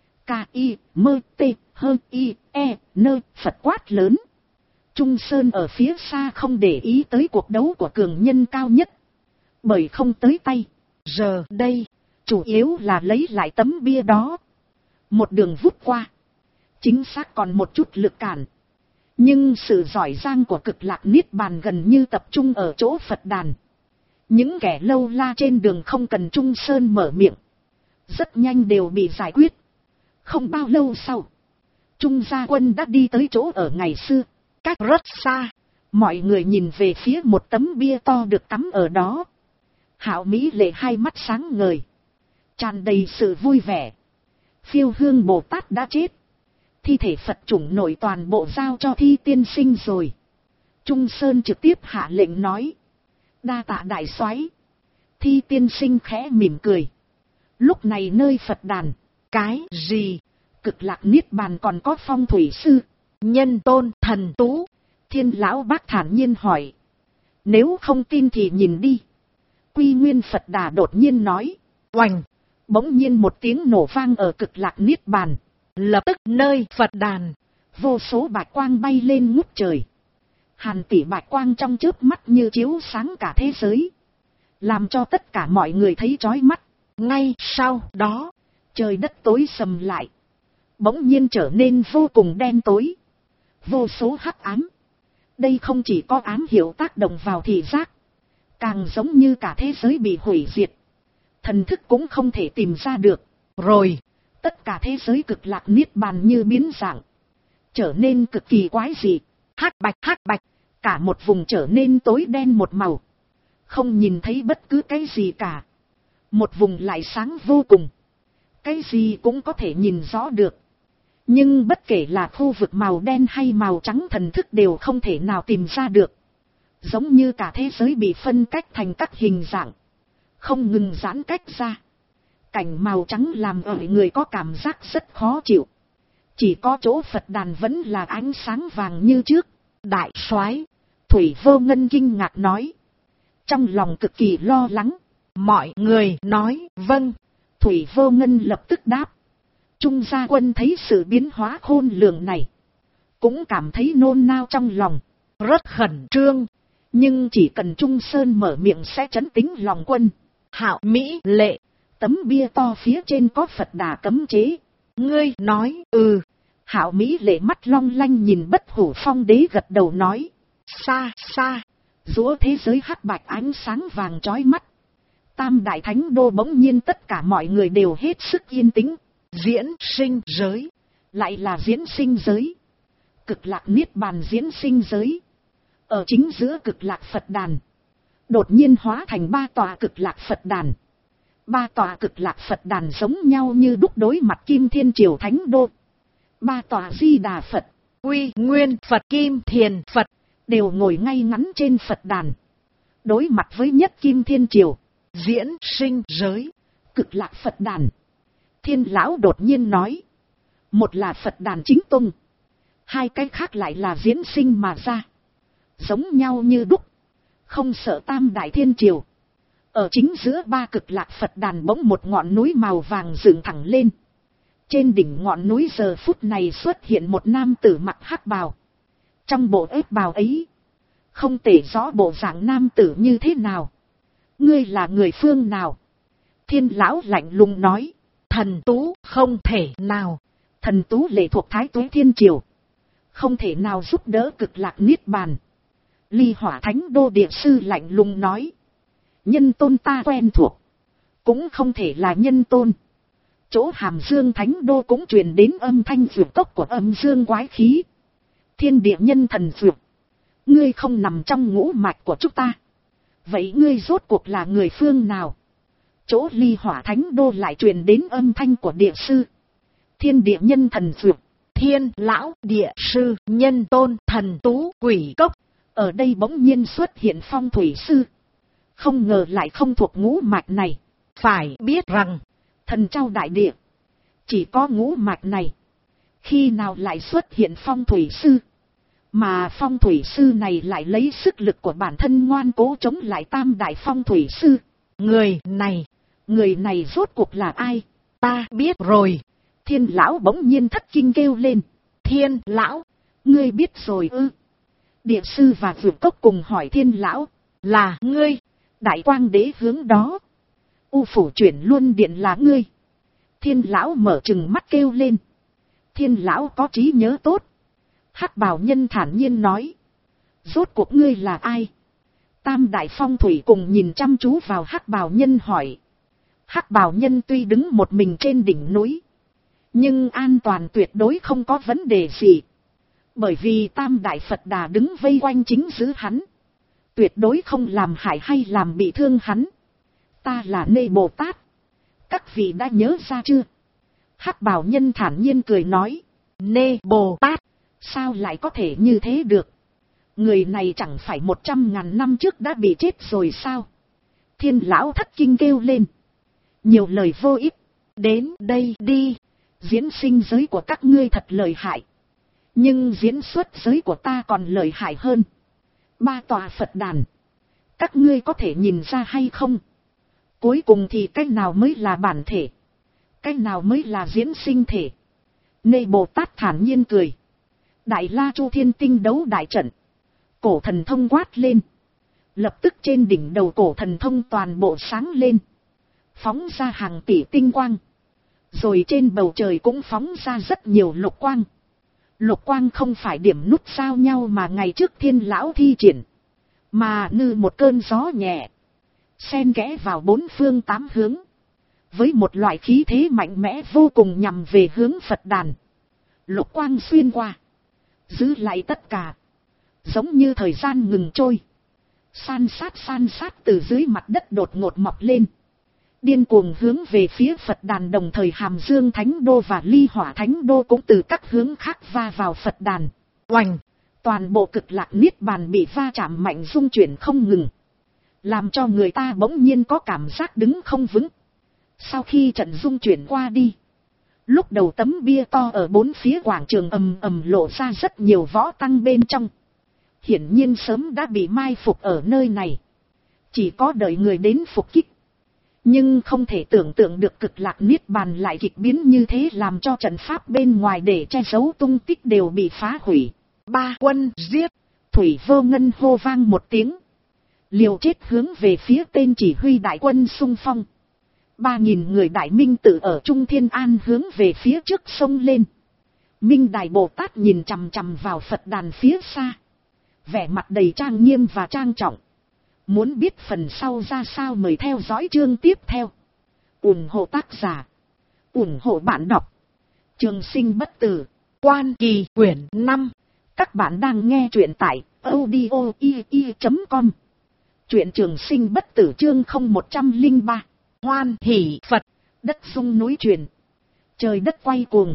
Speaker 1: K-I-M-T-H-I-E-N Phật quát lớn. Trung Sơn ở phía xa không để ý tới cuộc đấu của cường nhân cao nhất. Bởi không tới tay. Giờ đây, chủ yếu là lấy lại tấm bia đó. Một đường vút qua. Chính xác còn một chút lực cản. Nhưng sự giỏi giang của Cực Lạc Niết Bàn gần như tập trung ở chỗ Phật đàn. Những kẻ lâu la trên đường không cần Trung Sơn mở miệng, rất nhanh đều bị giải quyết. Không bao lâu sau, Trung Gia Quân đã đi tới chỗ ở ngày xưa, cách rất xa. Mọi người nhìn về phía một tấm bia to được cắm ở đó. Hạo Mỹ Lệ hai mắt sáng ngời, tràn đầy sự vui vẻ. Phiêu Hương Bồ Tát đã chết, thi thể Phật chủng nội toàn bộ giao cho Thi tiên sinh rồi. Trung Sơn trực tiếp hạ lệnh nói, đa tạ đại soái. Thi tiên sinh khẽ mỉm cười. Lúc này nơi Phật đàn, cái gì? Cực Lạc Niết Bàn còn có phong thủy sư, Nhân Tôn, Thần Tú. Thiên Lão Bác thản nhiên hỏi. Nếu không tin thì nhìn đi. Quy Nguyên Phật Đà đột nhiên nói. Oành! Bỗng nhiên một tiếng nổ vang ở Cực Lạc Niết Bàn. Lập tức nơi Phật đàn, vô số bạch quang bay lên ngút trời. Hàn tỷ bạch quang trong chớp mắt như chiếu sáng cả thế giới, làm cho tất cả mọi người thấy chói mắt. Ngay sau đó, trời đất tối sầm lại, bỗng nhiên trở nên vô cùng đen tối. Vô số hắc ám. Đây không chỉ có ám hiệu tác động vào thị giác, càng giống như cả thế giới bị hủy diệt. Thần thức cũng không thể tìm ra được. Rồi, tất cả thế giới Cực Lạc Niết Bàn như biến dạng, trở nên cực kỳ quái dị. Hắc bạch, cả một vùng trở nên tối đen một màu, không nhìn thấy bất cứ cái gì cả. Một vùng lại sáng vô cùng, cái gì cũng có thể nhìn rõ được. Nhưng bất kể là khu vực màu đen hay màu trắng, thần thức đều không thể nào tìm ra được. Giống như cả thế giới bị phân cách thành các hình dạng, không ngừng giãn cách ra. Cảnh màu trắng làm ở người có cảm giác rất khó chịu. Chỉ có chỗ Phật đàn vẫn là ánh sáng vàng như trước. Đại soái, Thủy Vô Ngân kinh ngạc nói, trong lòng cực kỳ lo lắng. Mọi người nói vâng. Thủy Vô Ngân lập tức đáp. Trung Gia Quân thấy sự biến hóa khôn lường này, cũng cảm thấy nôn nao trong lòng, rất khẩn trương. Nhưng chỉ cần Trung Sơn mở miệng sẽ trấn tĩnh lòng quân. Hạo Mỹ Lệ, tấm bia to phía trên có Phật Đà cấm chế. Ngươi nói Hạo Mỹ Lệ mắt long lanh nhìn Bất Hủ Phong Đế gật đầu nói. Xa xa, giữa thế giới hắc bạch ánh sáng vàng chói mắt, Tam Đại Thánh Đô bỗng nhiên tất cả mọi người đều hết sức yên tĩnh. Diễn sinh giới, lại là diễn sinh giới. Cực Lạc Niết Bàn diễn sinh giới, ở chính giữa Cực Lạc Phật đàn, đột nhiên hóa thành 3 tòa Cực Lạc Phật đàn. 3 tòa Cực Lạc Phật đàn giống nhau như đúc đối mặt Kim Thiên Triều Thánh Đô. 3 tòa Di Đà Phật, Quy Nguyên Phật, Kim Thiền Phật đều ngồi ngay ngắn trên Phật đàn, đối mặt với nhất Kim Thiên Triều. Diễn sinh giới, Cực Lạc Phật đàn. Thiên Lão đột nhiên nói, một là Phật đàn chính tông, 2 cái khác lại là diễn sinh mà ra, giống nhau như đúc, không sợ Tam Đại Thiên Triều. Ở chính giữa 3 Cực Lạc Phật đàn bỗng một ngọn núi màu vàng dựng thẳng lên. Trên đỉnh ngọn núi giờ phút này xuất hiện một nam tử mặc hắc bào. Trong bộ ép bào ấy, không thể rõ bộ dạng nam tử như thế nào. Ngươi là người phương nào? Thiên Lão lạnh lùng nói. Thần Tú. Không thể nào. Thần Tú lệ thuộc Thái Tuế Thiên Triều, không thể nào giúp đỡ Cực Lạc Niết Bàn. Ly Hỏa Thánh Đô Địa Sư lạnh lùng nói. Nhân Tôn ta quen thuộc, cũng không thể là Nhân Tôn. Chỗ Hàm Dương Thánh Đô cũng truyền đến âm thanh dược tốc của âm dương quái khí. Thiên địa nhân thần dược, ngươi không nằm trong ngũ mạch của chúng ta. Vậy ngươi rốt cuộc là người phương nào? Chỗ Ly Hỏa Thánh Đô lại truyền đến âm thanh của địa sư. Thiên địa nhân thần dược, Thiên Lão, Địa Sư, Nhân Tôn, Thần Tú, Quỷ Cốc. Ở đây bỗng nhiên xuất hiện phong thủy sư. Không ngờ lại không thuộc ngũ mạch này. Phải biết rằng, Thần Châu Đại Địa chỉ có ngũ mạch này, khi nào lại xuất hiện phong thủy sư? Mà phong thủy sư này lại lấy sức lực của bản thân ngoan cố chống lại Tam Đại Phong Thủy Sư. Người này rốt cuộc là ai? Ta biết rồi. Thiên Lão bỗng nhiên thất kinh kêu lên. Thiên Lão, ngươi biết rồi ư? Địa sư và Vượt Cốc cùng hỏi Thiên Lão. Là ngươi? Đại Quang Đế hướng đó. U Phủ Chuyển Luân Điện là ngươi? Thiên Lão mở trừng mắt kêu lên. Thiên Lão có trí nhớ tốt, Hắc bào nhân thản nhiên nói. Rốt cuộc ngươi là ai? Tam đại phong thủy cùng nhìn chăm chú vào hắc bào nhân hỏi. Hắc bào nhân tuy đứng một mình trên đỉnh núi, nhưng an toàn tuyệt đối không có vấn đề gì. Bởi vì tam đại Phật Đà đứng vây quanh chính giữ hắn, tuyệt đối không làm hại hay làm bị thương hắn. Ta là Nê Bồ Tát. Các vị đã nhớ ra chưa? Hắc bào nhân thản nhiên cười nói. Nê Bồ Tát, sao lại có thể như thế được? Người này chẳng phải 100.000 năm trước đã bị chết rồi sao? Thiên lão thất kinh kêu lên. Nhiều lời vô ích. Đến đây đi. Diễn sinh giới của các ngươi thật lợi hại. Nhưng diễn xuất giới của ta còn lợi hại hơn. 3 tòa Phật đàn. Các ngươi có thể nhìn ra hay không? Cuối cùng thì cái nào mới là bản thể? Cái nào mới là diễn sinh thể? Nê Bồ Tát thản nhiên cười. Đại La Chu Thiên Tinh đấu đại trận. Cổ thần thông quát lên. Lập tức trên đỉnh đầu cổ thần thông toàn bộ sáng lên. Phóng ra hàng tỷ tinh quang. Rồi trên bầu trời cũng phóng ra rất nhiều lục quang. Lục quang không phải điểm nút sao nhau mà ngày trước thiên lão thi triển. Mà như một cơn gió nhẹ. Xen kẽ vào 4 phương 8 hướng. Với một loại khí thế mạnh mẽ vô cùng nhằm về hướng Phật đàn. Lục quang xuyên qua. Giữ lại tất cả. Giống như thời gian ngừng trôi. San sát từ dưới mặt đất đột ngột mọc lên. Điên cuồng hướng về phía Phật đàn, đồng thời Hàm Dương Thánh Đô và Ly Hỏa Thánh Đô cũng từ các hướng khác va vào Phật đàn. Oành! Toàn bộ Cực Lạc Niết Bàn bị va chạm mạnh rung chuyển không ngừng. Làm cho người ta bỗng nhiên có cảm giác đứng không vững. Sau khi trận rung chuyển qua đi. Lúc đầu tấm bia to ở 4 phía quảng trường ầm ầm lộ ra rất nhiều võ tăng bên trong. Hiển nhiên sớm đã bị mai phục ở nơi này. Chỉ có đợi người đến phục kích. Nhưng không thể tưởng tượng được Cực Lạc Niết Bàn lại kịch biến như thế, làm cho trận pháp bên ngoài để che giấu tung tích đều bị phá hủy. 3 quân giết. Thủy Vô Ngân hô vang một tiếng. Liều chết hướng về phía tên chỉ huy đại quân xung phong. 3.000 người Đại Minh Tự ở Trung Thiên An hướng về phía trước sông lên. Minh Đại Bồ Tát nhìn chằm chằm vào Phật đàn phía xa. Vẻ mặt đầy trang nghiêm và trang trọng. Muốn biết phần sau ra sao mời theo dõi chương tiếp theo. Ủng hộ tác giả. Ủng hộ bạn đọc. Trường Sinh Bất Tử. Quan Kỳ quyển 5. Các bạn đang nghe truyện tại audio.com. Truyện Trường Sinh Bất Tử chương 0103. Hoan hỷ Phật. Đất rung núi chuyển. Trời đất quay cuồng.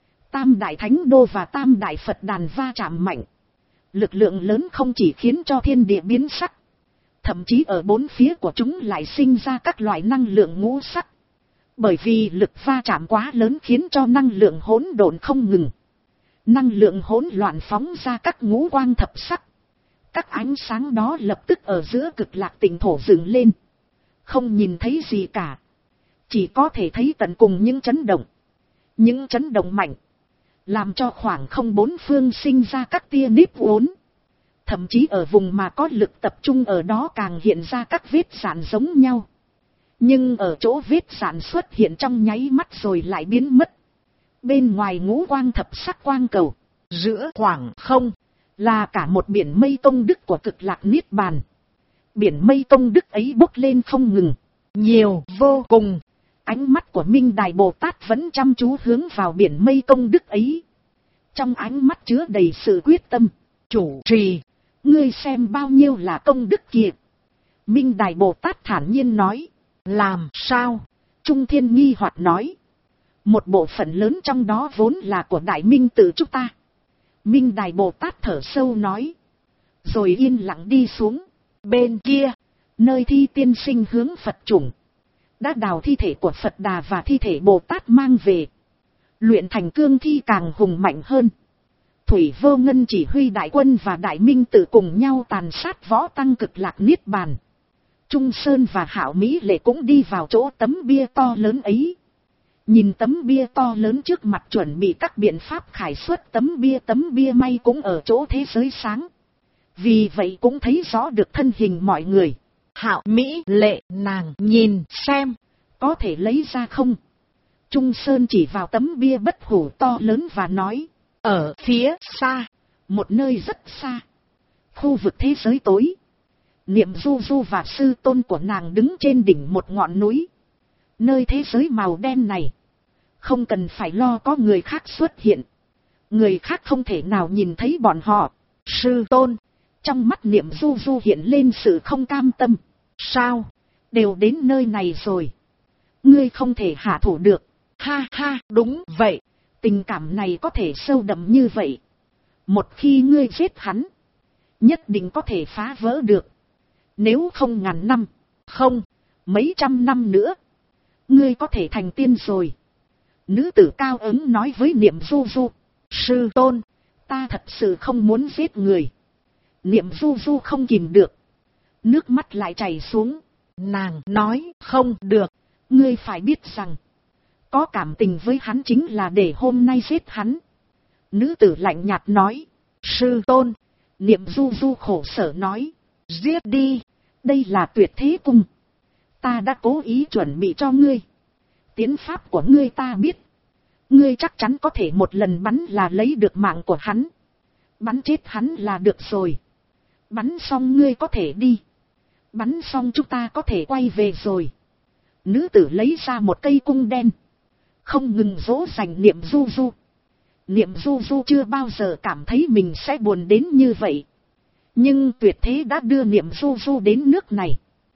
Speaker 1: Tam Đại Thánh Đô và Tam Đại Phật đàn va chạm mạnh. Lực lượng lớn không chỉ khiến cho thiên địa biến sắc. Thậm chí ở 4 phía của chúng lại sinh ra các loại năng lượng ngũ sắc. Bởi vì lực va chạm quá lớn khiến cho năng lượng hỗn độn không ngừng. Năng lượng hỗn loạn phóng ra các ngũ quang thập sắc. Các ánh sáng đó lập tức ở giữa Cực Lạc Tịnh thổ dựng lên. Không nhìn thấy gì cả. Chỉ có thể thấy tận cùng những chấn động. Những chấn động mạnh. Làm cho khoảng không 4 phương sinh ra các tia nếp uốn. Thậm chí ở vùng mà có lực tập trung ở đó càng hiện ra các vết rạn giống nhau. Nhưng ở chỗ vết rạn xuất hiện trong nháy mắt rồi lại biến mất. Bên ngoài ngũ quang thập sắc quang cầu. Giữa khoảng không là cả một biển mây tông đức của Cực Lạc Niết Bàn. Biển mây tông đức ấy bốc lên không ngừng. Nhiều vô cùng. Ánh mắt của Minh Đại Bồ Tát vẫn chăm chú hướng vào biển mây tông đức ấy. Trong ánh mắt chứa đầy sự quyết tâm. Chủ trì. Ngươi xem bao nhiêu là công đức kia. Minh Đại Bồ Tát thản nhiên nói. Làm sao? Trung Thiên nghi hoặc nói. Một bộ phận lớn trong đó vốn là của Đại Minh Tự chúng ta. Minh Đại Bồ Tát thở sâu nói. Rồi yên lặng đi xuống. Bên kia, nơi thi tiên sinh hướng Phật chủng. Đã đào thi thể của Phật Đà và thi thể Bồ Tát mang về. Luyện thành cương thi càng hùng mạnh hơn. Thủy Vô Ngân chỉ huy đại quân và Đại Minh Tự cùng nhau tàn sát võ tăng Cực Lạc Niết Bàn. Trung Sơn và Hạo Mỹ Lệ cũng đi vào chỗ tấm bia to lớn ấy. Nhìn tấm bia to lớn trước mặt chuẩn bị các biện pháp khải xuất tấm bia may cũng ở chỗ thế giới sáng. Vì vậy cũng thấy rõ được thân hình mọi người. Hạo Mỹ Lệ nàng nhìn xem, có thể lấy ra không? Trung Sơn chỉ vào tấm bia bất hủ to lớn và nói, ở phía xa, Một nơi rất xa. Khu vực thế giới tối. Niệm Du Du và sư tôn của nàng đứng trên đỉnh một ngọn núi. Nơi thế giới màu đen này. Không cần phải lo có người khác xuất hiện. Người khác không thể nào nhìn thấy bọn họ. Sư tôn. Trong mắt Niệm Du Du hiện lên sự không cam tâm. Sao? Đều đến nơi này rồi. Ngươi không thể hạ thủ được. Ha ha, đúng vậy. Tình cảm này có thể sâu đậm như vậy. Một khi ngươi giết hắn, nhất định có thể phá vỡ được. Nếu không ngàn năm, không, mấy trăm năm nữa, ngươi có thể thành tiên rồi. Nữ tử cao ứng nói với Niệm Du Du. Sư tôn, ta thật sự không muốn giết người. Niệm Du Du không kìm được. Nước mắt lại chảy xuống. Nàng nói không được. Ngươi phải biết rằng, có cảm tình với hắn chính là để hôm nay giết hắn. Nữ tử lạnh nhạt nói. Sư tôn. Niệm Du Du khổ sở nói. Giết đi. Đây là tuyệt thế cung. Ta đã cố ý chuẩn bị cho ngươi. Tiến pháp của ngươi ta biết. Ngươi chắc chắn có thể một lần bắn là lấy được mạng của hắn. Bắn chết hắn là được rồi. Bắn xong ngươi có thể đi. Bắn xong chúng ta có thể quay về rồi. Nữ tử lấy ra một cây cung đen. Không ngừng dỗ dành Niệm Du Du. Niệm Du Du chưa bao giờ cảm thấy mình sẽ buồn đến như vậy. Nhưng tuyệt thế đã đưa Niệm Du Du đến nước này.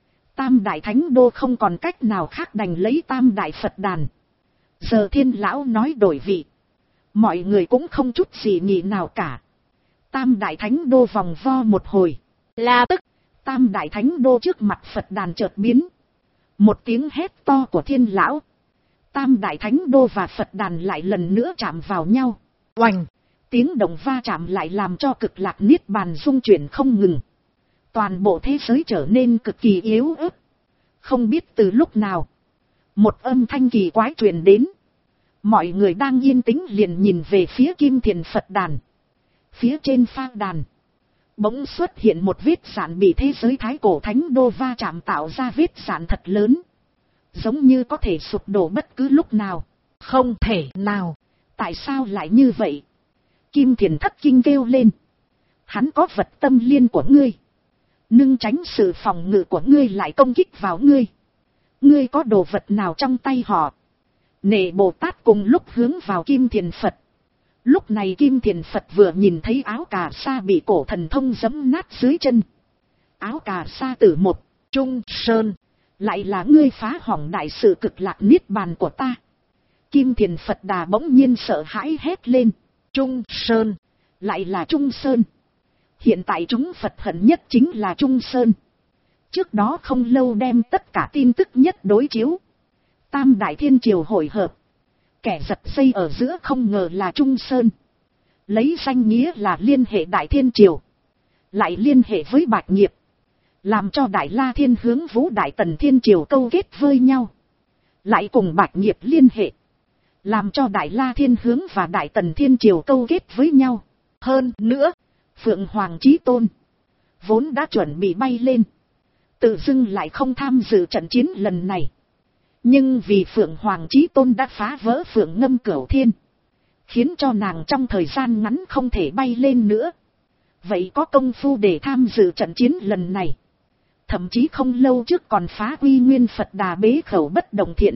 Speaker 1: Tam Đại Thánh Đô không còn cách nào khác đành lấy Tam Đại Phật Đàn. Giờ Thiên Lão nói đổi vị. Mọi người cũng không chút gì nghĩ nào cả. Tam Đại Thánh Đô vòng vo một hồi. Là tức, Tam Đại Thánh Đô trước mặt Phật Đàn chợt biến. Một tiếng hét to của Thiên Lão. Tam Đại Thánh Đô và Phật Đàn lại lần nữa chạm vào nhau. Oành! Tiếng động va chạm lại làm cho cực lạc niết bàn rung chuyển không ngừng. Toàn bộ thế giới trở nên cực kỳ yếu ớt. Không biết từ lúc nào, một âm thanh kỳ quái truyền đến. Mọi người đang yên tĩnh liền nhìn về phía Kim Thiền Phật Đàn. Phía trên pha đàn, bỗng xuất hiện một vết rạn bị thế giới Thái Cổ Thánh Đô va chạm tạo ra vết rạn thật lớn. Giống như có thể sụp đổ bất cứ lúc nào. Không thể nào. Tại sao lại như vậy? Kim Thiền thất kinh kêu lên. Hắn có vật tâm liên của ngươi. Nương tránh sự phòng ngự của ngươi lại công kích vào ngươi. Ngươi có đồ vật nào trong tay họ? Nệ Bồ Tát cùng lúc hướng vào Kim Thiền Phật. Lúc này Kim Thiền Phật vừa nhìn thấy áo cà sa bị cổ thần thông giẫm nát dưới chân. Áo cà sa tử một, Trung Sơn. Lại là ngươi phá hỏng đại sự cực lạc niết bàn của ta. Kim Thiền Phật Đà bỗng nhiên sợ hãi hét lên. Trung Sơn. Lại là Trung Sơn. Hiện tại chúng Phật hận nhất chính là Trung Sơn. Trước đó không lâu đem tất cả tin tức nhất đối chiếu. Tam Đại Thiên Triều hội hợp. Kẻ giật dây ở giữa không ngờ là Trung Sơn. Lấy danh nghĩa là liên hệ Đại Thiên Triều. Lại liên hệ với Bạch Nghiệp. Làm cho Đại La Thiên hướng Vũ Đại Tần Thiên Triều câu kết với nhau. Lại cùng Bạch Nghiệp liên hệ. Làm cho Đại La Thiên hướng và Đại Tần Thiên Triều câu kết với nhau. Hơn nữa, Phượng Hoàng Chí Tôn vốn đã chuẩn bị bay lên. Tự dưng lại không tham dự trận chiến lần này. Nhưng vì Phượng Hoàng Chí Tôn đã phá vỡ Phượng Ngâm Cửu Thiên. Khiến cho nàng trong thời gian ngắn không thể bay lên nữa. Vậy có công phu để tham dự trận chiến lần này. Thậm chí không lâu trước còn phá Uy Nguyên Phật Đà bế khẩu bất đồng thiện.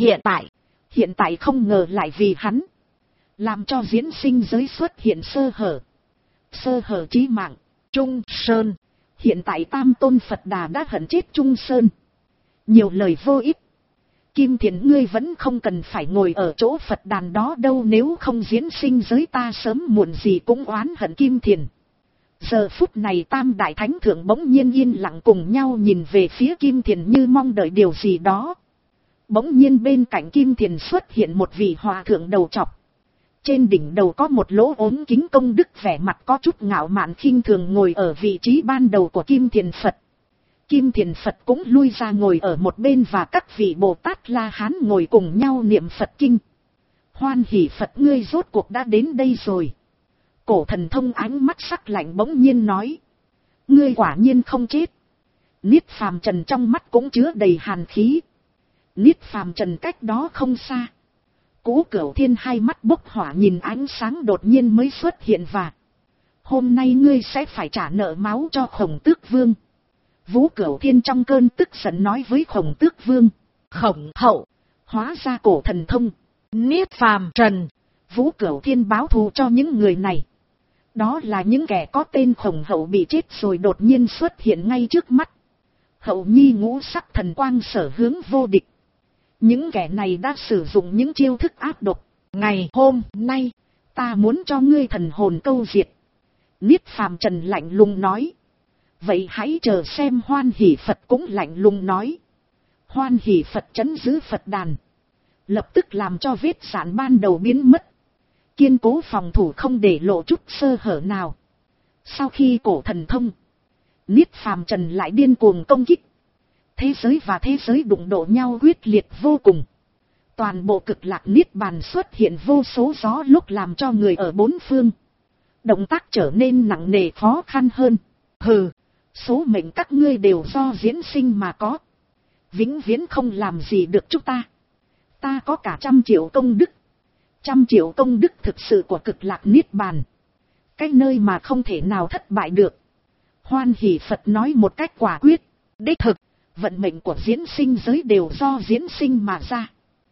Speaker 1: Hiện tại không ngờ lại vì hắn. Làm cho diễn sinh giới xuất hiện sơ hở. Sơ hở chí mạng. Trung Sơn. Hiện tại Tam Tôn Phật Đà đã hận chết Trung Sơn. Nhiều lời vô ích. Kim Thiền ngươi vẫn không cần phải ngồi ở chỗ Phật đàn đó đâu, nếu không diễn sinh giới ta sớm muộn gì cũng oán hận Kim Thiền. Giờ phút này Tam Đại Thánh Thượng bỗng nhiên yên lặng cùng nhau nhìn về phía Kim Thiền như mong đợi điều gì đó. Bỗng nhiên bên cạnh Kim Thiền xuất hiện một vị hòa thượng đầu trọc. Trên đỉnh đầu có một lỗ ốm kính công đức, vẻ mặt có chút ngạo mạn khinh thường ngồi ở vị trí ban đầu của Kim Thiền Phật. Kim Thiền Phật cũng lui ra ngồi ở một bên và các vị Bồ Tát La Hán ngồi cùng nhau niệm Phật kinh. Hoan hỷ Phật ngươi rốt cuộc đã đến đây rồi. Cổ thần thông ánh mắt sắc lạnh bỗng nhiên nói. Ngươi quả nhiên không chết. Niết Phàm Trần trong mắt cũng chứa đầy hàn khí. Niết Phàm Trần cách đó không xa. Cố Cửu Thiên hai mắt bốc hỏa nhìn ánh sáng đột nhiên mới xuất hiện và Hôm nay ngươi sẽ phải trả nợ máu cho Khổng Tước Vương. Vũ Cửu Thiên trong cơn tức giận nói với Khổng Tước Vương. Khổng hậu, hóa ra cổ thần thông, Niết Phàm Trần. Vũ Cửu Thiên báo thù cho những người này. Đó là những kẻ có tên Khổng hậu bị chết rồi đột nhiên xuất hiện ngay trước mắt. Hậu nhi ngũ sắc thần quang sở hướng vô địch. Những kẻ này đã sử dụng những chiêu thức ác độc. Ngày hôm nay, ta muốn cho ngươi thần hồn câu diệt. Niết Phàm Trần lạnh lùng nói. Vậy hãy chờ xem. Hoan Hỷ Phật cũng lạnh lùng nói. Hoan Hỷ Phật trấn giữ Phật đàn, lập tức làm cho vết sạn ban đầu biến mất. Kiên cố phòng thủ không để lộ chút sơ hở nào. Sau khi cổ thần thông, Niết Phàm Trần lại điên cuồng công kích. Thế giới và thế giới đụng độ nhau quyết liệt vô cùng. Toàn bộ Cực Lạc Niết Bàn xuất hiện vô số gió lúc làm cho người ở bốn phương động tác trở nên nặng nề khó khăn hơn. Hừ, số mệnh các ngươi đều do diễn sinh mà có, vĩnh viễn không làm gì được chúng ta. Ta có cả 100 triệu công đức. 100 triệu công đức thực sự của Cực Lạc Niết Bàn, cái nơi mà không thể nào thất bại được. Hoan Hỷ Phật nói một cách quả quyết. Đích thực, vận mệnh của diễn sinh giới đều do diễn sinh mà ra.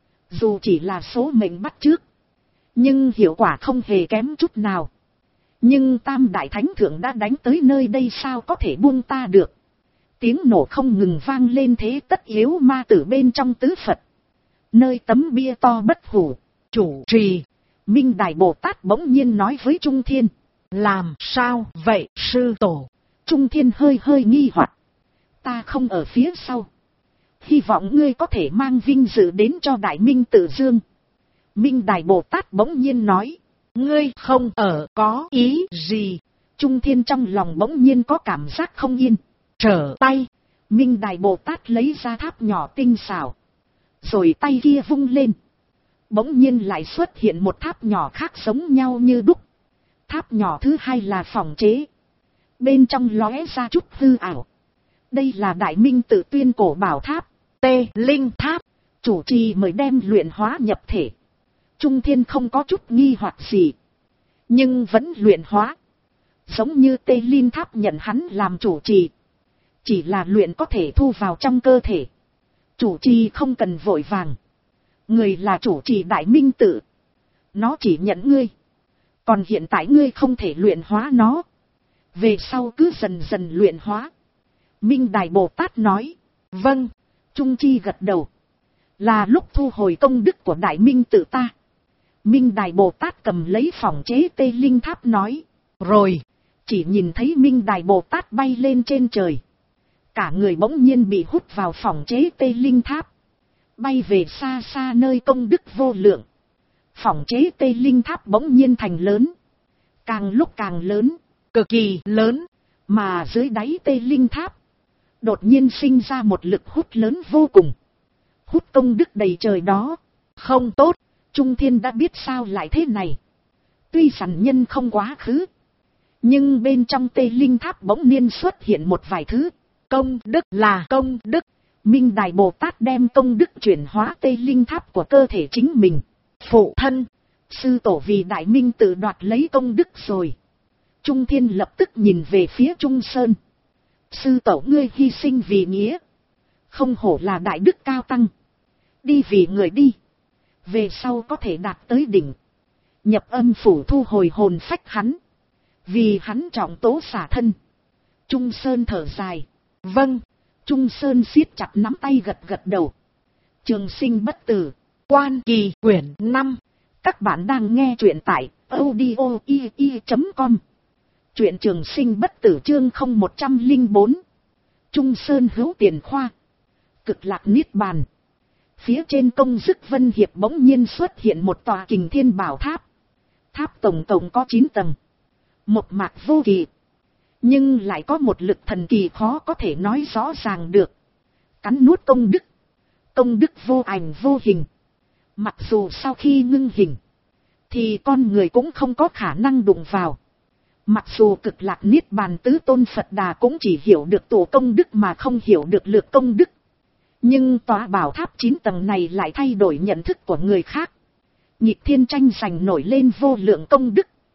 Speaker 1: Dù chỉ là số mệnh bắt chước, nhưng hiệu quả không hề kém chút nào. Nhưng Tam Đại Thánh Thượng đã đánh tới nơi đây, sao có thể buông ta được. Tiếng nổ không ngừng vang lên, thế tất yếu ma tử bên trong tứ Phật. Nơi tấm bia to bất hủ, chủ trì, Minh Đại Bồ Tát bỗng nhiên nói với Trung Thiên. Làm sao vậy sư tổ? Trung Thiên hơi hơi nghi hoặc. Ta không ở phía sau. Hy vọng ngươi có thể mang vinh dự đến cho Đại Minh Tự Dương. Minh Đại Bồ Tát bỗng nhiên nói. Ngươi không ở có ý gì? Trung Thiên trong lòng bỗng nhiên có cảm giác không yên. Trở tay, Minh Đại Bồ Tát lấy ra tháp nhỏ tinh xảo. Rồi tay kia vung lên. Bỗng nhiên lại xuất hiện một tháp nhỏ khác giống nhau như đúc. Tháp nhỏ thứ hai là phòng chế. Bên trong lóe ra chút hư ảo. Đây là Đại Minh Tự Tuyên cổ bảo tháp, Tê Linh Tháp. Chủ trì mời đem luyện hóa nhập thể. Trung Thiên không có chút nghi hoặc gì, nhưng vẫn luyện hóa. Giống như Tê Linh Tháp nhận hắn làm chủ trì, chỉ là luyện có thể thu vào trong cơ thể. Chủ trì không cần vội vàng. Người là chủ trì Đại Minh Tự, nó chỉ nhận ngươi. Còn hiện tại ngươi không thể luyện hóa nó, về sau cứ dần dần luyện hóa. Minh Đại Bồ Tát nói. Vâng. Trung Chi gật đầu. Là lúc thu hồi công đức của Đại Minh Tự ta. Minh Đại Bồ Tát cầm lấy phòng chế Tê Linh Tháp nói. Rồi. Chỉ nhìn thấy Minh Đại Bồ Tát bay lên trên trời. Cả người bỗng nhiên bị hút vào phòng chế Tê Linh Tháp. Bay về xa xa nơi công đức vô lượng. Phòng chế Tê Linh Tháp bỗng nhiên thành lớn. Càng lúc càng lớn. Cực kỳ lớn. Mà dưới đáy Tê Linh Tháp đột nhiên sinh ra một lực hút lớn vô cùng. Hút công đức đầy trời đó. Không tốt. Trung Thiên đã biết sao lại thế này. Tuy sẵn nhân không quá khứ, nhưng bên trong Tê Linh Tháp bỗng nhiên xuất hiện một vài thứ. Công đức là công đức. Minh Đại Bồ Tát đem công đức chuyển hóa Tê Linh Tháp của cơ thể chính mình. Phụ thân, sư tổ vì Đại Minh Tự đoạt lấy công đức rồi. Trung Thiên lập tức nhìn về phía Trung Sơn. Sư tổ ngươi hy sinh vì nghĩa, không hổ là đại đức cao tăng. Đi vì người đi, về sau có thể đạt tới đỉnh. Nhập âm phủ thu hồi hồn phách hắn, vì hắn trọng tố xả thân. Trung Sơn thở dài. Vâng. Trung Sơn siết chặt nắm tay gật gật đầu. Trường Sinh Bất Tử, Quan Kỳ quyển 5. Các bạn đang nghe truyện tại audio.com. Truyện Trường Sinh Bất Tử chương 0104. Trung Sơn hữu tiền khoa. Cực Lạc Niết Bàn. Phía trên công dứt Vân Hiệp bỗng nhiên xuất hiện một tòa Kình Thiên Bảo Tháp. Tháp tổng cộng có 9 tầng. Một mạc vô kỳ, nhưng lại có một lực thần kỳ khó có thể nói rõ ràng được. Cắn nuốt công đức. Công đức vô ảnh vô hình. Mặc dù sau khi ngưng hình, thì con người cũng không có khả năng đụng vào. Mặc dù Cực Lạc Niết Bàn tứ tôn Phật Đà cũng chỉ hiểu được tổ công đức mà không hiểu được lược công đức. Nhưng tòa bảo tháp 9 tầng này lại thay đổi nhận thức của người khác. Nghịch thiên tranh giành nổi lên vô lượng công đức.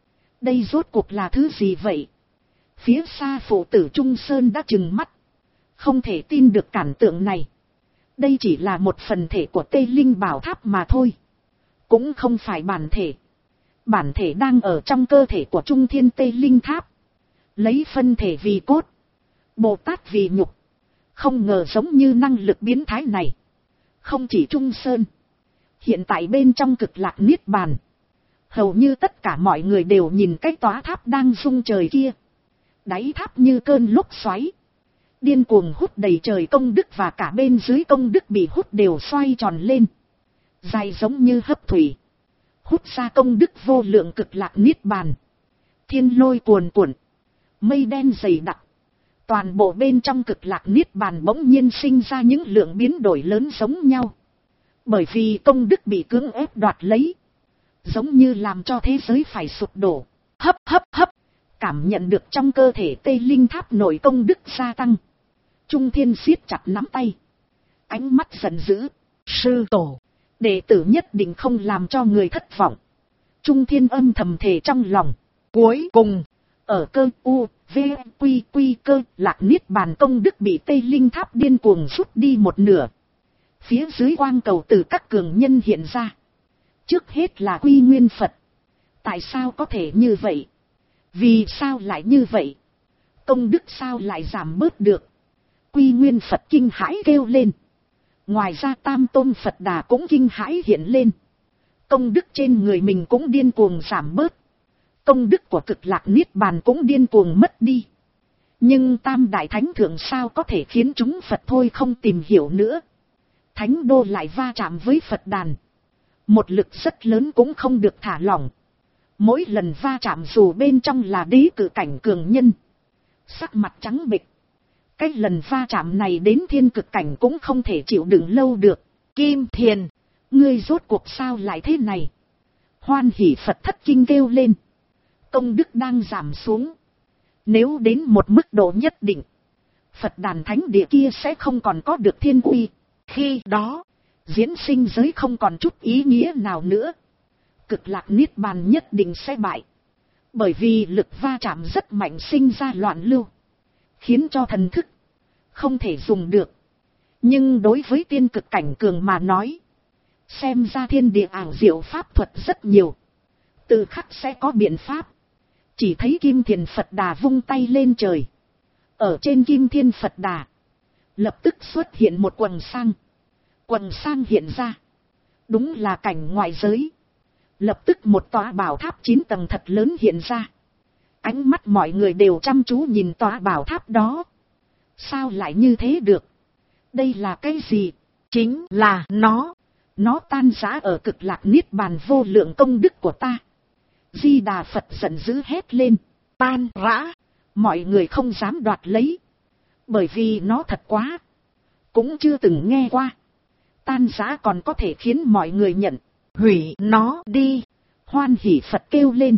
Speaker 1: Đây rốt cuộc là thứ gì vậy? Phía xa phụ tử Trung Sơn đã trừng mắt. Không thể tin được cản tượng này. Đây chỉ là một phần thể của Tây Linh Bảo Tháp mà thôi. Cũng không phải bản thể. Bản thể đang ở trong cơ thể của Trung Thiên Tây Linh Tháp. Lấy phân thể vì cốt, Bồ Tát vì nhục. Không ngờ giống như năng lực biến thái này. Không chỉ Trung Sơn. Hiện tại bên trong Cực Lạc Niết Bàn, hầu như tất cả mọi người đều nhìn cái tòa tháp đang rung trời kia. Đáy tháp như cơn lốc xoáy, điên cuồng hút đầy trời công đức, và cả bên dưới công đức bị hút đều xoay tròn lên. Dài giống như hấp thủy, hút ra công đức vô lượng Cực Lạc Niết Bàn. Thiên lôi cuồn cuộn, mây đen dày đặc. Toàn bộ bên trong Cực Lạc Niết Bàn bỗng nhiên sinh ra những lượng biến đổi lớn giống nhau. Bởi vì công đức bị cưỡng ép đoạt lấy, giống như làm cho thế giới phải sụp đổ. Hấp hấp hấp, cảm nhận được trong cơ thể Tây Linh Tháp nội công đức gia tăng. Trung Thiên siết chặt nắm tay, ánh mắt giận dữ. Sư tổ, đệ tử nhất định không làm cho người thất vọng. Trung Thiên âm thầm thề trong lòng. Cuối cùng, ở cơ u, v, quy cơ lạc niết bàn công đức bị Tây Linh Tháp điên cuồng rút đi một nửa. Phía dưới quang cầu từ các cường nhân hiện ra. Trước hết là Quy Nguyên Phật. Tại sao có thể như vậy? Vì sao lại như vậy? Công đức sao lại giảm bớt được? Quy Nguyên Phật kinh hãi kêu lên. Ngoài ra Tam Tôn Phật Đà cũng kinh hãi hiện lên. Công đức trên người mình cũng điên cuồng giảm bớt. Công đức của Cực Lạc Niết Bàn cũng điên cuồng mất đi. Nhưng Tam Đại Thánh Thượng sao có thể khiến chúng Phật thôi không tìm hiểu nữa. Thánh Đô lại va chạm với Phật đàn. Một lực rất lớn cũng không được thả lỏng. Mỗi lần va chạm dù bên trong là đế cử cảnh cường nhân, sắc mặt trắng bệch. Cái lần va chạm này đến thiên cực cảnh cũng không thể chịu đựng lâu được. Kim Thiền, ngươi rốt cuộc sao lại thế này? Hoan Hỷ Phật thất kinh kêu lên. Công đức đang giảm xuống. Nếu đến một mức độ nhất định, Phật đàn thánh địa kia sẽ không còn có được thiên uy. Khi đó, diễn sinh giới không còn chút ý nghĩa nào nữa. Cực Lạc Niết Bàn nhất định sẽ bại. Bởi vì lực va chạm rất mạnh sinh ra loạn lưu, khiến cho thần thức không thể dùng được. Nhưng đối với tiên cực cảnh cường mà nói, xem ra thiên địa ảo diệu pháp thuật rất nhiều. Tự khắc sẽ có biện pháp. Chỉ thấy Kim Thiền Phật Đà vung tay lên trời. Ở trên Kim Thiên Phật Đà, lập tức xuất hiện một quầng sang. Quầng sang hiện ra, đúng là cảnh ngoại giới. Lập tức một tòa bảo tháp 9 tầng thật lớn hiện ra. Ánh mắt mọi người đều chăm chú nhìn tòa bảo tháp đó. Sao lại như thế được? Đây là cái gì? Chính là nó tan rã ở Cực Lạc Niết Bàn vô lượng công đức của ta. Di Đà Phật giận dữ hét lên. Tan rã, mọi người không dám đoạt lấy. Bởi vì nó thật quá, cũng chưa từng nghe qua. Tan rã còn có thể khiến mọi người nhận. Hủy nó đi. Hoan Hỷ Phật kêu lên.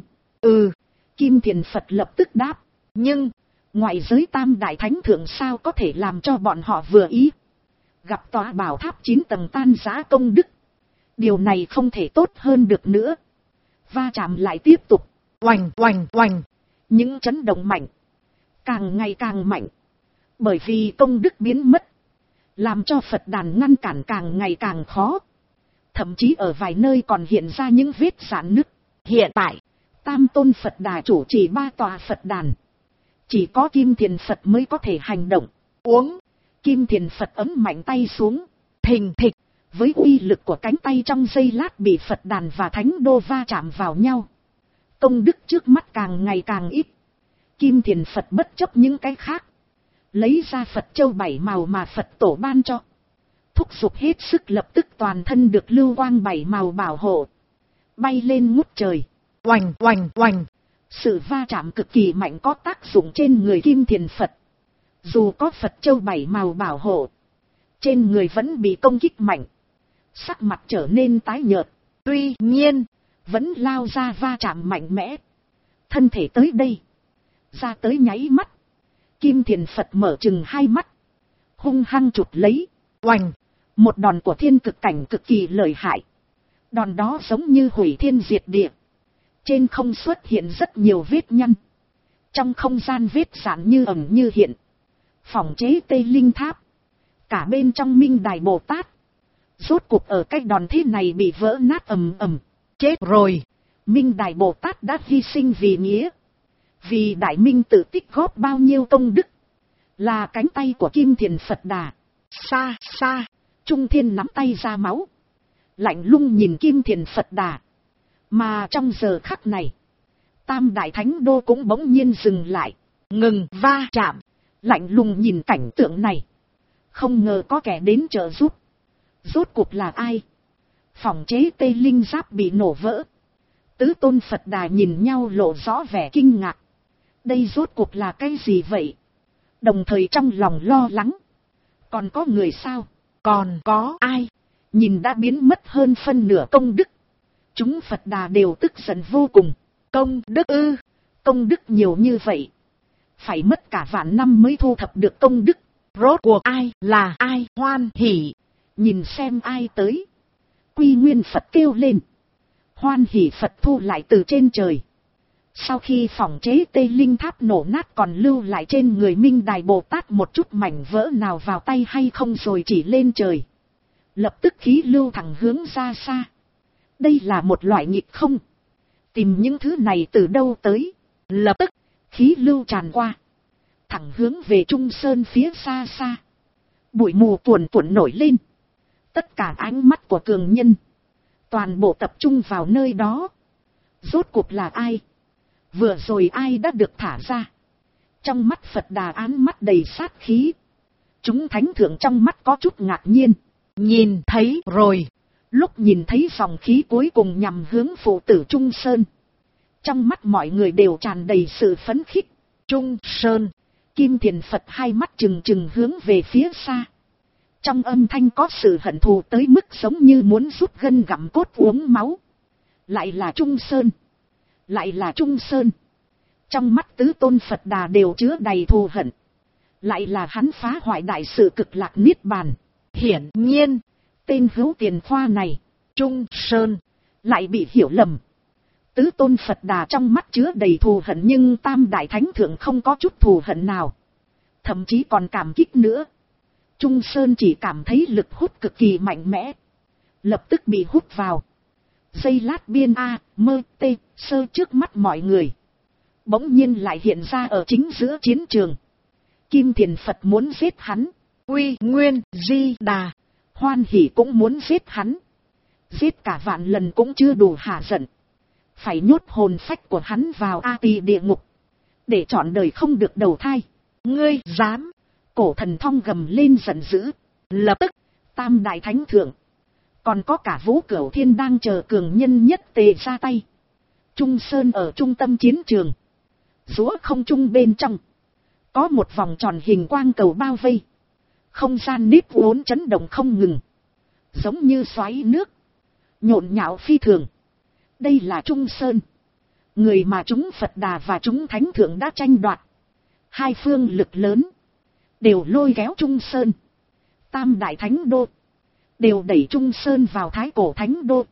Speaker 1: Kim Thiền Phật lập tức đáp. Nhưng ngoại giới Tam Đại Thánh Thượng sao có thể làm cho bọn họ vừa ý? Gặp tòa bảo tháp 9 tầng tan rã công đức, điều này không thể tốt hơn được nữa. Va chạm lại tiếp tục. Oành oành oành. Những chấn động mạnh, càng ngày càng mạnh. Bởi vì công đức biến mất, làm cho Phật đàn ngăn cản càng ngày càng khó. Thậm chí ở vài nơi còn hiện ra những vết rạn nứt. Hiện tại, Tam Tôn Phật Đà chủ trì 3 tòa Phật đàn. Chỉ có Kim Thiền Phật mới có thể hành động. Uống. Kim Thiền Phật ấm mạnh tay xuống. Thình thịch. Với uy lực của cánh tay trong giây lát bị Phật đàn và Thánh Đô va chạm vào nhau. Công đức trước mắt càng ngày càng ít. Kim Thiền Phật bất chấp những cái khác, lấy ra Phật châu 7 màu mà Phật tổ ban cho. Thúc giục hết sức, lập tức toàn thân được lưu quang 7 màu bảo hộ. Bay lên ngút trời. Oành oành oành. Sự va chạm cực kỳ mạnh có tác dụng trên người Kim Thiền Phật. Dù có Phật châu 7 màu bảo hộ, trên người vẫn bị công kích mạnh. Sắc mặt trở nên tái nhợt. Tuy nhiên, vẫn lao ra va chạm mạnh mẽ. Thân thể tới đây, ra tới nháy mắt, Kim Thiền Phật mở trừng hai mắt, hung hăng chụp lấy. Oành. Một đòn của thiên cực cảnh cực kỳ lợi hại. Đòn đó giống như hủy thiên diệt địa, Trên không xuất hiện rất nhiều vết nhăn. Trong không gian vết rạn như ẩn như hiện. Phòng chế Tây Linh Tháp. Cả bên trong Minh Đài Bồ Tát. Rốt cuộc ở cái đòn thế này bị vỡ nát ầm ầm. Chết rồi. Minh Đài Bồ Tát đã hy sinh vì nghĩa. Vì Đại Minh tự tích góp bao nhiêu công đức. Là cánh tay của Kim Thiền Phật Đà. Xa xa. Trung Thiên nắm tay ra máu. Lạnh lùng nhìn Kim Thiền Phật Đà. Mà trong giờ khắc này. Tam Đại Thánh Đô cũng bỗng nhiên dừng lại. Ngừng va chạm. Lạnh lùng nhìn cảnh tượng này. Không ngờ có kẻ đến trợ giúp. Rốt cuộc là ai? Phòng chế Tây Linh Giáp bị nổ vỡ. Tứ tôn Phật Đà nhìn nhau lộ rõ vẻ kinh ngạc. Đây rốt cuộc là cái gì vậy? Đồng thời trong lòng lo lắng. Còn có người sao? Còn có ai? Nhìn đã biến mất hơn phân nửa công đức. Chúng Phật Đà đều tức giận vô cùng. Công đức ư? Công đức nhiều như vậy. Phải mất cả vạn năm mới thu thập được công đức. Rốt cuộc ai là ai? Hoan Hỷ. Nhìn xem ai tới. Quy Nguyên Phật kêu lên. Hoan Hỷ Phật thu lại từ trên trời. Sau khi phòng chế Tây Linh Tháp nổ nát còn lưu lại trên người Minh Đài Bồ Tát một chút mảnh vỡ nào vào tay hay không rồi chỉ lên trời. Lập tức khí lưu thẳng hướng ra xa. Đây là một loại nghịch không. Tìm những thứ này từ đâu tới. Lập tức khí lưu tràn qua. Thẳng hướng về Trung Sơn phía xa xa. Bụi mù cuồn cuộn nổi lên. Tất cả ánh mắt của cường nhân. Toàn bộ tập trung vào nơi đó. Rốt cuộc là ai? Vừa rồi ai đã được thả ra? Trong mắt Phật Đà án mắt đầy sát khí. Chúng thánh thượng trong mắt có chút ngạc nhiên. Nhìn thấy rồi. Lúc nhìn thấy dòng khí cuối cùng nhằm hướng phụ tử Trung Sơn. Trong mắt mọi người đều tràn đầy sự phấn khích. Trung Sơn. Kim Thiền Phật hai mắt trừng trừng hướng về phía xa. Trong âm thanh có sự hận thù tới mức giống như muốn rút gân gặm cốt uống máu. Lại là Trung Sơn. Lại là Trung Sơn. Trong mắt tứ tôn Phật Đà đều chứa đầy thù hận. Lại là hắn phá hoại đại sự cực lạc niết bàn. Hiển nhiên, tên hữu tiền khoa này, Trung Sơn, lại bị hiểu lầm. Tứ tôn Phật Đà trong mắt chứa đầy thù hận nhưng Tam Đại Thánh Thượng không có chút thù hận nào. Thậm chí còn cảm kích nữa. Trung Sơn chỉ cảm thấy lực hút cực kỳ mạnh mẽ. Lập tức bị hút vào. Giây lát biên A, mơ, tê, sơ trước mắt mọi người. Bỗng nhiên lại hiện ra ở chính giữa chiến trường. Kim Thiền Phật muốn giết hắn. Quy Nguyên Di Đà. Hoan Hỷ cũng muốn giết hắn. Giết cả vạn lần cũng chưa đủ hả giận. Phải nhốt hồn phách của hắn vào A Tỳ địa ngục. Để trọn đời không được đầu thai. Ngươi dám. Cổ Thần Thong gầm lên giận dữ. Lập tức, Tam Đại Thánh Thượng. Còn có cả Vũ Cửu Thiên đang chờ cường nhân nhất tề ra tay. Trung Sơn ở trung tâm chiến trường. Giữa không trung bên trong. Có một vòng tròn hình quang cầu bao vây. Không gian nếp uốn chấn động không ngừng. Giống như xoáy nước. Nhộn nhạo phi thường. Đây là Trung Sơn. Người mà chúng Phật Đà và chúng Thánh Thượng đã tranh đoạt. Hai phương lực lớn. Đều lôi kéo Trung Sơn. Tam Đại Thánh Đô. Đều đẩy Trung Sơn vào Thái Cổ Thánh Đô.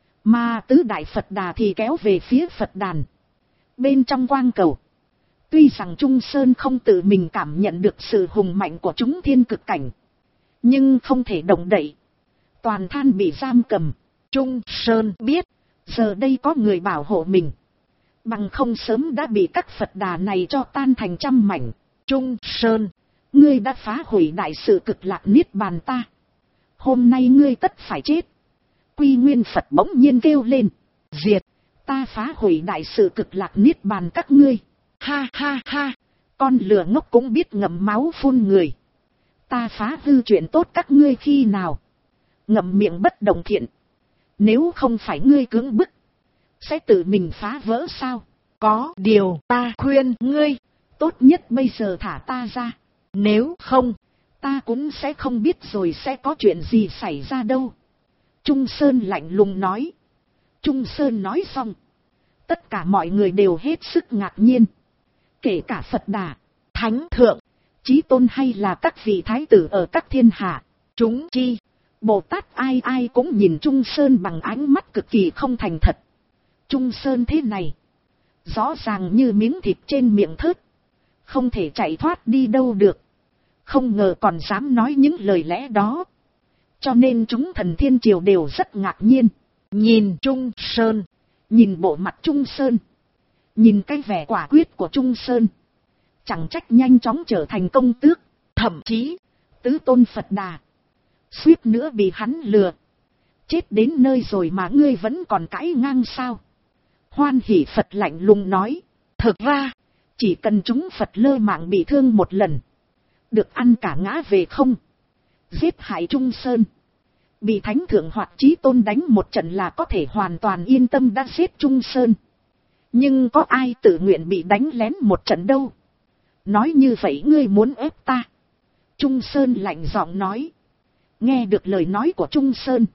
Speaker 1: Mà Tứ Đại Phật Đà thì kéo về phía Phật Đàn. Bên trong quang cầu. Tuy rằng Trung Sơn không tự mình cảm nhận được sự hùng mạnh của chúng thiên cực cảnh. Nhưng không thể động đậy. Toàn than bị giam cầm. Trung Sơn biết. Giờ đây có người bảo hộ mình. Bằng không sớm đã bị các Phật Đà này cho tan thành trăm mảnh. Trung Sơn. Ngươi đã phá hủy đại sự cực lạc niết bàn ta. Hôm nay ngươi tất phải chết. Quy Nguyên Phật bỗng nhiên kêu lên. Diệt. Ta phá hủy đại sự cực lạc niết bàn các ngươi. Ha ha ha. Con lừa ngốc cũng biết ngậm máu phun người. Ta phá hư chuyện tốt các ngươi khi nào. Ngậm miệng bất động thiện. Nếu không phải ngươi cưỡng bức. Sẽ tự mình phá vỡ sao. Có điều ta khuyên ngươi. Tốt nhất bây giờ thả ta ra. Nếu không. Ta cũng sẽ không biết rồi sẽ có chuyện gì xảy ra đâu. Trung Sơn lạnh lùng nói. Trung Sơn nói xong. Tất cả mọi người đều hết sức ngạc nhiên. Kể cả Phật Đà, Thánh Thượng, Chí Tôn hay là các vị Thái tử ở các thiên hạ. Chúng chi, Bồ Tát ai ai cũng nhìn Trung Sơn bằng ánh mắt cực kỳ không thành thật. Trung Sơn thế này, rõ ràng như miếng thịt trên miệng thớt, không thể chạy thoát đi đâu được. Không ngờ còn dám nói những lời lẽ đó. Cho nên chúng thần thiên triều đều rất ngạc nhiên. Nhìn Trung Sơn, nhìn bộ mặt Trung Sơn, nhìn cái vẻ quả quyết của Trung Sơn, chẳng trách nhanh chóng trở thành công tước, thậm chí tứ tôn Phật Đà suýt nữa bị hắn lừa. Chết đến nơi rồi mà ngươi vẫn còn cãi ngang sao? Hoan Hỷ Phật lạnh lùng nói, thực ra chỉ cần chúng Phật lơ mạng bị thương một lần, được ăn cả ngã về không. Giết hại Trung Sơn, bị Thánh Thượng hoặc Chí Tôn đánh một trận là có thể hoàn toàn yên tâm đã giết Trung Sơn. Nhưng có ai tự nguyện bị đánh lén một trận đâu? Nói như vậy ngươi muốn ép ta? Trung Sơn lạnh giọng nói. Nghe được lời nói của Trung Sơn,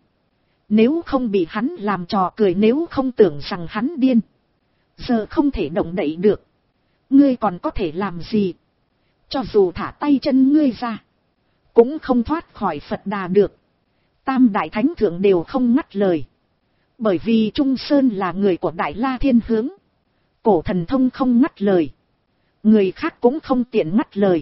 Speaker 1: nếu không bị hắn làm trò cười, nếu không tưởng rằng hắn điên, giờ không thể động đậy được, ngươi còn có thể làm gì? Cho dù thả tay chân ngươi ra, cũng không thoát khỏi Phật Đà được. Tam Đại Thánh Thượng đều không ngắt lời, bởi vì Trung Sơn là người của Đại La Thiên Hướng. Cổ Thần Thông không ngắt lời, người khác cũng không tiện ngắt lời.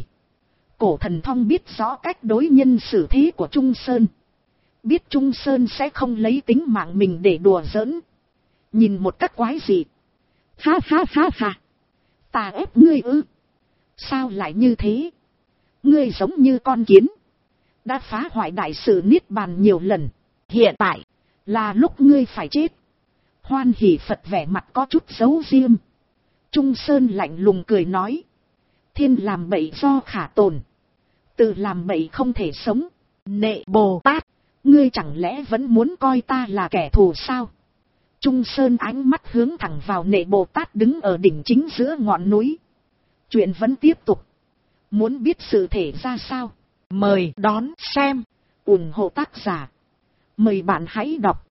Speaker 1: Cổ Thần Thông biết rõ cách đối nhân xử thế của Trung Sơn, biết Trung Sơn sẽ không lấy tính mạng mình để đùa giỡn. Nhìn một cách quái dị. Ha ha ha ha. Ta ép ngươi ư? Sao lại như thế? Ngươi giống như con kiến, đã phá hoại đại sự Niết Bàn nhiều lần. Hiện tại là lúc ngươi phải chết. Hoan Hỷ Phật vẻ mặt có chút giấu diêm. Trung Sơn lạnh lùng cười nói. Thiên làm bậy do khả tồn, tự làm bậy không thể sống. Nệ Bồ Tát, ngươi chẳng lẽ vẫn muốn coi ta là kẻ thù sao? Trung Sơn ánh mắt hướng thẳng vào Nệ Bồ Tát đứng ở đỉnh chính giữa ngọn núi. Chuyện vẫn tiếp tục. Muốn biết sự thể ra sao? Mời đón xem. Ủng hộ tác giả. Mời bạn hãy đọc.